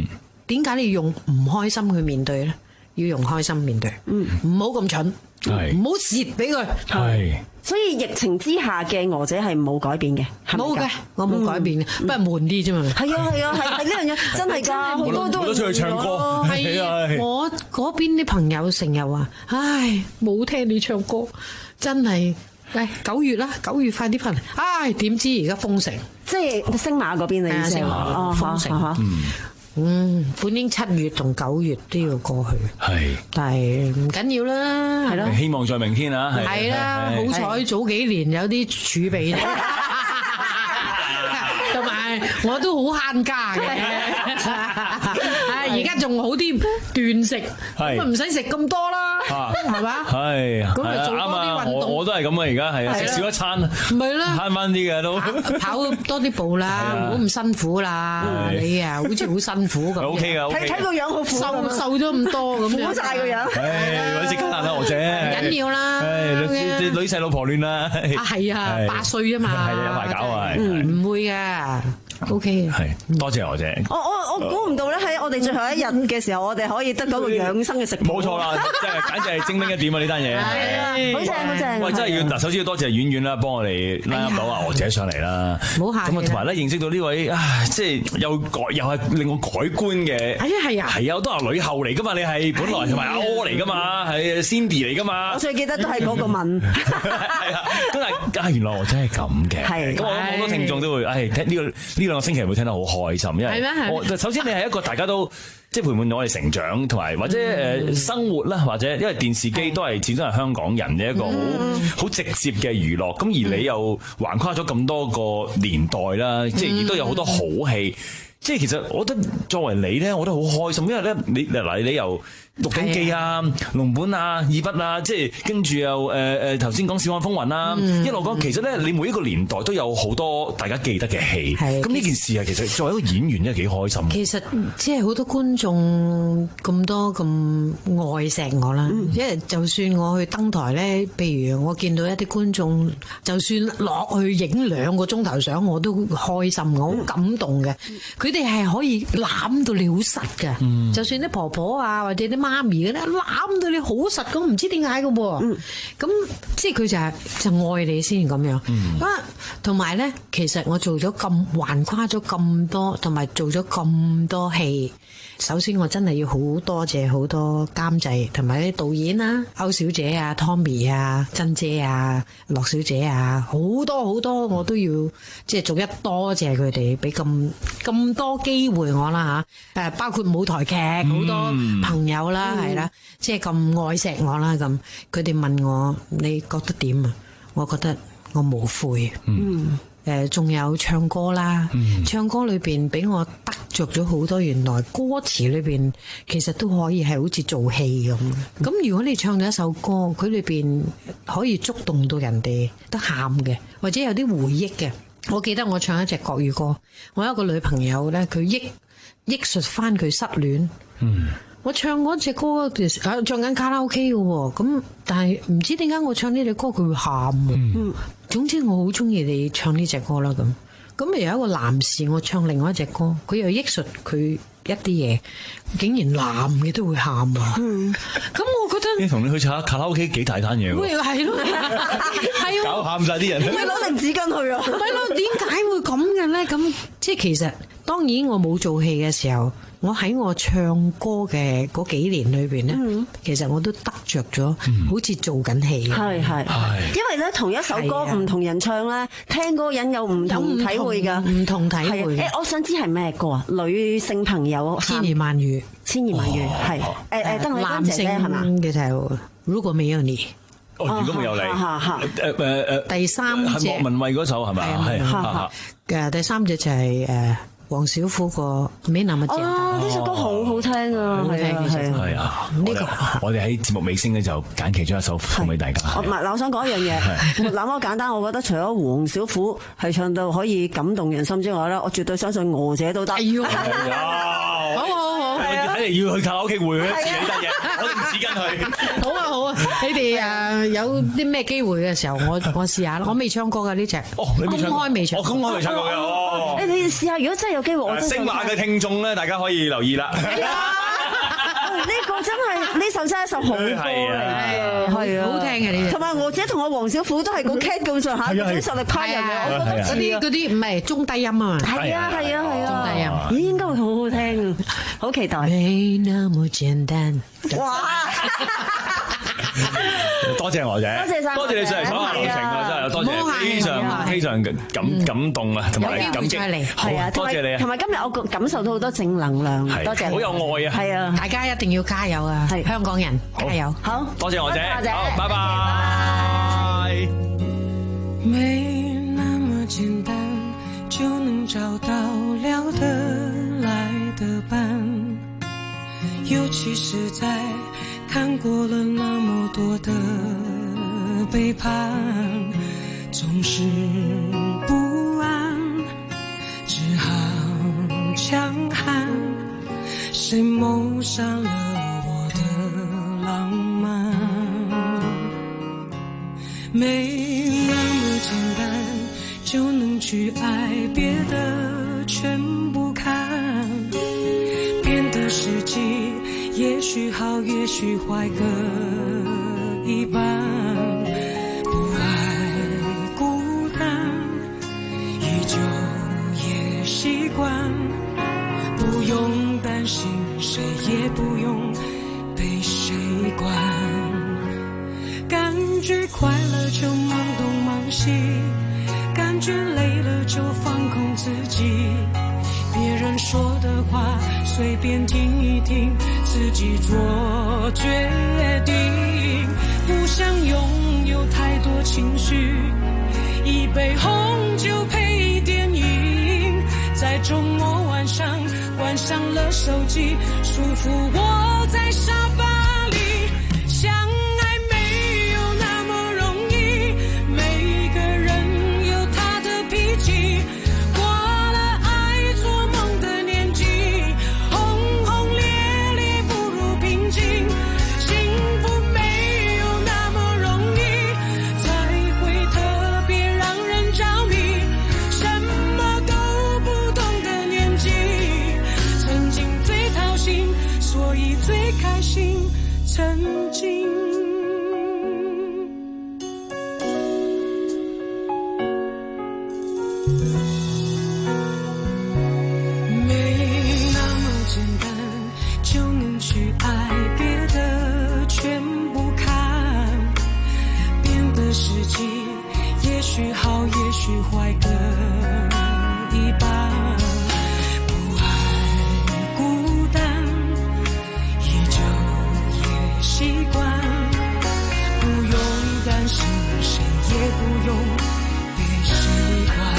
S15: 點解你要用唔開心去面對咧？要用開心面對，嗯，唔好咁蠢，唔好蝕俾佢。
S9: 係。
S10: 所以疫情之下嘅娥姐係冇改變嘅，
S15: 冇嘅，我冇改變嘅，不過悶啲啫嘛。
S10: 係啊係啊係係呢樣嘢真係㗎，好多都
S9: 冇得出去唱歌。
S15: 係啊，我嗰邊啲朋友成日話：唉，冇聽你唱歌，真係。喂，九月啦，九月快啲翻嚟。唉，點知而家封城，
S10: 即係星馬嗰邊你意思
S15: 啊？封城嚇。嗯，本應七月同九月都要過去，係，但係唔緊要啦，係咯。
S16: 希望在明天啊，
S15: 係啦，好彩早幾年有啲儲備，同埋我都好慳家嘅，而家仲好啲，斷食，咁啊唔使食咁多啦，係嘛？係，咁啊做多啲運動，
S16: 我我都係咁啊，而家係啊，食少一餐，
S15: 唔係啦，
S16: 慳翻啲嘅都，
S15: 跑多啲步啦，唔好咁辛苦啦，你啊好似好辛苦咁。
S16: O K 噶，
S10: 睇睇個樣好苦，
S15: 瘦瘦咗咁多咁樣，
S10: 苦晒個樣。
S16: 唉，揾食艱難啦，娥姐。
S15: 唔緊要啦，
S16: 女女細老婆亂啦。
S15: 啊係啊，八歲啊嘛。
S16: 係有排搞啊，
S15: 唔會嘅。O K，
S16: 係多謝娥姐。
S10: 我我我估唔到咧，喺我哋最後一日嘅時候，我哋可以得到個養生嘅食譜。
S16: 冇錯啦，即係簡直係精靈一點啊！呢單嘢
S10: 係啊，好正好正。
S16: 喂，真係要嗱，首先要多謝婉婉啦，幫我哋拉到阿娥姐上嚟啦。
S15: 唔好客氣。
S16: 咁啊，同埋咧認識到呢位啊，即係又改又係令我改觀嘅。
S15: 係啊係啊。
S16: 係啊，都係女后嚟噶嘛，你係本來同埋阿柯嚟噶嘛，係 Cindy 嚟噶嘛。
S10: 我最記得都係嗰個問。
S16: 係啊，咁但係原來我真係咁嘅。係。咁我諗好多聽眾都會，唉，聽呢個呢兩個星期會聽得好開心，因為我首先你係一個大家都即係陪伴我哋成長，同埋或者誒生活啦，或者因為電視機都係始終係香港人嘅一個好好直接嘅娛樂。咁而你又橫跨咗咁多個年代啦，即係亦都有好多好戲。即係其實我覺得作為你咧，我覺得好開心，因為咧你嗱你又鹿鼎記啊、龍本啊、二筆啊，即係跟住又誒誒頭先講《笑傲風雲》啦，一路講其實咧你每一個年代都有好多大家記得嘅戲。咁呢件事啊，其實作為一個演員真係幾開心。
S15: 其實即係好多觀眾咁多咁愛錫我啦，因為就算我去登台咧，譬如我見到一啲觀眾，就算落去影兩個鐘頭相，我都開心，我好感動嘅。佢佢哋係可以攬到你好實㗎，嗯、就算啲婆婆啊或者啲媽咪嗰啲攬到你好實咁，唔知點解嘅喎。咁、嗯、即係佢就係、是、就愛你先咁樣。咁同埋咧，其實我做咗咁橫跨咗咁多，同埋做咗咁多戲。首先我真係要好多謝好多監製同埋啲導演啊，歐小姐啊、Tommy 啊、珍姐啊、樂小姐啊，好多好多我都要即係逐一多謝佢哋俾咁咁多機會我啦嚇，誒包括舞台劇好多朋友啦係啦，即係咁愛錫我啦咁，佢哋問我你覺得點啊？我覺得我無悔。嗯。誒，仲有唱歌啦，嗯、唱歌裏邊俾我得着咗好多，原來歌詞裏邊其實都可以係好似做戲咁。咁、嗯、如果你唱咗一首歌，佢裏邊可以觸動到人哋得喊嘅，或者有啲回憶嘅。我記得我唱一隻國語歌，我有一個女朋友咧，佢憶憶述翻佢失戀。嗯。我唱嗰隻歌，啊唱緊卡拉 OK 嘅喎，咁但係唔知點解我唱呢隻歌佢會喊。嗯，總之我好中意你唱呢隻歌啦咁。咁又有一個男士，我唱另外一隻歌，佢又憶述佢一啲嘢，竟然男嘅都會喊啊！嗯，咁我覺得你
S16: 同你去唱卡拉 OK 幾大單嘢喎？
S15: 喂，係咯，係
S16: 搞喊晒啲人，
S10: 你攞定紙巾去啊？
S15: 係咯，點解會咁嘅咧？咁即係其實當然我冇做戲嘅時候。我喺我唱歌嘅嗰幾年裏邊咧，嗯、其實我都得着咗，好似做緊戲。係係，
S10: 因為咧同一首歌唔同人唱咧，聽嗰個人有唔同體會㗎，
S15: 唔同體會。
S10: 誒，我想知係咩歌啊？女性朋友
S15: 千言萬語，
S10: 千言萬語係誒誒，鄧麗君姐姐係嘛？
S15: 嘅就係如果沒有你。
S16: 哦，如果沒有你，誒誒誒，
S15: 第三隻
S16: 莫文蔚嗰首係咪？係
S15: 嘅第三隻就係誒。黃小虎個美男嘅正
S10: 啊！呢首歌好好聽啊，好聽係啊，
S16: 係啊！呢個我哋喺節目尾聲咧就揀其中一首送俾大家。
S10: 唔係，嗱，我想講一樣嘢，那麼簡單。我覺得除咗黃小虎係唱到可以感動人心之外咧，我絕對相信娥姐都得。係
S15: 啊！好好好，
S16: 睇嚟要去卡拉 OK 會去一次呢單嘢，攞定紙巾去。
S15: 好啊好啊！ 你哋誒有啲咩機會嘅時候，我我試下啦。我未唱過㗎呢隻，
S16: 哦，你未唱過？
S15: 公開未唱，
S16: 哦，公開未唱過嘅哦。
S10: 誒，你哋試下，如果真係有機會，我真係
S16: 星馬嘅聽眾咧，大家可以留意啦。
S10: 呢個真係呢首真係一首好歌嚟嘅，係啊，
S15: 好聽嘅呢。
S10: 同埋我姐同我黃小虎都係個 cat 咁上下，嗰種實力派人嘅，我覺得
S15: 嗰啲嗰啲唔係中低音啊嘛。
S10: 係啊係啊係啊，
S15: 中低音，
S10: 咦應該會好好聽，好期待。
S15: 沒那麼簡單。
S10: 哇！
S16: 多謝我姐，
S10: 多謝晒，
S16: 多謝你上嚟手下留情啊！真係多謝，非常非常感感動啊，同埋感激。
S10: 係啊，
S16: 多謝你。
S10: 同埋今日我感受到好多正能量，多謝。
S16: 好有愛啊！
S10: 係啊，
S15: 大家一定要加油啊！係香港人，加油！
S10: 好，
S16: 多謝我姐，好，拜拜。
S12: 沒那麼簡單就能找到聊得來的伴，尤其是在看過了那麼多的背叛，總是不安，只好強悍，誰謀殺了我的浪漫，沒那麼簡單就能去愛，別的全不看，變得實際也許好也許壞各一半，不愛孤單依舊也習慣，不用擔心誰也不用被誰管，感覺快樂就忙東忙西，感覺累了就放空自己，別人說的話隨便聽一聽，自己做決定，不想擁有太多情緒，一杯紅酒配電影，在周末晚上關上了手機，舒服窩在沙發裡，相愛沒有那麼容易，每個人有他的脾氣，過了愛做夢的年紀，轟轟烈烈不如平靜，幸福沒有那麼容易，才會特別讓人着迷，什麼都不懂的年紀，曾經最掏心，所以最開心，曾經沒那麼簡單就能去愛，別的全不看，變得實際也許好也許壞各一半，不愛孤單依舊也習慣，不用擔心誰也不用被誰管，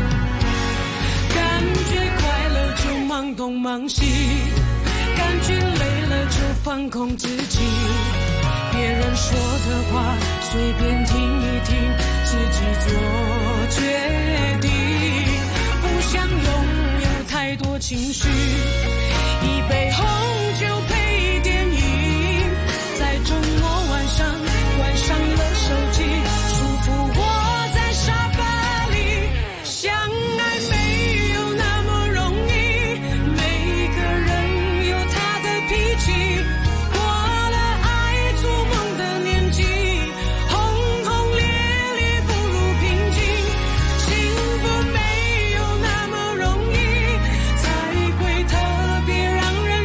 S12: 感覺快樂就忙東忙西，感覺累了就放空自己，別人說的話隨便聽一聽，自己做決定，不想擁有太多情緒，一杯紅酒配電影，在周末晚上關上了手機，舒服窩在沙發裡，相愛沒有那麼容易，每個人有他的脾氣，過了愛做夢的年紀，轟轟烈烈不如平靜，幸福沒有那麼容易，才會特別讓人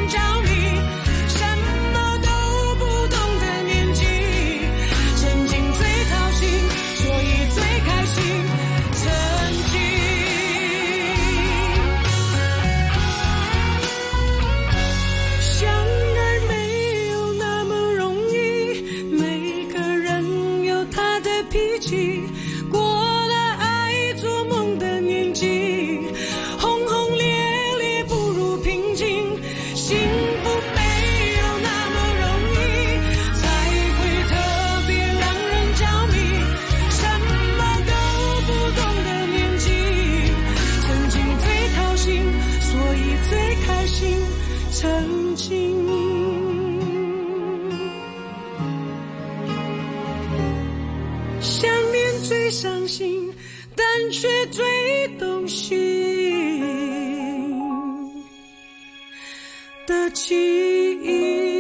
S12: 相信，但却最懂心的记忆。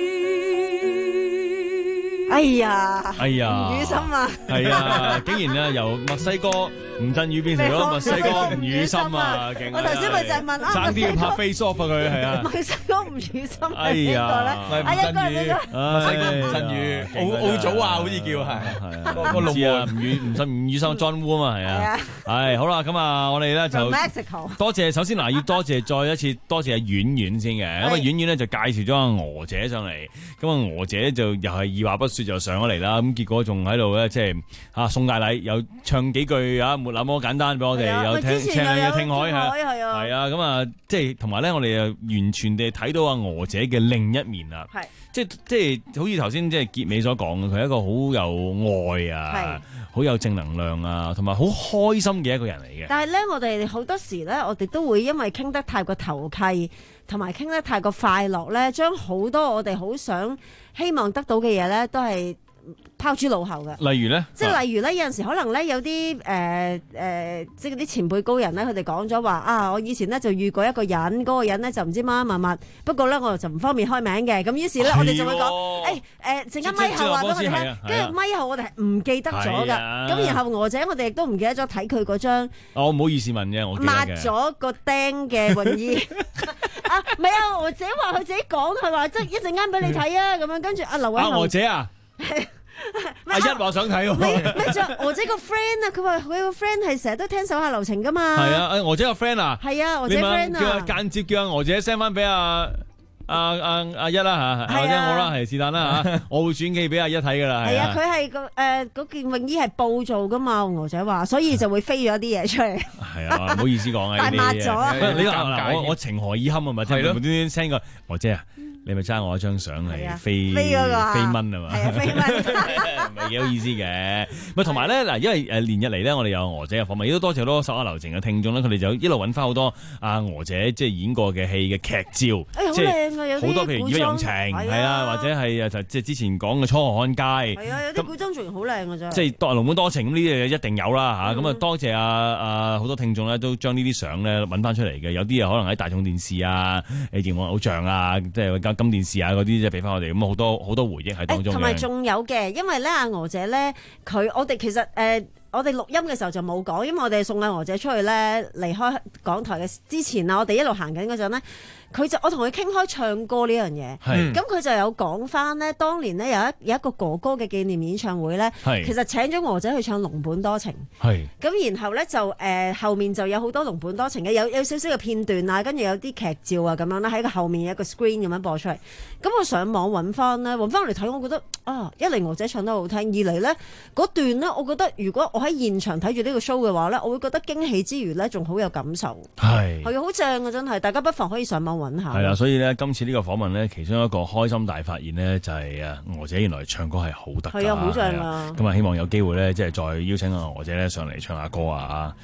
S10: 哎呀，
S9: 哎呀，
S10: 吳宇森啊，
S9: 係啊，竟然啊由墨西哥吳鎮宇變成咗墨西哥吳宇森啊，勁啊！
S10: 我頭先咪就係問啊，
S9: 爭啲要拍 face off 啊佢係啊，
S10: 墨西哥吳宇森
S9: 哎
S10: 係邊個咧？
S9: 呀，
S10: 係一個人呢
S9: 墨西哥
S11: 吳鎮宇，澳澳祖啊，好似叫係
S9: 係啊，我知啊，吳宇吳鎮吳宇森 John Woo 啊嘛係啊，係好啦，咁啊我哋咧就多謝，首先嗱要多謝再一次多謝阿婉婉先嘅，咁啊婉婉咧就介紹咗阿娥姐上嚟，咁啊娥姐就又係二話不說就上咗嚟啦，咁結果仲喺度咧即係啊送大禮，又唱幾句啊沒那麼簡單俾我哋，有聽聽兩嘢聽海係啊，係啊，咁啊即係同埋咧我哋又完全地睇到阿娥姐嘅另一面啦，係即係即係好似頭先即係結尾所講嘅，佢係一個好有愛啊，好有正能量啊，同埋好開心嘅一個人嚟嘅。
S10: 但係咧，我哋好多時咧，我哋都會因為傾得太過投契，同埋傾得太過快樂咧，將好多我哋好想希望得到嘅嘢咧，都係拋諸腦後嘅。
S9: 例如咧，
S10: 即係例如咧，有陣時可能咧有啲誒誒，即係啲前輩高人咧，佢哋講咗話啊，我以前咧就遇過一個人，嗰、嗰個人咧就唔知乜乜乜，不過咧我就唔方便開名嘅。咁於是咧，我哋就會講誒誒，陣間咪後話俾我哋聽，跟住咪後我哋係唔記得咗㗎。咁然後娥姐我哋亦都唔記得咗睇佢嗰張。
S9: 我唔好意思問啫，我
S10: 抹咗個釘嘅泳衣。啊，唔係啊，娥姐話佢自己講，佢話即係一陣間俾你睇啊，咁樣跟住阿劉偉
S9: 豪。阿娥姐啊。阿一話想睇喎，
S10: 咪咪仲娥姐個 friend 啊，佢話佢個 friend 係成日都聽手下留情噶嘛。係
S9: 啊，娥姐個 friend 啊，
S10: 係啊，娥姐 friend 啊，
S9: 叫佢間接叫阿娥姐 send 翻俾阿阿阿阿一啦吓，或者我啦，係是但啦吓，我會轉寄俾阿一睇噶啦。
S10: 係啊，佢係個誒嗰件泳衣係布做噶嘛，娥姐話，所以就會飛咗啲嘢出嚟。
S9: 係啊，唔好意思講啊，
S10: 大抹咗啊！
S9: 你嗱我我情何以堪啊？咪係咯，無端端 send 個娥姐啊。你咪揸我一張相嚟飛飛蚊係嘛？係啊，飛蚊唔係幾好意思嘅。咪同埋咧嗱，因為誒連日嚟咧，我哋有娥姐嘅訪問，亦都多謝好多手下留情嘅聽眾咧，佢哋就一路揾翻好多阿娥姐即係演過嘅戲嘅劇照，即係好多譬如《義不容情》係啊，或者係就即係之前講嘅《楚河漢街》
S10: 係啊，有啲古裝仲好靚嘅啫。即
S9: 係多龍門多情咁呢啲嘢一定有啦嚇。咁啊多謝阿阿好多聽眾咧，都將呢啲相咧揾翻出嚟嘅。有啲啊可能喺大眾電視啊、誒熒幕偶像啊，即係金電視啊嗰啲即係俾翻我哋，咁好多好多回憶喺當中。
S10: 同埋仲有嘅，因為咧阿娥姐咧，佢我哋其實誒、呃、我哋錄音嘅時候就冇講，因為我哋送阿娥姐出去咧離開港台嘅之前啊，我哋一路行緊嗰陣咧。佢就我同佢傾開唱歌呢樣嘢，咁佢就有講翻呢。當年呢，有一有一個哥哥嘅紀念演唱會呢，其實請咗娥姐去唱《儂本多情》，咁然後呢，就誒、呃、後面就有好多《儂本多情》嘅有有少少嘅片段啊，跟住有啲劇照啊咁樣啦，喺個後面有一個 screen 咁樣播出嚟。咁我上網揾翻呢，揾翻嚟睇，我覺得啊，一嚟娥姐唱得好聽，二嚟呢嗰段呢，我覺得如果我喺現場睇住呢個 show 嘅話呢，我會覺得驚喜之餘呢，仲好有感受，係係好正啊！真係，大家不妨可以上網。
S9: 係啦，所以咧今次呢個訪問咧，其中一個開心大發現咧，就係啊娥姐原來唱歌係好得㗎，
S10: 係啊，好正啊！
S9: 咁啊，希望有機會咧，即係再邀請阿娥姐咧上嚟唱下歌啊！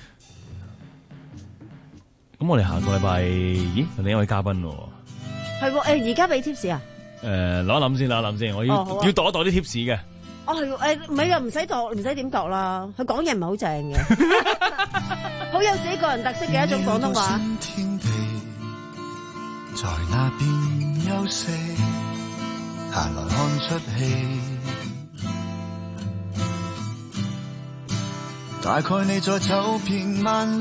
S9: 咁我哋下個禮拜，咦，另一位嘉賓喎，
S10: 係喎，誒而家俾 tips 啊？
S9: 誒，諗一諗先，諗一諗先，我要、哦啊、要度一度啲 tips 嘅。
S10: 哦，係誒，唔係啊，唔使度，唔使點度啦，佢講嘢唔係好正嘅，好有自己個人特色嘅一種廣東話。
S12: 在那邊休息，閒來看出戲。大概你在走遍萬里，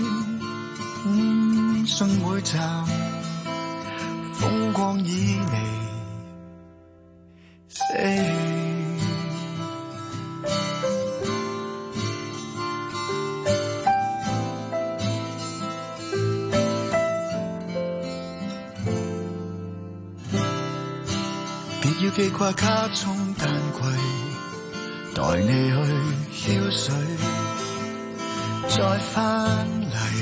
S12: 嗯，信每站風光已離死。要記掛卡中單櫃，待你去澆水，再返嚟。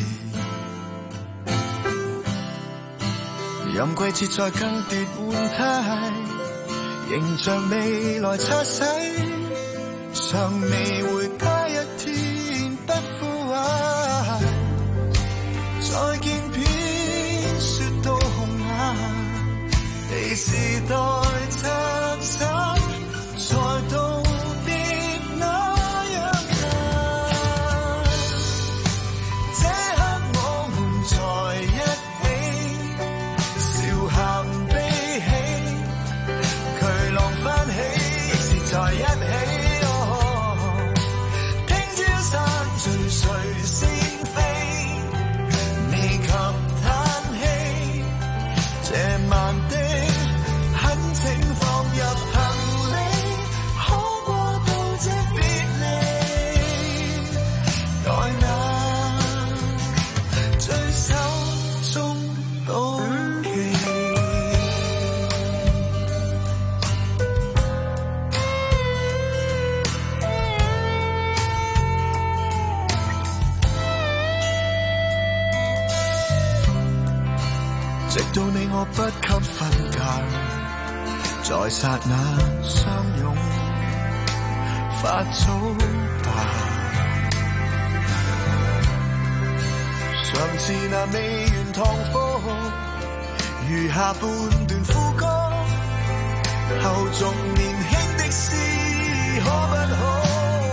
S12: 任季節在更迭換態，迎着未來擦洗，尚未回家一天不枯萎。再見片雪到紅眼，被時代拆散，才道別那樣難。 直到你我不給瞓覺，在剎那相擁，發早吧。上次那未完堂課，餘下半段副歌，後續年輕的事可不可？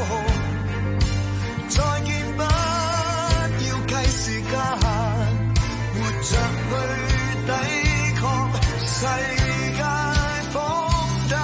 S12: 再見不要計時間，活着去抵抗世界荒誕。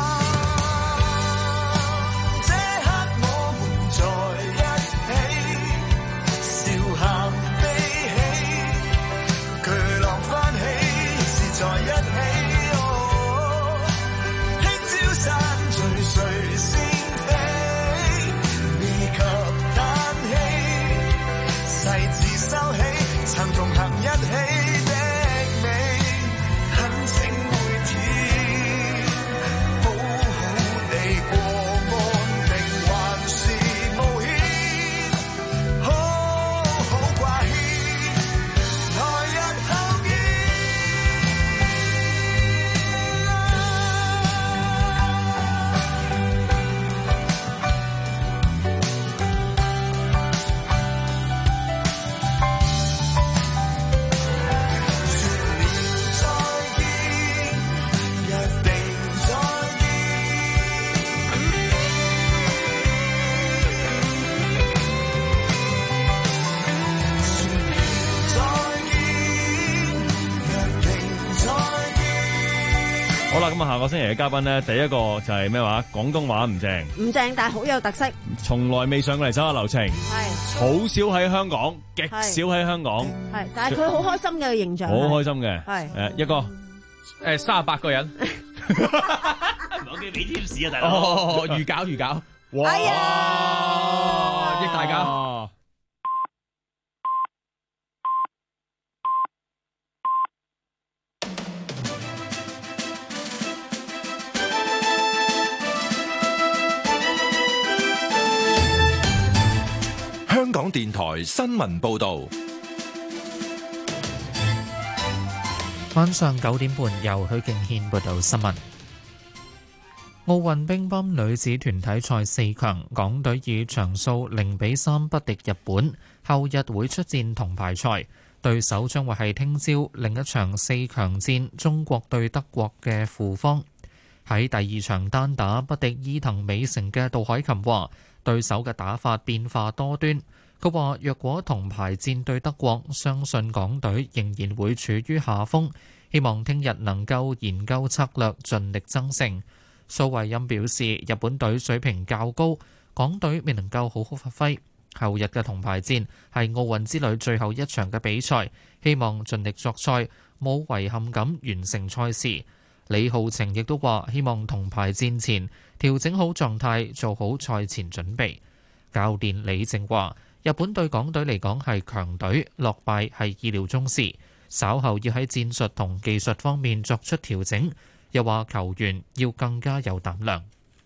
S12: 這刻我們在一起，笑喊悲喜，巨浪翻起是在一起。哦，聽朝散聚誰先飛，未及嘆氣，細字收起，曾同行一起的美，懇請每天好好地過，安定還是冒險，好好掛牽，來日後見。
S9: 好啦，咁啊，下個星期嘅嘉賓咧，第一個就係咩話？廣東話唔正，
S10: 唔正，但係好有特色。
S9: 從來未上過嚟走下流程，
S10: 係
S9: 好少喺香港，極少喺香港，
S10: 係，但係佢好開心嘅形象，
S9: 好開心嘅。
S10: 係
S9: 誒，一個
S11: 誒三十八個人，
S16: 我叫俾貼士啊，大佬。
S11: 哦，預搞預搞，哇！
S10: 哎呀，
S11: 益大家。
S4: 香港電台新聞報導，
S1: 晚上九點半由許敬軒報道新聞。奧運乒乓女子團體賽四強，港隊以場數零比三不敵日本，後日會出戰銅牌賽，對手將會係聽朝另一場四強戰中國對德國嘅負方。喺第二場單打不敵伊藤美誠嘅杜凱琹話，對手嘅打法變化多端。佢話：若果銅牌戰對德國，相信港隊仍然會處於下風。希望聽日能夠研究策略，盡力爭勝。蘇慧音表示，日本隊水平較高，港隊未能夠好好發揮。後日嘅銅牌戰係奧運之旅最後一場嘅比賽，希望盡力作賽，冇遺憾咁完成賽事。李浩晴亦都話：希望銅牌戰前調整好狀態，做好賽前準備。教練李靜話：日本對港隊嚟講係強隊，落敗係意料中事。稍後要喺戰術同技術方面作出調整。又話球員要更加有膽量。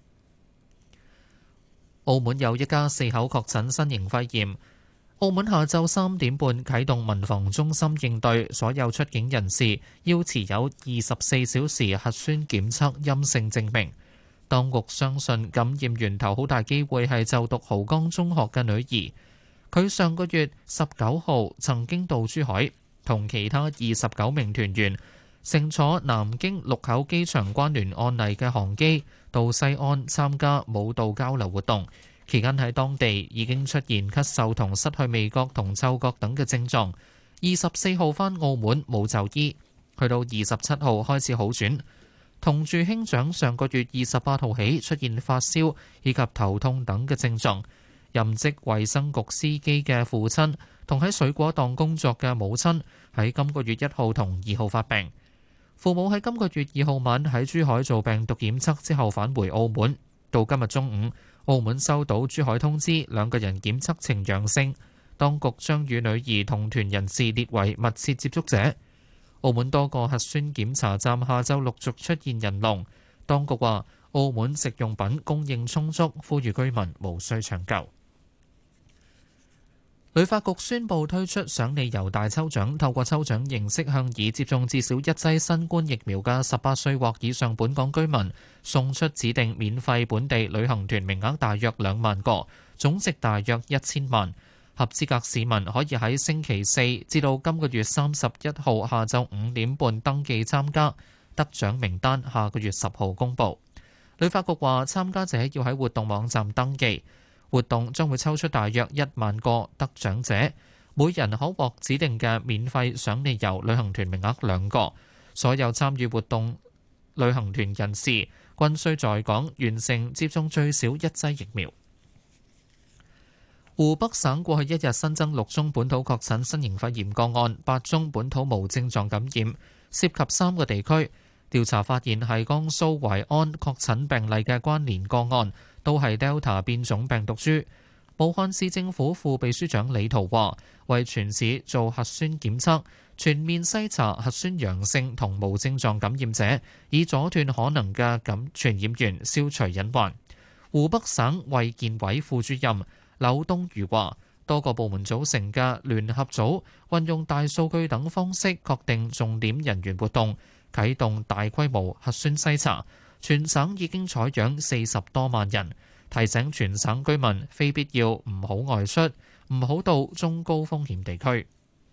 S1: 澳門有一家四口確診新型肺炎。澳門下晝三點半啟動民防中心應對，所有出境人士要持有二十四小時核酸檢測陰性證明。當局相信感染源頭好大機會係就讀濠江中學嘅女兒。佢上個月十九號曾經到珠海，同其他二十九名團員乘坐南京祿口機場關聯案例嘅航機到西安參加舞蹈交流活動，期間喺當地已經出現咳嗽同失去味覺同嗅覺等嘅症狀。二十四號返澳門冇就醫，去到二十七號開始好轉。同住兄長上個月二十八號起出現發燒以及頭痛等嘅症狀。任職衛生局司機嘅父親同喺水果檔工作嘅母親喺今個月一號同二號發病。父母喺今個月二號晚喺珠海做病毒檢測之後返回澳門，到今日中午，澳門收到珠海通知，兩個人檢測呈陽性，當局將與女兒同團人士列為密切接觸者。澳門多個核酸檢查站下晝陸續出現人龍，當局話澳門食用品供應充足，呼籲居民無需搶購。 旅發局宣布推出賞你遊大抽獎，透過抽獎形式向已接種至少一劑新冠疫苗嘅十八歲或以上本港居民送出指定免費本地旅行團名額大約兩萬個，總值大約一千萬。合資格市民可以喺星期四至到今個月三十一號下晝五點半登記參加，得獎名單下個月十號公佈。旅發局話，參加者要喺活動網站登記。活動將會抽出大約一萬個得獎者，每人可獲指定嘅免費賞你遊旅行團名額兩個。所有參與活動旅行團人士均須在港完成接種最少一劑疫苗。湖北省過去一日新增六宗本土確診新型肺炎個案，八宗本土無症狀感染，涉及三個地區。調查發現係江蘇淮安確診病例嘅關聯個案，都係 Delta 變種病毒株。武漢市政府副秘書長李濤話，為全市做核酸檢測，全面篩查核酸陽性同無症狀感染者，以阻斷可能嘅感傳染源，消除隱患。湖北省衛健委副主任柳東如話，多個部門組成嘅聯合組運用大數據等方式確定重點人員活動，啟動大規模核酸篩查，全省已經採樣四十多萬人，提醒全省居民非必要唔好外出，唔好到中高風險地區。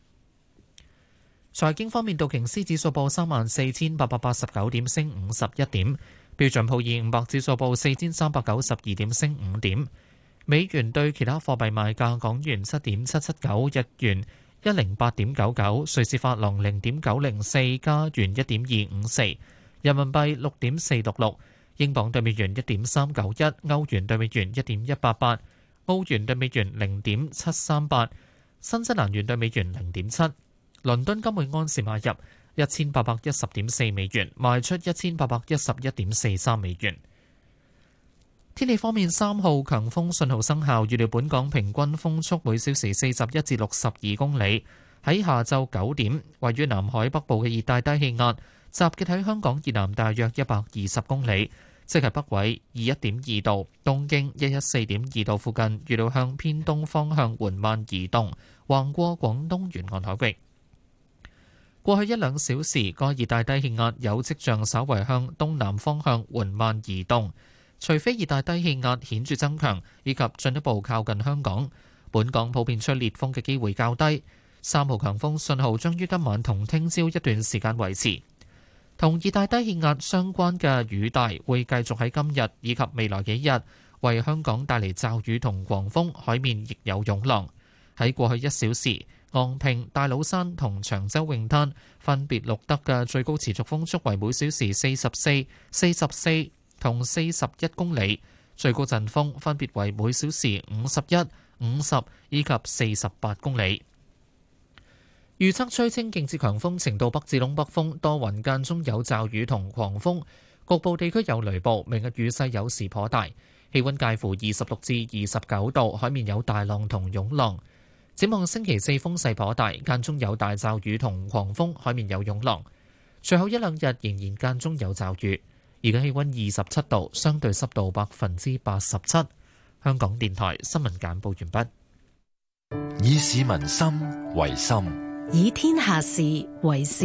S1: 財經方面，道瓊斯指數報三萬四千八百八十九點，升五十一點；標準普爾五百指數報四千三百九十二點，升五點。美元對其他貨幣賣價：港元七點七七九，日元一零八點九九，瑞士法郎零點九零四，加元一點二五四，人民幣六點四六六，英鎊對美元一點三九一，歐元對美元一點一八八，澳元對美元零點七三八，新西蘭元對美元零點七。倫敦金每安士買入一千八百一十點四美元，賣出一千八百一十一點四三美元。天氣方面，三號強風信號生效，預料本港平均風速每小時四十一至六十二公里。喺下晝九點，位於南海北部嘅熱帶低氣壓集結喺香港以南大約一百二十公里，即係北緯二一點二度，東經一一四點二度附近，預料向偏東方向緩慢移動，橫過廣東沿岸海域。過去一兩小時，該熱帶低氣壓有跡象稍為向東南方向緩慢移動。除非熱帶低氣壓顯著增強，以及進一步靠近香港，本港普遍吹烈風嘅機會較低。三號強風信號將於今晚同聽朝一段時間維持。同熱帶低氣壓相關嘅雨帶會繼續喺今日以及未來幾日為香港帶嚟驟雨同狂風，海面亦有湧浪。喺過去一小時，昂坪、大老山同長洲泳灘分別錄得嘅最高持續風速為每小時四十四、四十四同四十一公里，最高陣風分別為每小時五十一、五十以及四十八公里。預測吹清勁至強風程度，北至東北風，多雲間中有驟雨同狂風，局部地區有雷暴。明日雨勢有時頗大，氣溫介乎二十六至二十九度，海面有大浪同湧浪。展望星期四風勢頗大，間中有大驟雨同狂風，海面有湧浪。隨後一兩日仍然間中有驟雨。而家氣溫二十七度，相對濕度百分之八十七。香港電台新聞簡報完畢。
S4: 以市民心為心，
S5: 以天下事為事。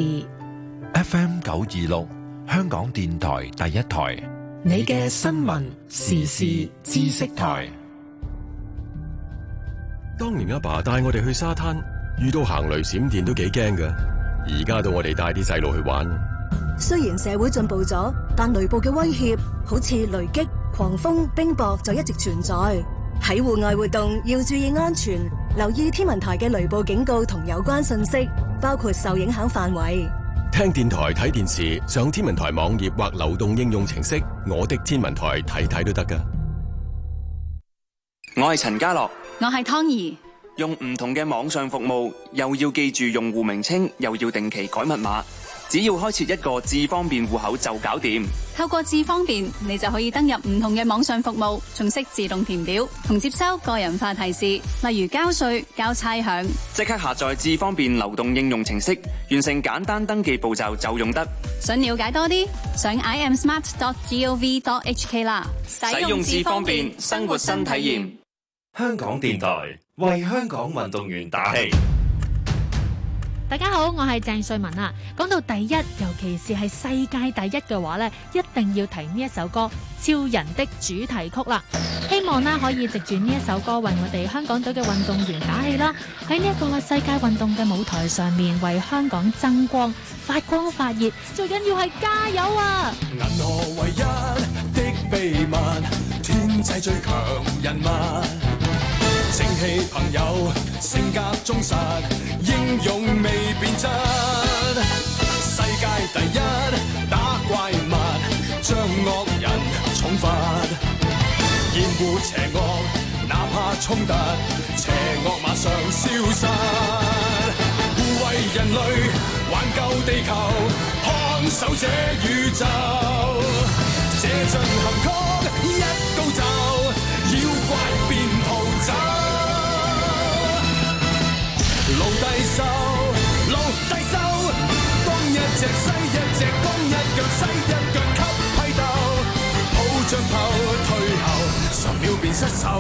S4: F M 九二六，香港電台第一台，
S5: 你嘅新聞時事知識台。
S20: 當年阿爸帶我哋去沙灘，遇到行雷閃電都幾驚㗎。而家到我哋帶啲細路去玩。
S21: 雖然社會進步咗，但雷暴嘅威脅好似雷擊、狂風、冰雹就一直存在。喺戶外活動要注意安全，留意天文台嘅雷暴警告同有關信息，包括受影響範圍。
S20: 聽電台、睇電視，上天文台網頁或流動應用程式《我的天文台》睇睇都得㗎。
S22: 我係陳家樂，
S2: 我係湯兒。
S22: 用唔同嘅網上服務，又要記住用戶名稱，又要定期改密碼。只要開設一個智方便戶口就搞掂。
S2: 透過智方便，你就可以登入唔同嘅網上服務，仲識自動填表同接收個人化提示，例如交稅、交差響。
S22: 即刻下載智方便流動應用程式，完成簡單登記步驟就用得。
S2: 想了解多啲，上 i m smart dot gov dot h k 啦。
S22: 使用智方便，生活新體驗。
S18: 香港電台
S3: 為香港運動員打氣。
S6: 大家好，我係鄭瑞文啊。講到第一，尤其是係世界第一嘅話呢，一定要提呢一首歌《超人的主題曲》啦。希望呢可以藉住呢一首歌為我哋香港隊嘅運動員打氣啦。喺呢一個世界運動嘅舞台上面，為香港爭光、發光發熱，最緊要係加油啊！
S12: 銀河唯一的秘密，天際最強人物。正氣朋友，性格忠實，英勇未變質。世界第一打怪物，將惡人重罰，厭惡邪惡，哪怕衝突，邪惡馬上消失。護衛人類，挽救地球，看守這宇宙。這進行曲一高奏，妖怪便逃走。老低手，老低手，東一隻西一隻，東一腳西一腳給批鬥，抱着炮退後，十秒便失手。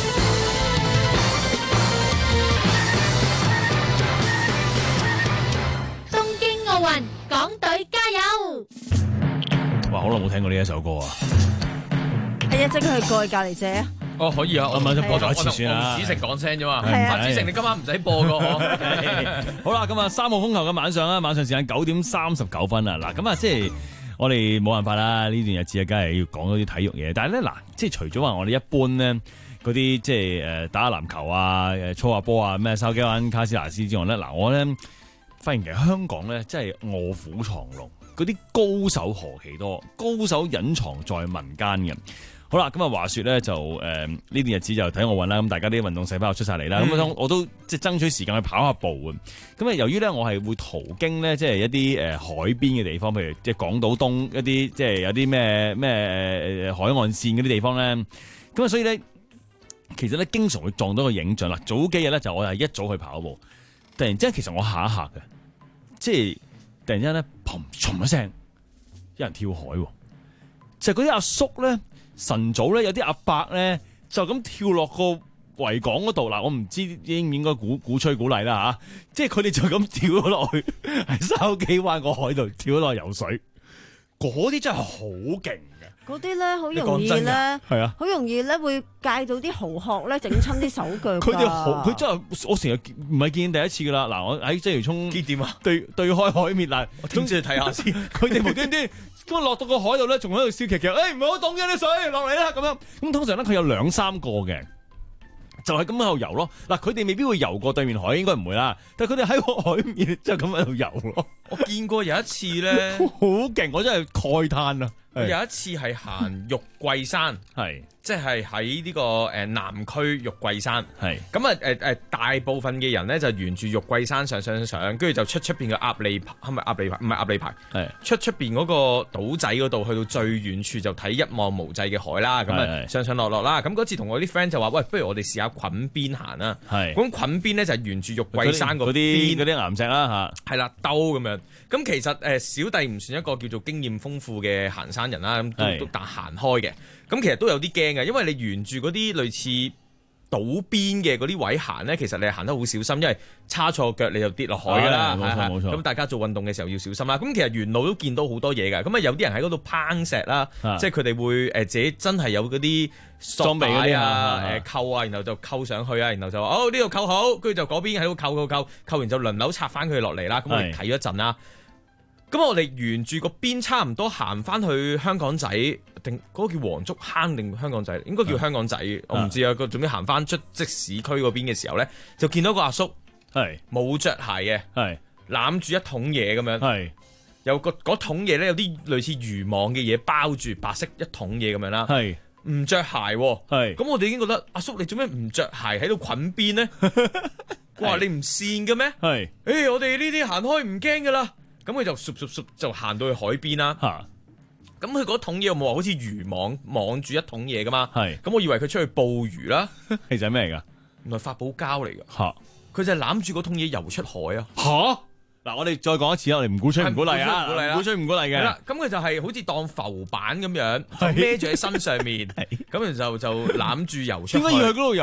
S6: 東京奧運，港隊加油！
S9: 哇，好耐冇聽過呢一首歌啊！
S10: 係啊，即係佢過去隔離姐。
S11: 哦，可以啊，
S9: 我咪播咗一次算啦。
S11: 子成講聲啫嘛，
S10: 係啊，
S11: 子成你今晚唔使播噶。
S9: 好啦，咁啊，三號風球嘅晚上啦，晚上時間九點三十九分啊。嗱，咁啊，即係我哋冇辦法啦，呢段日子啊，梗係要講嗰啲體育嘢。但係咧，嗱，即係除咗話我哋一般咧嗰啲即係誒打下籃球啊、誒操下波啊、咩筲箕灣卡斯拿斯之外咧，嗱，我咧發現其實香港咧真係臥虎藏龍，嗰啲高手何其多，高手隱藏在民間嘅。好啦，咁啊話說咧就誒呢、呃、段日子就睇奧運啦，咁大家啲運動細胞出晒嚟啦，咁、嗯、我都即係爭取時間去跑下步嘅。咁啊由於咧我係會途經咧即係一啲誒、呃、海邊嘅地方，譬如即係港島東一啲即係有啲咩咩誒海岸線嗰啲地方咧，咁啊所以咧其實咧經常會撞到個影像啦。早幾日咧就我係一早去跑步，突然之間其實我嚇一嚇嘅，即係突然之間咧砰唰一聲，有人跳海喎，就係嗰啲阿叔咧。晨早咧有啲阿伯咧就咁跳落個維港嗰度，嗱我唔知應唔應該鼓鼓吹鼓勵啦吓，即係佢哋就咁跳咗落去喺筲箕灣個海度跳咗落去游水，嗰啲真係好勁嘅。
S10: 嗰啲咧好容易咧，係啊，好容易咧會戒到啲蠔殼咧整親啲手腳。
S9: 佢哋好，佢真係我成日唔係見第一次噶啦。嗱，我喺鰂魚涌
S11: 見點啊？
S9: 對對開海面嗱，
S11: 我總之去睇下先。
S9: 佢哋無端端咁落到個海度咧，仲喺度笑騎騎，誒唔係好凍嘅啲水落嚟啦咁樣。咁通常咧佢有兩三個嘅，就係咁喺度游咯。嗱，佢哋未必會游過對面海，應該唔會啦。但係佢哋喺個海面就咁喺度游咯。
S11: 我見過有一次咧，
S9: 好勁，我真係慨嘆啊！
S11: 有一次係行玉桂山，係即係喺呢個誒南區玉桂山，係咁啊誒誒大部分嘅人咧就沿住玉桂山上上上，跟住就出出邊嘅鴨脷係咪鴨脷排？唔係鴨脷排，係出出邊嗰個島仔嗰度，去到最遠處就睇一望無際嘅海啦。咁啊上上落落啦。咁嗰次同我啲 friend 就話：喂，不如我哋試下滾邊行啦。係咁滾邊咧就係沿住玉桂山嗰啲
S9: 嗰啲岩石啦嚇，
S11: 係啦兜咁樣。咁其實誒小弟唔算一個叫做經驗豐富嘅行山人啦，咁都都但行開嘅。咁其實都有啲驚嘅，因為你沿住嗰啲類似島邊嘅嗰啲位行咧，其實你係行得好小心，因為叉錯腳你就跌落海㗎啦。冇錯冇錯。咁大家做運動嘅時候要小心啦。咁其實沿路都見到好多嘢㗎。咁啊有啲人喺嗰度攀石啦，即係佢哋會誒自己真係有嗰啲裝備嗰啲啊誒扣啊，然後就扣上去啊，然後就哦呢度扣好，跟住就嗰邊喺度扣扣扣，扣完就輪流拆翻佢落嚟啦。咁我哋睇咗一陣啦。咁我哋沿住個邊差唔多行翻去香港仔，定嗰個叫黃竹坑定香港仔？應該叫香港仔，我唔知啊。個總之行翻出即市區嗰邊嘅時候咧，就見到個阿叔係冇着鞋嘅，係攬住一桶嘢咁樣，係有個嗰桶嘢咧有啲類似漁網嘅嘢包住白色一桶嘢咁樣啦，係唔着鞋，係咁我哋已經覺得阿叔你做咩唔着鞋喺度捆邊咧？哇你唔跣嘅咩？係誒我哋呢啲行開唔驚噶啦。咁佢就唰唰唰就行到去海邊啦。咁佢嗰桶嘢有冇話好似漁網網住一桶嘢噶嘛？係。咁我以為佢出去捕魚啦。
S9: 其實係咩嚟噶？
S11: 原來發泡膠嚟噶。
S9: 嚇！
S11: 佢就係攬住嗰桶嘢游出海啊。
S9: 嚇！嗱，我哋再講一次啦，我哋唔鼓吹唔鼓勵啊，唔鼓吹唔鼓勵唔鼓勵嘅。係啦，
S11: 咁佢就係好似當浮板咁樣，就孭住喺身上面，咁然後就就攬住游出海。
S9: 點解要去嗰度游咧？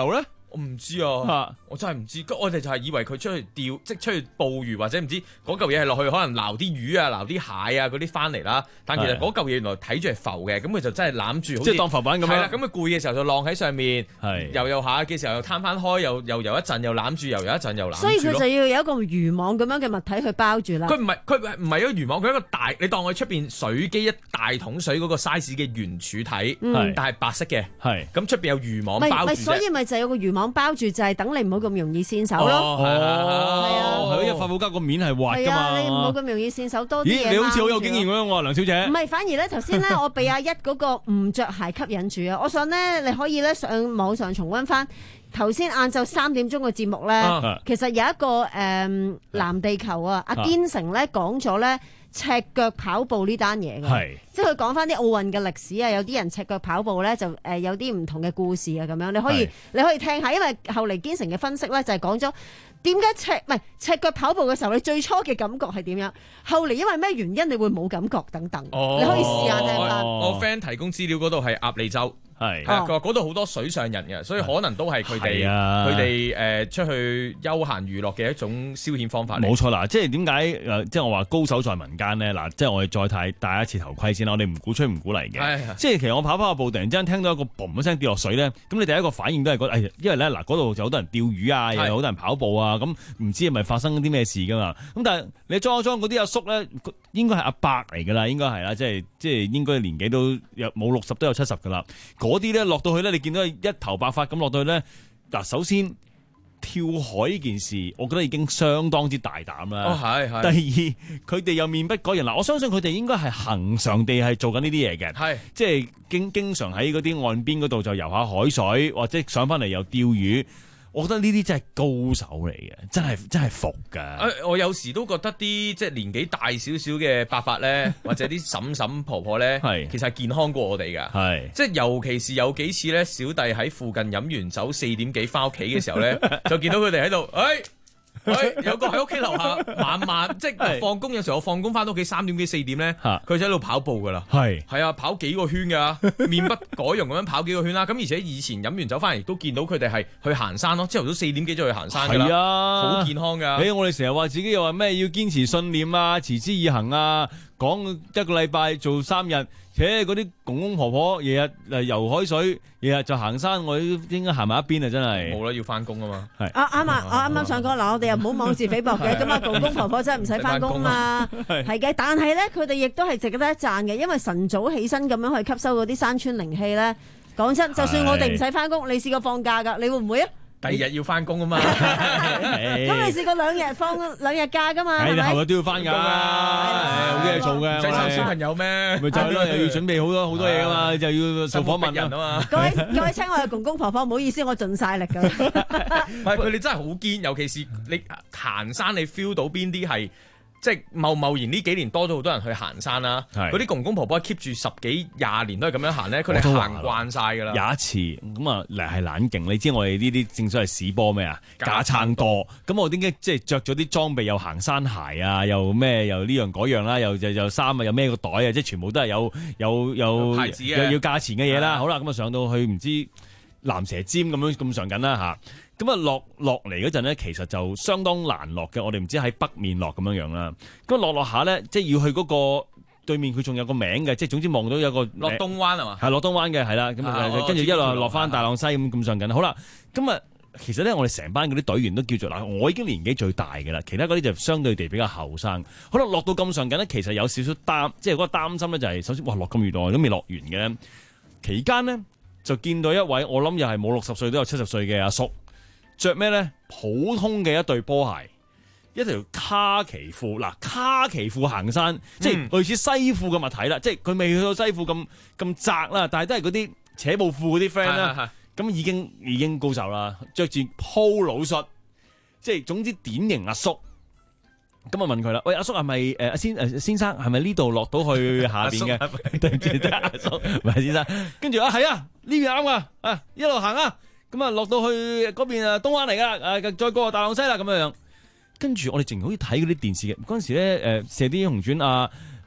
S11: 我唔知啊，我真係唔知。我哋就係以為佢出去釣，即係出去捕魚或者唔知嗰嚿嘢係落去，可能撈啲魚啊、撈啲蟹啊嗰啲翻嚟啦。但其實嗰嚿嘢原來睇住係浮嘅，咁佢就真係攬住，
S9: 即係當浮板咁樣。
S11: 係啦，咁佢攰嘅時候就晾喺上面，游游下嘅時候又攤翻開，又又游一陣，又攬住，游游一陣又攬住。
S10: 所以佢就要有一個漁網咁樣嘅物體去包住啦。
S11: 佢唔係佢唔係一個漁網，佢一個大，你當佢出邊水機一大桶水嗰個 size 嘅圓柱體，
S10: 嗯、
S11: 但係白色嘅。
S9: 係
S11: 咁出邊有漁網包住啫。
S10: 所以咪就有個漁網包住，就係等你唔好咁容易跣手咯。
S9: 哦，係啊，係因為發泡膠個面係滑㗎嘛。
S10: 你唔好咁容易跣手，多啲嘢。
S9: 咦，你好似好有經驗咁樣喎，梁小姐。
S10: 唔係，反而咧頭先咧，我被阿一嗰個唔着鞋吸引住啊！我想咧，你可以咧上網上重溫翻頭先晏晝三點鐘嘅節目咧，啊、其實有一個誒、嗯、藍地球啊，阿堅成咧講咗咧。赤腳跑步呢單嘢嘅，即係佢講翻啲奧運嘅歷史啊，有啲人赤腳跑步咧就誒有啲唔同嘅故事啊咁樣，你可以你可以聽下，因為後嚟堅成嘅分析咧就係講咗點解赤唔係赤腳跑步嘅時候，你最初嘅感覺係點樣？後嚟因為咩原因你會冇感覺等等，
S11: 哦、
S10: 你可以試下聽翻。
S11: 我 friend 提供資料嗰度係鴨脷洲。係，佢話嗰度好多水上人嘅，所以可能都係佢哋佢哋誒出去休閒娛樂嘅一種消遣方法嚟。
S9: 冇錯啦，即係點解誒？即係我話高手在民間咧。嗱，即係我哋再睇戴一次頭盔先啦。我哋唔鼓吹唔鼓勵嘅。即係其實我跑跑下步，突然之間聽到一個嘣一聲跌落水咧，咁你第一個反應都係覺得，誒，因為咧嗱嗰度就好多人釣魚啊，又有好多人跑步啊，咁唔知係咪發生啲咩事噶嘛？咁但係你裝一裝嗰啲阿叔咧，應該係阿伯嚟噶啦，應該係啦，即係即係應該年紀都有冇六十都有七十噶啦。嗰啲咧落到去咧，你見到一頭白髮咁落到去咧，嗱，首先跳海呢件事，我覺得已經相當之大膽啦。
S11: 哦，係係。
S9: 第二，佢哋又面不改人嗱，我相信佢哋應該係恆常地係做緊呢啲嘢嘅，係即係經經常喺嗰啲岸邊嗰度就游下海水，或者上翻嚟又釣魚。我覺得呢啲真係高手嚟嘅，真係真係服㗎。
S11: 誒，我有時都覺得啲即係年紀大少少嘅伯伯咧，或者啲嬸嬸婆婆咧，其實係健康過我哋㗎。係，即係尤其是有幾次咧，小弟喺附近飲完酒四點幾翻屋企嘅時候咧，就見到佢哋喺度，誒、哎。佢有個喺屋企樓下晚晚即係放工，有時候我放工翻到屋企三點幾四點咧，佢就喺度跑步噶啦。係係啊，跑幾個圈噶，面不改容咁樣跑幾個圈啦。咁而且以前飲完酒翻嚟都見到佢哋係去行山咯，朝頭早四點幾就去行山噶啦。係啊，好健康噶。
S9: 誒，我哋成日話自己又話咩要堅持信念啊，持之以恆啊，講一個禮拜做三日。且嗰啲公公婆婆日日誒游海水，日日就行山，我應該行埋一邊啊！真係
S11: 冇啦，要翻工啊嘛。
S10: 係啊啱啊！我啱啱想講嗱，我哋又唔好妄自菲薄嘅，咁啊公公婆婆真係唔使翻工嘛，係嘅。但係咧，佢哋亦都係值得一讚嘅，因為晨早起身咁樣去吸收嗰啲山川靈氣咧。講真，就算我哋唔使翻工，你試過放假㗎，你會唔會啊？
S11: 第二日要翻工啊嘛，
S10: 咁你試過兩日放兩日假噶嘛？
S9: 係咪？後日都要翻㗎，好多嘢做嘅。
S11: 唔使湊小朋友咩？
S9: 咪就係咯，又要準備好多好多嘢㗎嘛，就要做訪問
S11: 人啊嘛。
S10: 各位各位親愛嘅公公婆婆，唔好意思，我盡晒力㗎。
S11: 唔係佢哋真係好堅，尤其是你行山，你 feel 到邊啲係。即係貿貿然呢幾年多咗好多人去行山啦，嗰啲公公婆婆 keep 住十幾廿年都係咁樣行咧，佢哋行慣晒㗎啦。
S9: 有一次咁啊，嚟係懶勁，你知我哋呢啲正所謂屎波咩啊？架撐多，咁我點解即係着咗啲裝備又行山鞋啊，又咩又呢樣嗰樣啦，又又又衫啊，又孭個袋啊，即係全部都係有有有
S11: 牌子嘅，
S9: 又要價錢嘅嘢啦。好啦，咁啊上到去唔知蚺蛇尖咁樣咁上緊啦嚇。咁啊落落嚟嗰陣咧，其實就相當難落嘅。我哋唔知喺北面落咁樣樣啦。咁落落下咧，即係要去嗰個對面，佢仲有個名嘅。即係總之望到有個
S11: 落東灣係嘛？係
S9: 落東灣嘅，係啦。咁跟住一路落翻大浪西咁咁上緊。好啦，咁啊，其實咧我哋成班嗰啲隊員都叫做嗱，我已經年紀最大嘅啦，其他嗰啲就相對地比較後生。好啦，落到咁上緊咧，其實有少少擔，即係嗰個擔心咧就係首先，哇落咁遠耐都未落完嘅。期間呢，就見到一位我諗又係冇六十歲都有七十歲嘅阿叔。着咩咧？普通嘅一對波鞋，一條卡其褲。嗱，卡其褲行山，嗯、即係類似西褲嘅物體啦。即係佢未去到西褲咁咁窄啦，但係都係嗰啲扯布褲嗰啲 friend 啦。咁已經已經高手啦，着住 polo 恤，即係總之典型阿叔。咁啊問佢啦，喂阿叔係咪誒阿先誒先生係咪呢度落到去下邊嘅？對唔住，得阿叔唔係先生。跟住啊係啊呢邊啱啊，啊一路行啊。咁啊，落到去嗰邊啊，東灣嚟噶，誒，再過大浪西啦，咁樣樣。跟住我哋淨好似睇嗰啲電視嘅，嗰陣時咧，誒，射鵰英雄傳啊，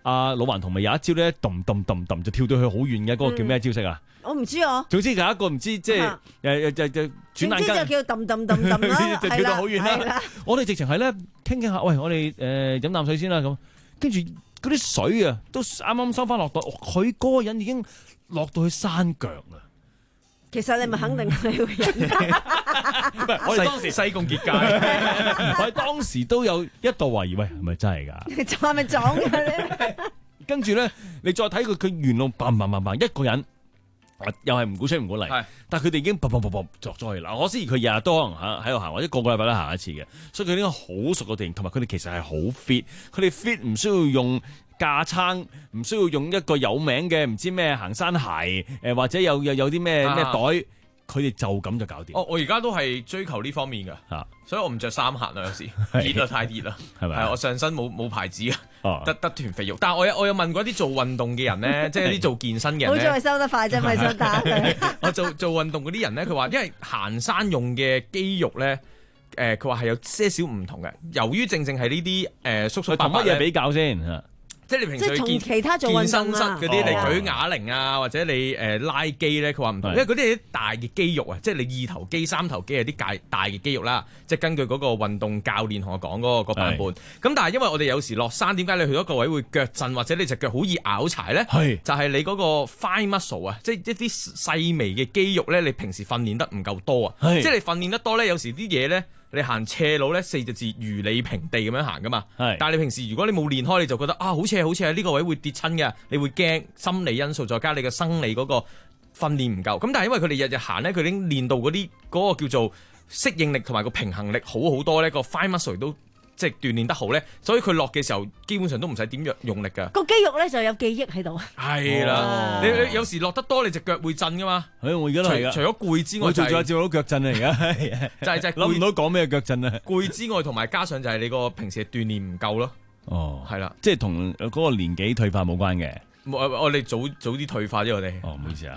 S9: 阿老頑童咪有一招咧，揼揼揼揼就跳到去好遠嘅，嗰、那個叫咩招式啊？
S10: 我唔知啊。
S9: 總之有一個唔知即係誒就就轉眼間
S10: 總之就叫揼揼揼揼啦，
S9: 就跳到好遠啦。我哋直情係咧傾傾下，喂，我哋誒飲啖水先啦咁，跟住嗰啲水啊都啱啱收翻落到，佢嗰個人已經落到去山腳啦。
S10: 其實你咪肯定係會人，
S9: 唔係我哋當時西貢結界，我哋當時都有一度懷疑，喂，係咪真係㗎？
S10: 就係咪撞嘅咧？
S9: 跟住咧，你再睇佢佢沿路嘭嘭嘭嘭一個人，又係唔鼓吹唔鼓勵，但係佢哋已經嘭嘭嘭嘭作咗去嗱。我知佢日日都可能喺喺度行，或者個個禮拜都行一次嘅，所以佢應該好熟個地形，同埋佢哋其實係好 fit，佢哋 fit 唔需要用架撐，唔需要用一個有名嘅唔知咩行山鞋，誒或者有有有啲咩咩袋，佢哋就咁就搞掂。
S11: 哦，我而家都係追求呢方面嘅，
S9: 嚇，所
S11: 以我唔着衫行啦，有時熱啊太熱啦，係咪？係我上身冇冇牌子啊，得得團肥肉。但係我有我有問過啲做運動嘅人咧，即係啲做健身嘅人
S10: 好在佢收得快啫，咪想打佢。
S11: 我做做運動嗰啲人咧，佢話因為行山用嘅肌肉咧。誒佢話係有些少唔同嘅，由於正正係呢啲誒叔叔伯伯
S9: 同乜嘢比較先？
S11: 即係你平時
S10: 同其他做
S11: 健身室
S10: 嗰
S11: 啲，你舉啞鈴啊，或者你誒拉機咧，佢話唔同，因為嗰啲係啲大嘅肌肉啊，即係你二頭肌、三頭肌係啲大大嘅肌肉啦。即係根據嗰個運動教練同我講嗰個版本。咁但係因為我哋有時落山，點解你去到一個位會腳震，或者你隻腳好易拗柴咧？係就係你嗰個 fine muscle 啊，即係一啲細微嘅肌肉咧，你平時訓練得唔夠多啊。即係你訓練得多咧，有時啲嘢咧。你行斜路咧，四隻字如履平地咁樣行噶嘛？係。但係你平時如果你冇練開，你就覺得啊，好似係好似係呢個位會跌親嘅，你會驚心理因素，再加你嘅生理嗰個訓練唔夠。咁但係因為佢哋日日行咧，佢已經練到嗰啲嗰個叫做適應力同埋個平衡力好好多咧，個 fine muscle 都即係鍛鍊得好咧，所以佢落嘅時候基本上都唔使點用力㗎。
S10: 個肌肉咧就有記憶喺度。
S11: 係啦，你你有時落得多，你隻腳會震噶嘛？
S9: 誒，我而家都係㗎。除
S11: 咗攰之外，
S9: 我做咗照到腳震啊！而家
S11: 就係就係
S9: 諗唔到講咩腳震啊！
S11: 攰之外，同埋加上就係你個平時嘅鍛鍊唔夠咯。
S9: 哦，
S11: 係啦，
S9: 即係同嗰個年紀退化冇關嘅。
S11: 我我哋早早啲退化啫，我哋。
S9: 哦，唔好意思啊。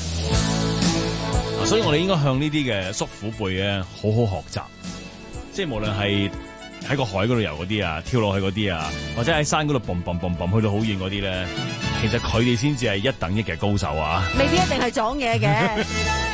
S9: 所以我哋應該向呢啲嘅叔父輩咧，好好學習。即係無論係喺個海嗰度游嗰啲啊，跳落去嗰啲啊，或者喺山嗰度蹦蹦蹦蹦去到好遠嗰啲咧，其實佢哋先至係一等一嘅高手啊！
S10: 未必一定係撞嘢嘅。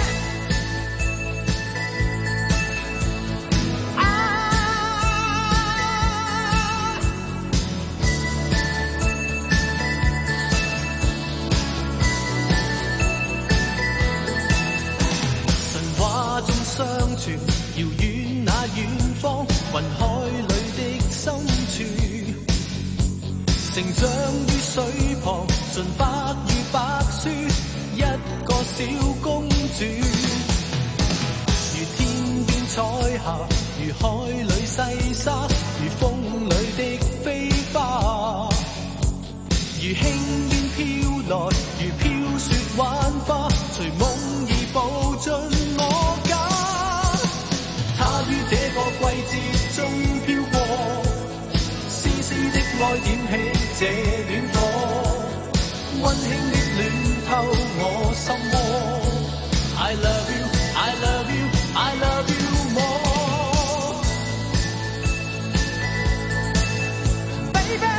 S12: 神話中相傳，遙遠那遠方。雲海裏的深處，成長於水旁，盡白如白雪，一個小公主。如天邊彩霞，如海裏細沙，如風裏的飛花，如輕煙飄來，如飄雪幻化，隨夢兒步進我家。他於這個季節中飄過，絲絲的愛點起這暖火，溫馨的暖透我心窩。I love you, I love you, I love you more, baby。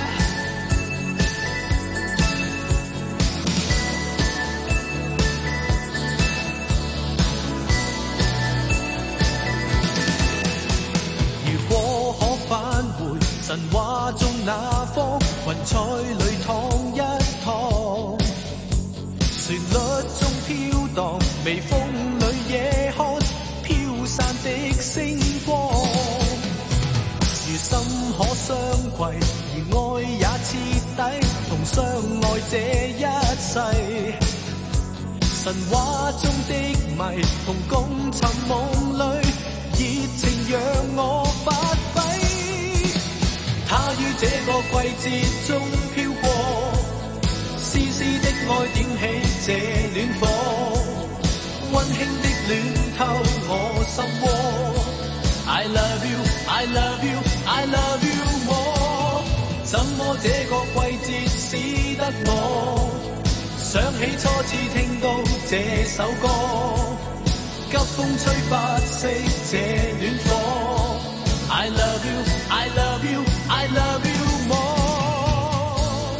S12: 神話中那方雲彩裏淌一淌，旋律中飄蕩，微風裏夜看飄散的星光。如心可相攜，而愛也徹底，同相愛這一世。神話中的謎，同共尋夢裏，熱情讓我發揮。他於這個季節中飄過，絲絲的愛點起這暖火，溫馨的暖透我心窩。I love you, I love you, I love you more。怎麼這個季節使得我想起初次聽到這首歌，急風吹不熄這暖火。I love you, I love you, I love you more。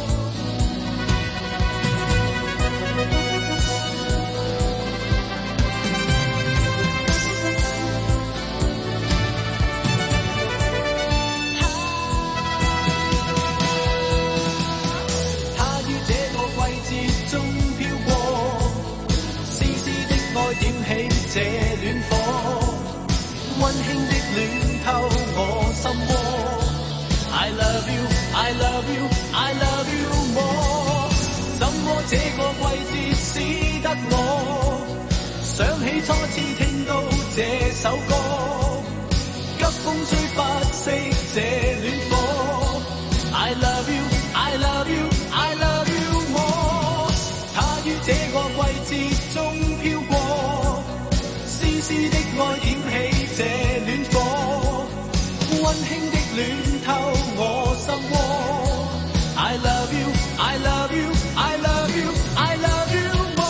S12: 初次聽到這首歌，急風吹不熄這戀火。I love you, I love you, I love you more。它於這個季節中飄過，絲絲的愛點起這戀火，溫馨的暖透我心窩。I love you, I love you, I love you, I love you more。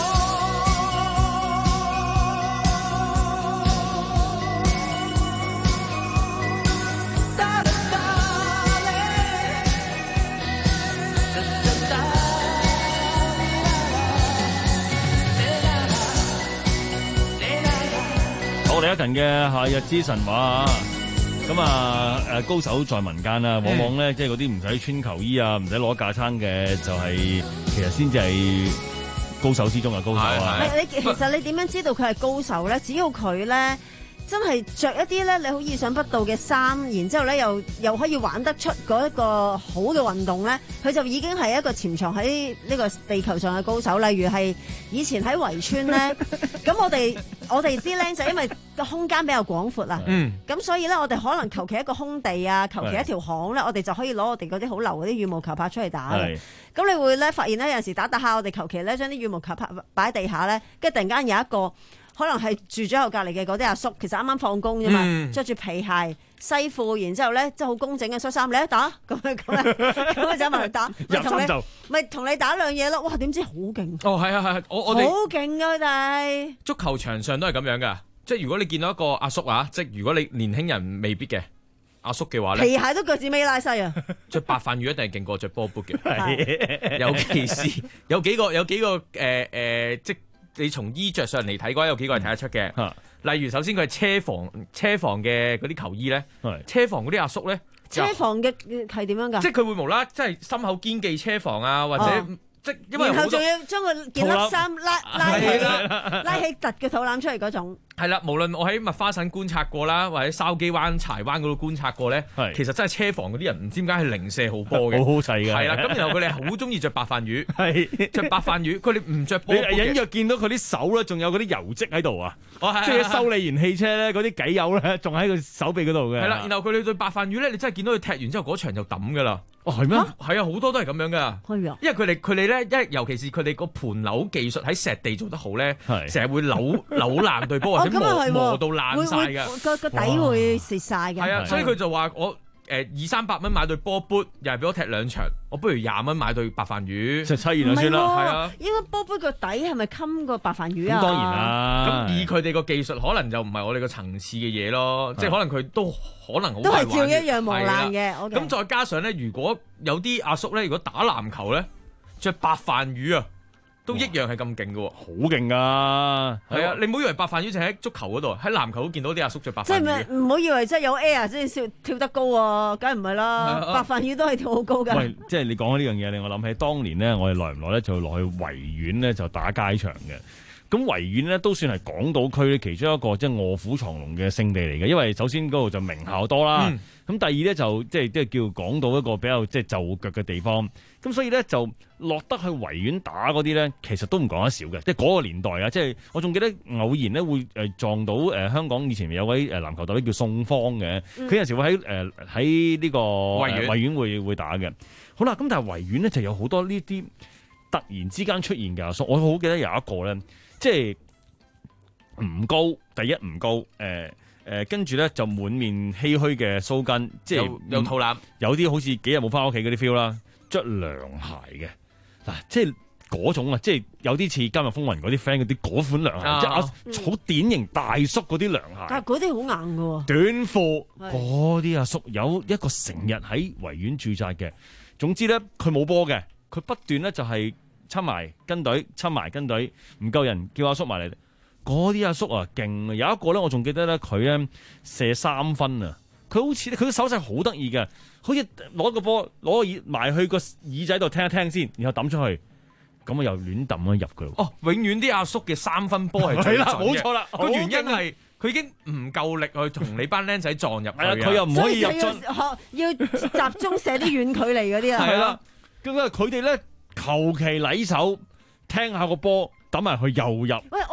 S9: 我哋一近嘅夏日之神話咁啊誒高手在民間啊，往往咧即係嗰啲唔使穿球衣啊，唔使攞架撐嘅，就係其實先至係高手之中嘅高手啊！
S10: 你其實你點樣知道佢係高手咧？只要佢咧真係着一啲咧你好意想不到嘅衫，然之後咧又又可以玩得出嗰一個好嘅運動咧，佢就已經係一個潛藏喺呢個地球上嘅高手。例如係以前喺圍村咧，咁我哋我哋啲僆仔因為個空間比較廣闊啊，咁、嗯、所以咧我哋可能求其一個空地啊，求其一條巷咧，我哋就可以攞我哋嗰啲好流嗰啲羽毛球拍出嚟打嘅。咁你會咧發現咧有陣時打打下，我哋求其咧將啲羽毛球拍擺喺地下咧，跟住突然間有一個可能係住咗喺我隔離嘅嗰啲阿叔，其實啱啱放工啫嘛，着、嗯、住皮鞋西褲，然之後咧即係好工整嘅恤衫，你一打咁樣咁樣咁樣走埋去打，咪同你咪同你打兩嘢咯。哇！點知好勁
S11: 哦，係啊係啊，我我哋
S10: 好勁啊！佢哋
S11: 足球場上都係咁樣噶，即係如果你見到一個阿叔啊，即係如果你年輕人未必嘅阿叔嘅話咧，
S10: 皮鞋都腳趾尾拉西啊！
S11: 着白飯魚一定係勁過着波 boot 嘅，尤其是有幾個有幾個誒誒、呃呃，即你從衣着上嚟睇嘅話，有幾個係睇得出嘅、嗯。例如首先佢係車房車房嘅嗰啲球衣咧，車房嗰啲阿叔咧，
S10: 車房嘅係點樣㗎？
S11: 即係佢會無啦，即係心口堅記車房啊，或者。哦即因為
S10: 然後仲要將佢件甩衫拉拉起啦，拉起突嘅肚腩出嚟嗰種。
S11: 係啦，無論我喺麥花臣觀察過啦，或者筲箕灣、柴灣嗰度觀察過咧，其實真係車房嗰啲人唔知點解係零舍好波嘅，
S9: 好好睇嘅。
S11: 係啦，咁然後佢哋好中意着白飯魚，係着白飯魚，佢哋唔着波。你
S9: 隱約見到佢啲手咧，仲有嗰啲油漬喺度啊！即係修理完汽車咧，嗰啲偈油咧，仲喺佢手臂嗰度嘅。
S11: 係啦，然後佢哋對白飯魚咧，你真係見到佢踢完之後嗰場就抌㗎啦。
S9: 哦，係咩？
S11: 係啊，好多都係咁樣噶。
S10: 係啊，
S11: 因為佢哋佢哋咧，因為尤其是佢哋個盤扭技術喺石地做得好咧，成日會扭扭爛對波或者磨磨到爛晒嘅，
S10: 個個底會蝕晒嘅。
S11: 係啊，所以佢就話我誒二三百蚊買對波 boot，又係俾我踢兩場，我不如廿蚊買對白飯魚，
S9: 就七元就算啦。係啊，
S10: 應該波 boot 個底係咪冚個白飯魚啊？
S11: 咁當然啦。咁以佢哋個技術，可能就唔係我哋個層次嘅嘢咯，即係可能佢都可能好
S10: 都係照一樣磨爛嘅。
S11: 咁再加上咧，如果有啲阿叔咧，如果打籃球咧，着白飯魚啊，都一樣係咁勁嘅喎，
S9: 好勁噶！
S11: 係啊，你唔好以為白飯魚就喺足球嗰度，喺籃球都見到啲阿叔着白飯魚。
S10: 即係唔好以為即係有 air 先跳跳得高喎，梗係唔係啦？白飯魚都係跳好高㗎。
S9: 喂，即係你講緊呢樣嘢，令我諗起當年咧，我哋耐唔耐咧就落去維園咧就打街場嘅。咁維園咧都算係港島區其中一個即係臥虎藏龍嘅聖地嚟嘅，因為首先嗰度就名校多啦，咁、嗯、第二咧就即係即係叫港島一個比較即係就腳嘅地方，咁所以咧就落得去維園打嗰啲咧，其實都唔講得少嘅，即係嗰個年代啊，即係我仲記得偶然咧會誒撞到誒香港以前有位誒籃球隊叫宋方嘅，佢、嗯、有時會喺誒喺呢個維園維園會會打嘅。好啦，咁但係維園咧就有好多呢啲突然之間出現嘅阿叔，我好記得有一個咧。即係唔高，第一唔高，誒、呃、誒，跟住咧就滿面唏噓嘅鬚根，即係有，
S11: 有肚腩，
S9: 有啲好似幾日冇翻屋企嗰啲 feel 啦，着涼鞋嘅嗱，即係嗰種啊，即係有啲似今日風雲嗰啲 friend 嗰啲嗰款涼鞋，啊、即係好典型大叔嗰啲涼鞋，
S10: 但係嗰啲好硬㗎，
S9: 短褲嗰啲阿叔有一個成日喺維園駐紮嘅，總之咧佢冇波嘅，佢不斷咧就係、是。親埋跟隊，親埋跟隊，唔夠人叫阿叔埋嚟。嗰啲阿叔啊，勁啊！有一個咧，我仲記得咧，佢咧射三分啊！佢好似佢個手勢好得意嘅，好似攞個波攞個耳埋去個耳仔度聽一聽先，然後抌出去，咁啊又亂抌咗入佢。
S11: 哦，永遠啲阿叔嘅三分波係最準嘅，
S9: 冇錯啦。
S11: 個原因係佢已經唔夠力去同你班僆仔撞入去啊！
S9: 佢又唔可以入樽，
S10: 要集中射啲遠距離嗰啲啊！
S9: 係啦，咁啊佢哋咧。求其禮手聽下個波抌埋去又入。
S10: 喂，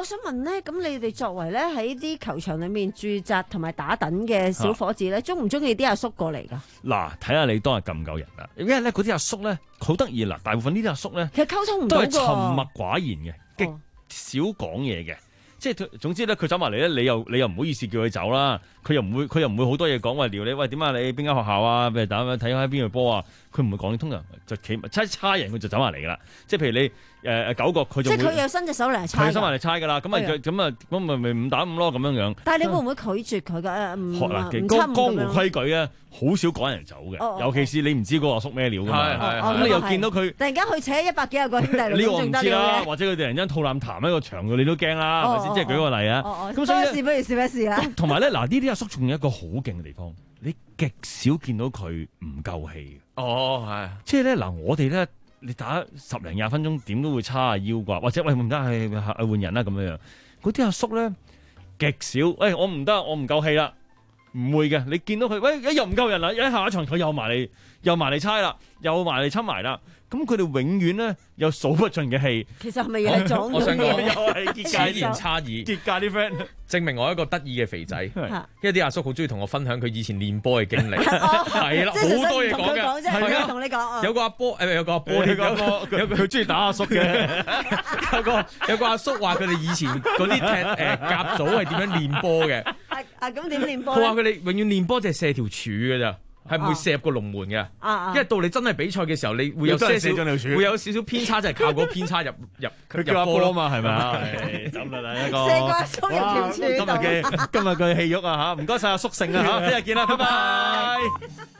S10: 我想問咧，咁你哋作為咧喺啲球場裏面駐紮同埋打躉嘅小伙子咧，中唔中意啲阿叔過嚟㗎？
S9: 嗱，睇下你當日夠唔夠人啦。因為咧嗰啲阿叔咧好得意啦，大部分呢啲阿叔咧
S10: 其實溝通唔
S9: 都
S10: 到
S9: 係沉默
S10: 㗎。
S9: 寡言嘅，極少講嘢嘅。即係總之咧，佢走埋嚟咧，你又你又唔好意思叫佢走啦。佢又唔會佢又唔會好多嘢講，話撩你喂點啊？你邊間學校啊？譬如打睇下喺邊度波啊？佢唔會講，通常就企差差人佢就走埋嚟㗎啦。即係譬如你。誒誒、呃、九個佢就
S10: 即係佢又伸隻手嚟猜，
S9: 佢伸埋嚟猜㗎啦，咁咪咁啊咁咪咪五打五咯咁樣樣。
S10: 但係你會唔會拒絕佢㗎？唔
S9: 學嗱，江江湖規矩啊，好少趕人走嘅，
S10: 哦哦
S9: 尤其是你唔知嗰個阿叔咩料㗎嘛。咁你又見到佢
S10: 突然間去扯一百幾廿個兄弟，
S9: 呢個唔知啦，或者佢哋突然間吐啖痰喺個場度，你都驚啦，係咪先？即係舉個例啊。
S10: 咁所以試不如試一試啦。
S9: 同埋咧，嗱呢啲阿叔仲有一個好勁嘅地方，你極少見到佢唔夠氣。
S11: 哦，係。即
S9: 係咧嗱，我哋咧。你打十零廿分鐘點都會叉下腰啩，或者喂唔得係係換人啦咁樣樣。嗰啲阿叔咧極少，誒、哎、我唔得，我唔夠氣啦，唔會嘅。你見到佢，喂又唔夠人啦，一下一場佢又埋嚟，又埋嚟猜啦，又埋嚟侵埋啦。咁佢哋永遠咧有數不盡嘅氣。
S10: 其實係咪又係撞？
S11: 我想講
S10: 又
S11: 係結界年差異，
S9: 結界啲 friend 證
S11: 明我一個得意嘅肥仔。因為啲阿叔好中意同我分享佢以前練波嘅經歷，係啦，好多嘢講嘅。係啊，
S10: 同你講，
S11: 有個阿波誒，有個阿波，有個有個佢中意打阿叔嘅。有個有個阿叔話佢哋以前嗰啲踢誒甲組係點樣練波嘅。
S10: 係啊，咁點練波？
S11: 佢話佢哋永遠練波就係射條柱嘅咋。係唔會射入個龍門嘅，因為到你真係比賽嘅時候，你會有些少會有少少偏差，就係靠嗰個偏差入入
S9: 佢叫阿波啊嘛，係咪啊？咁啦，第一個
S10: 射個阿叔入條柱度。
S9: 今日嘅今日嘅戲肉啊嚇，唔該曬阿叔勝啊嚇，聽日見啦，拜拜。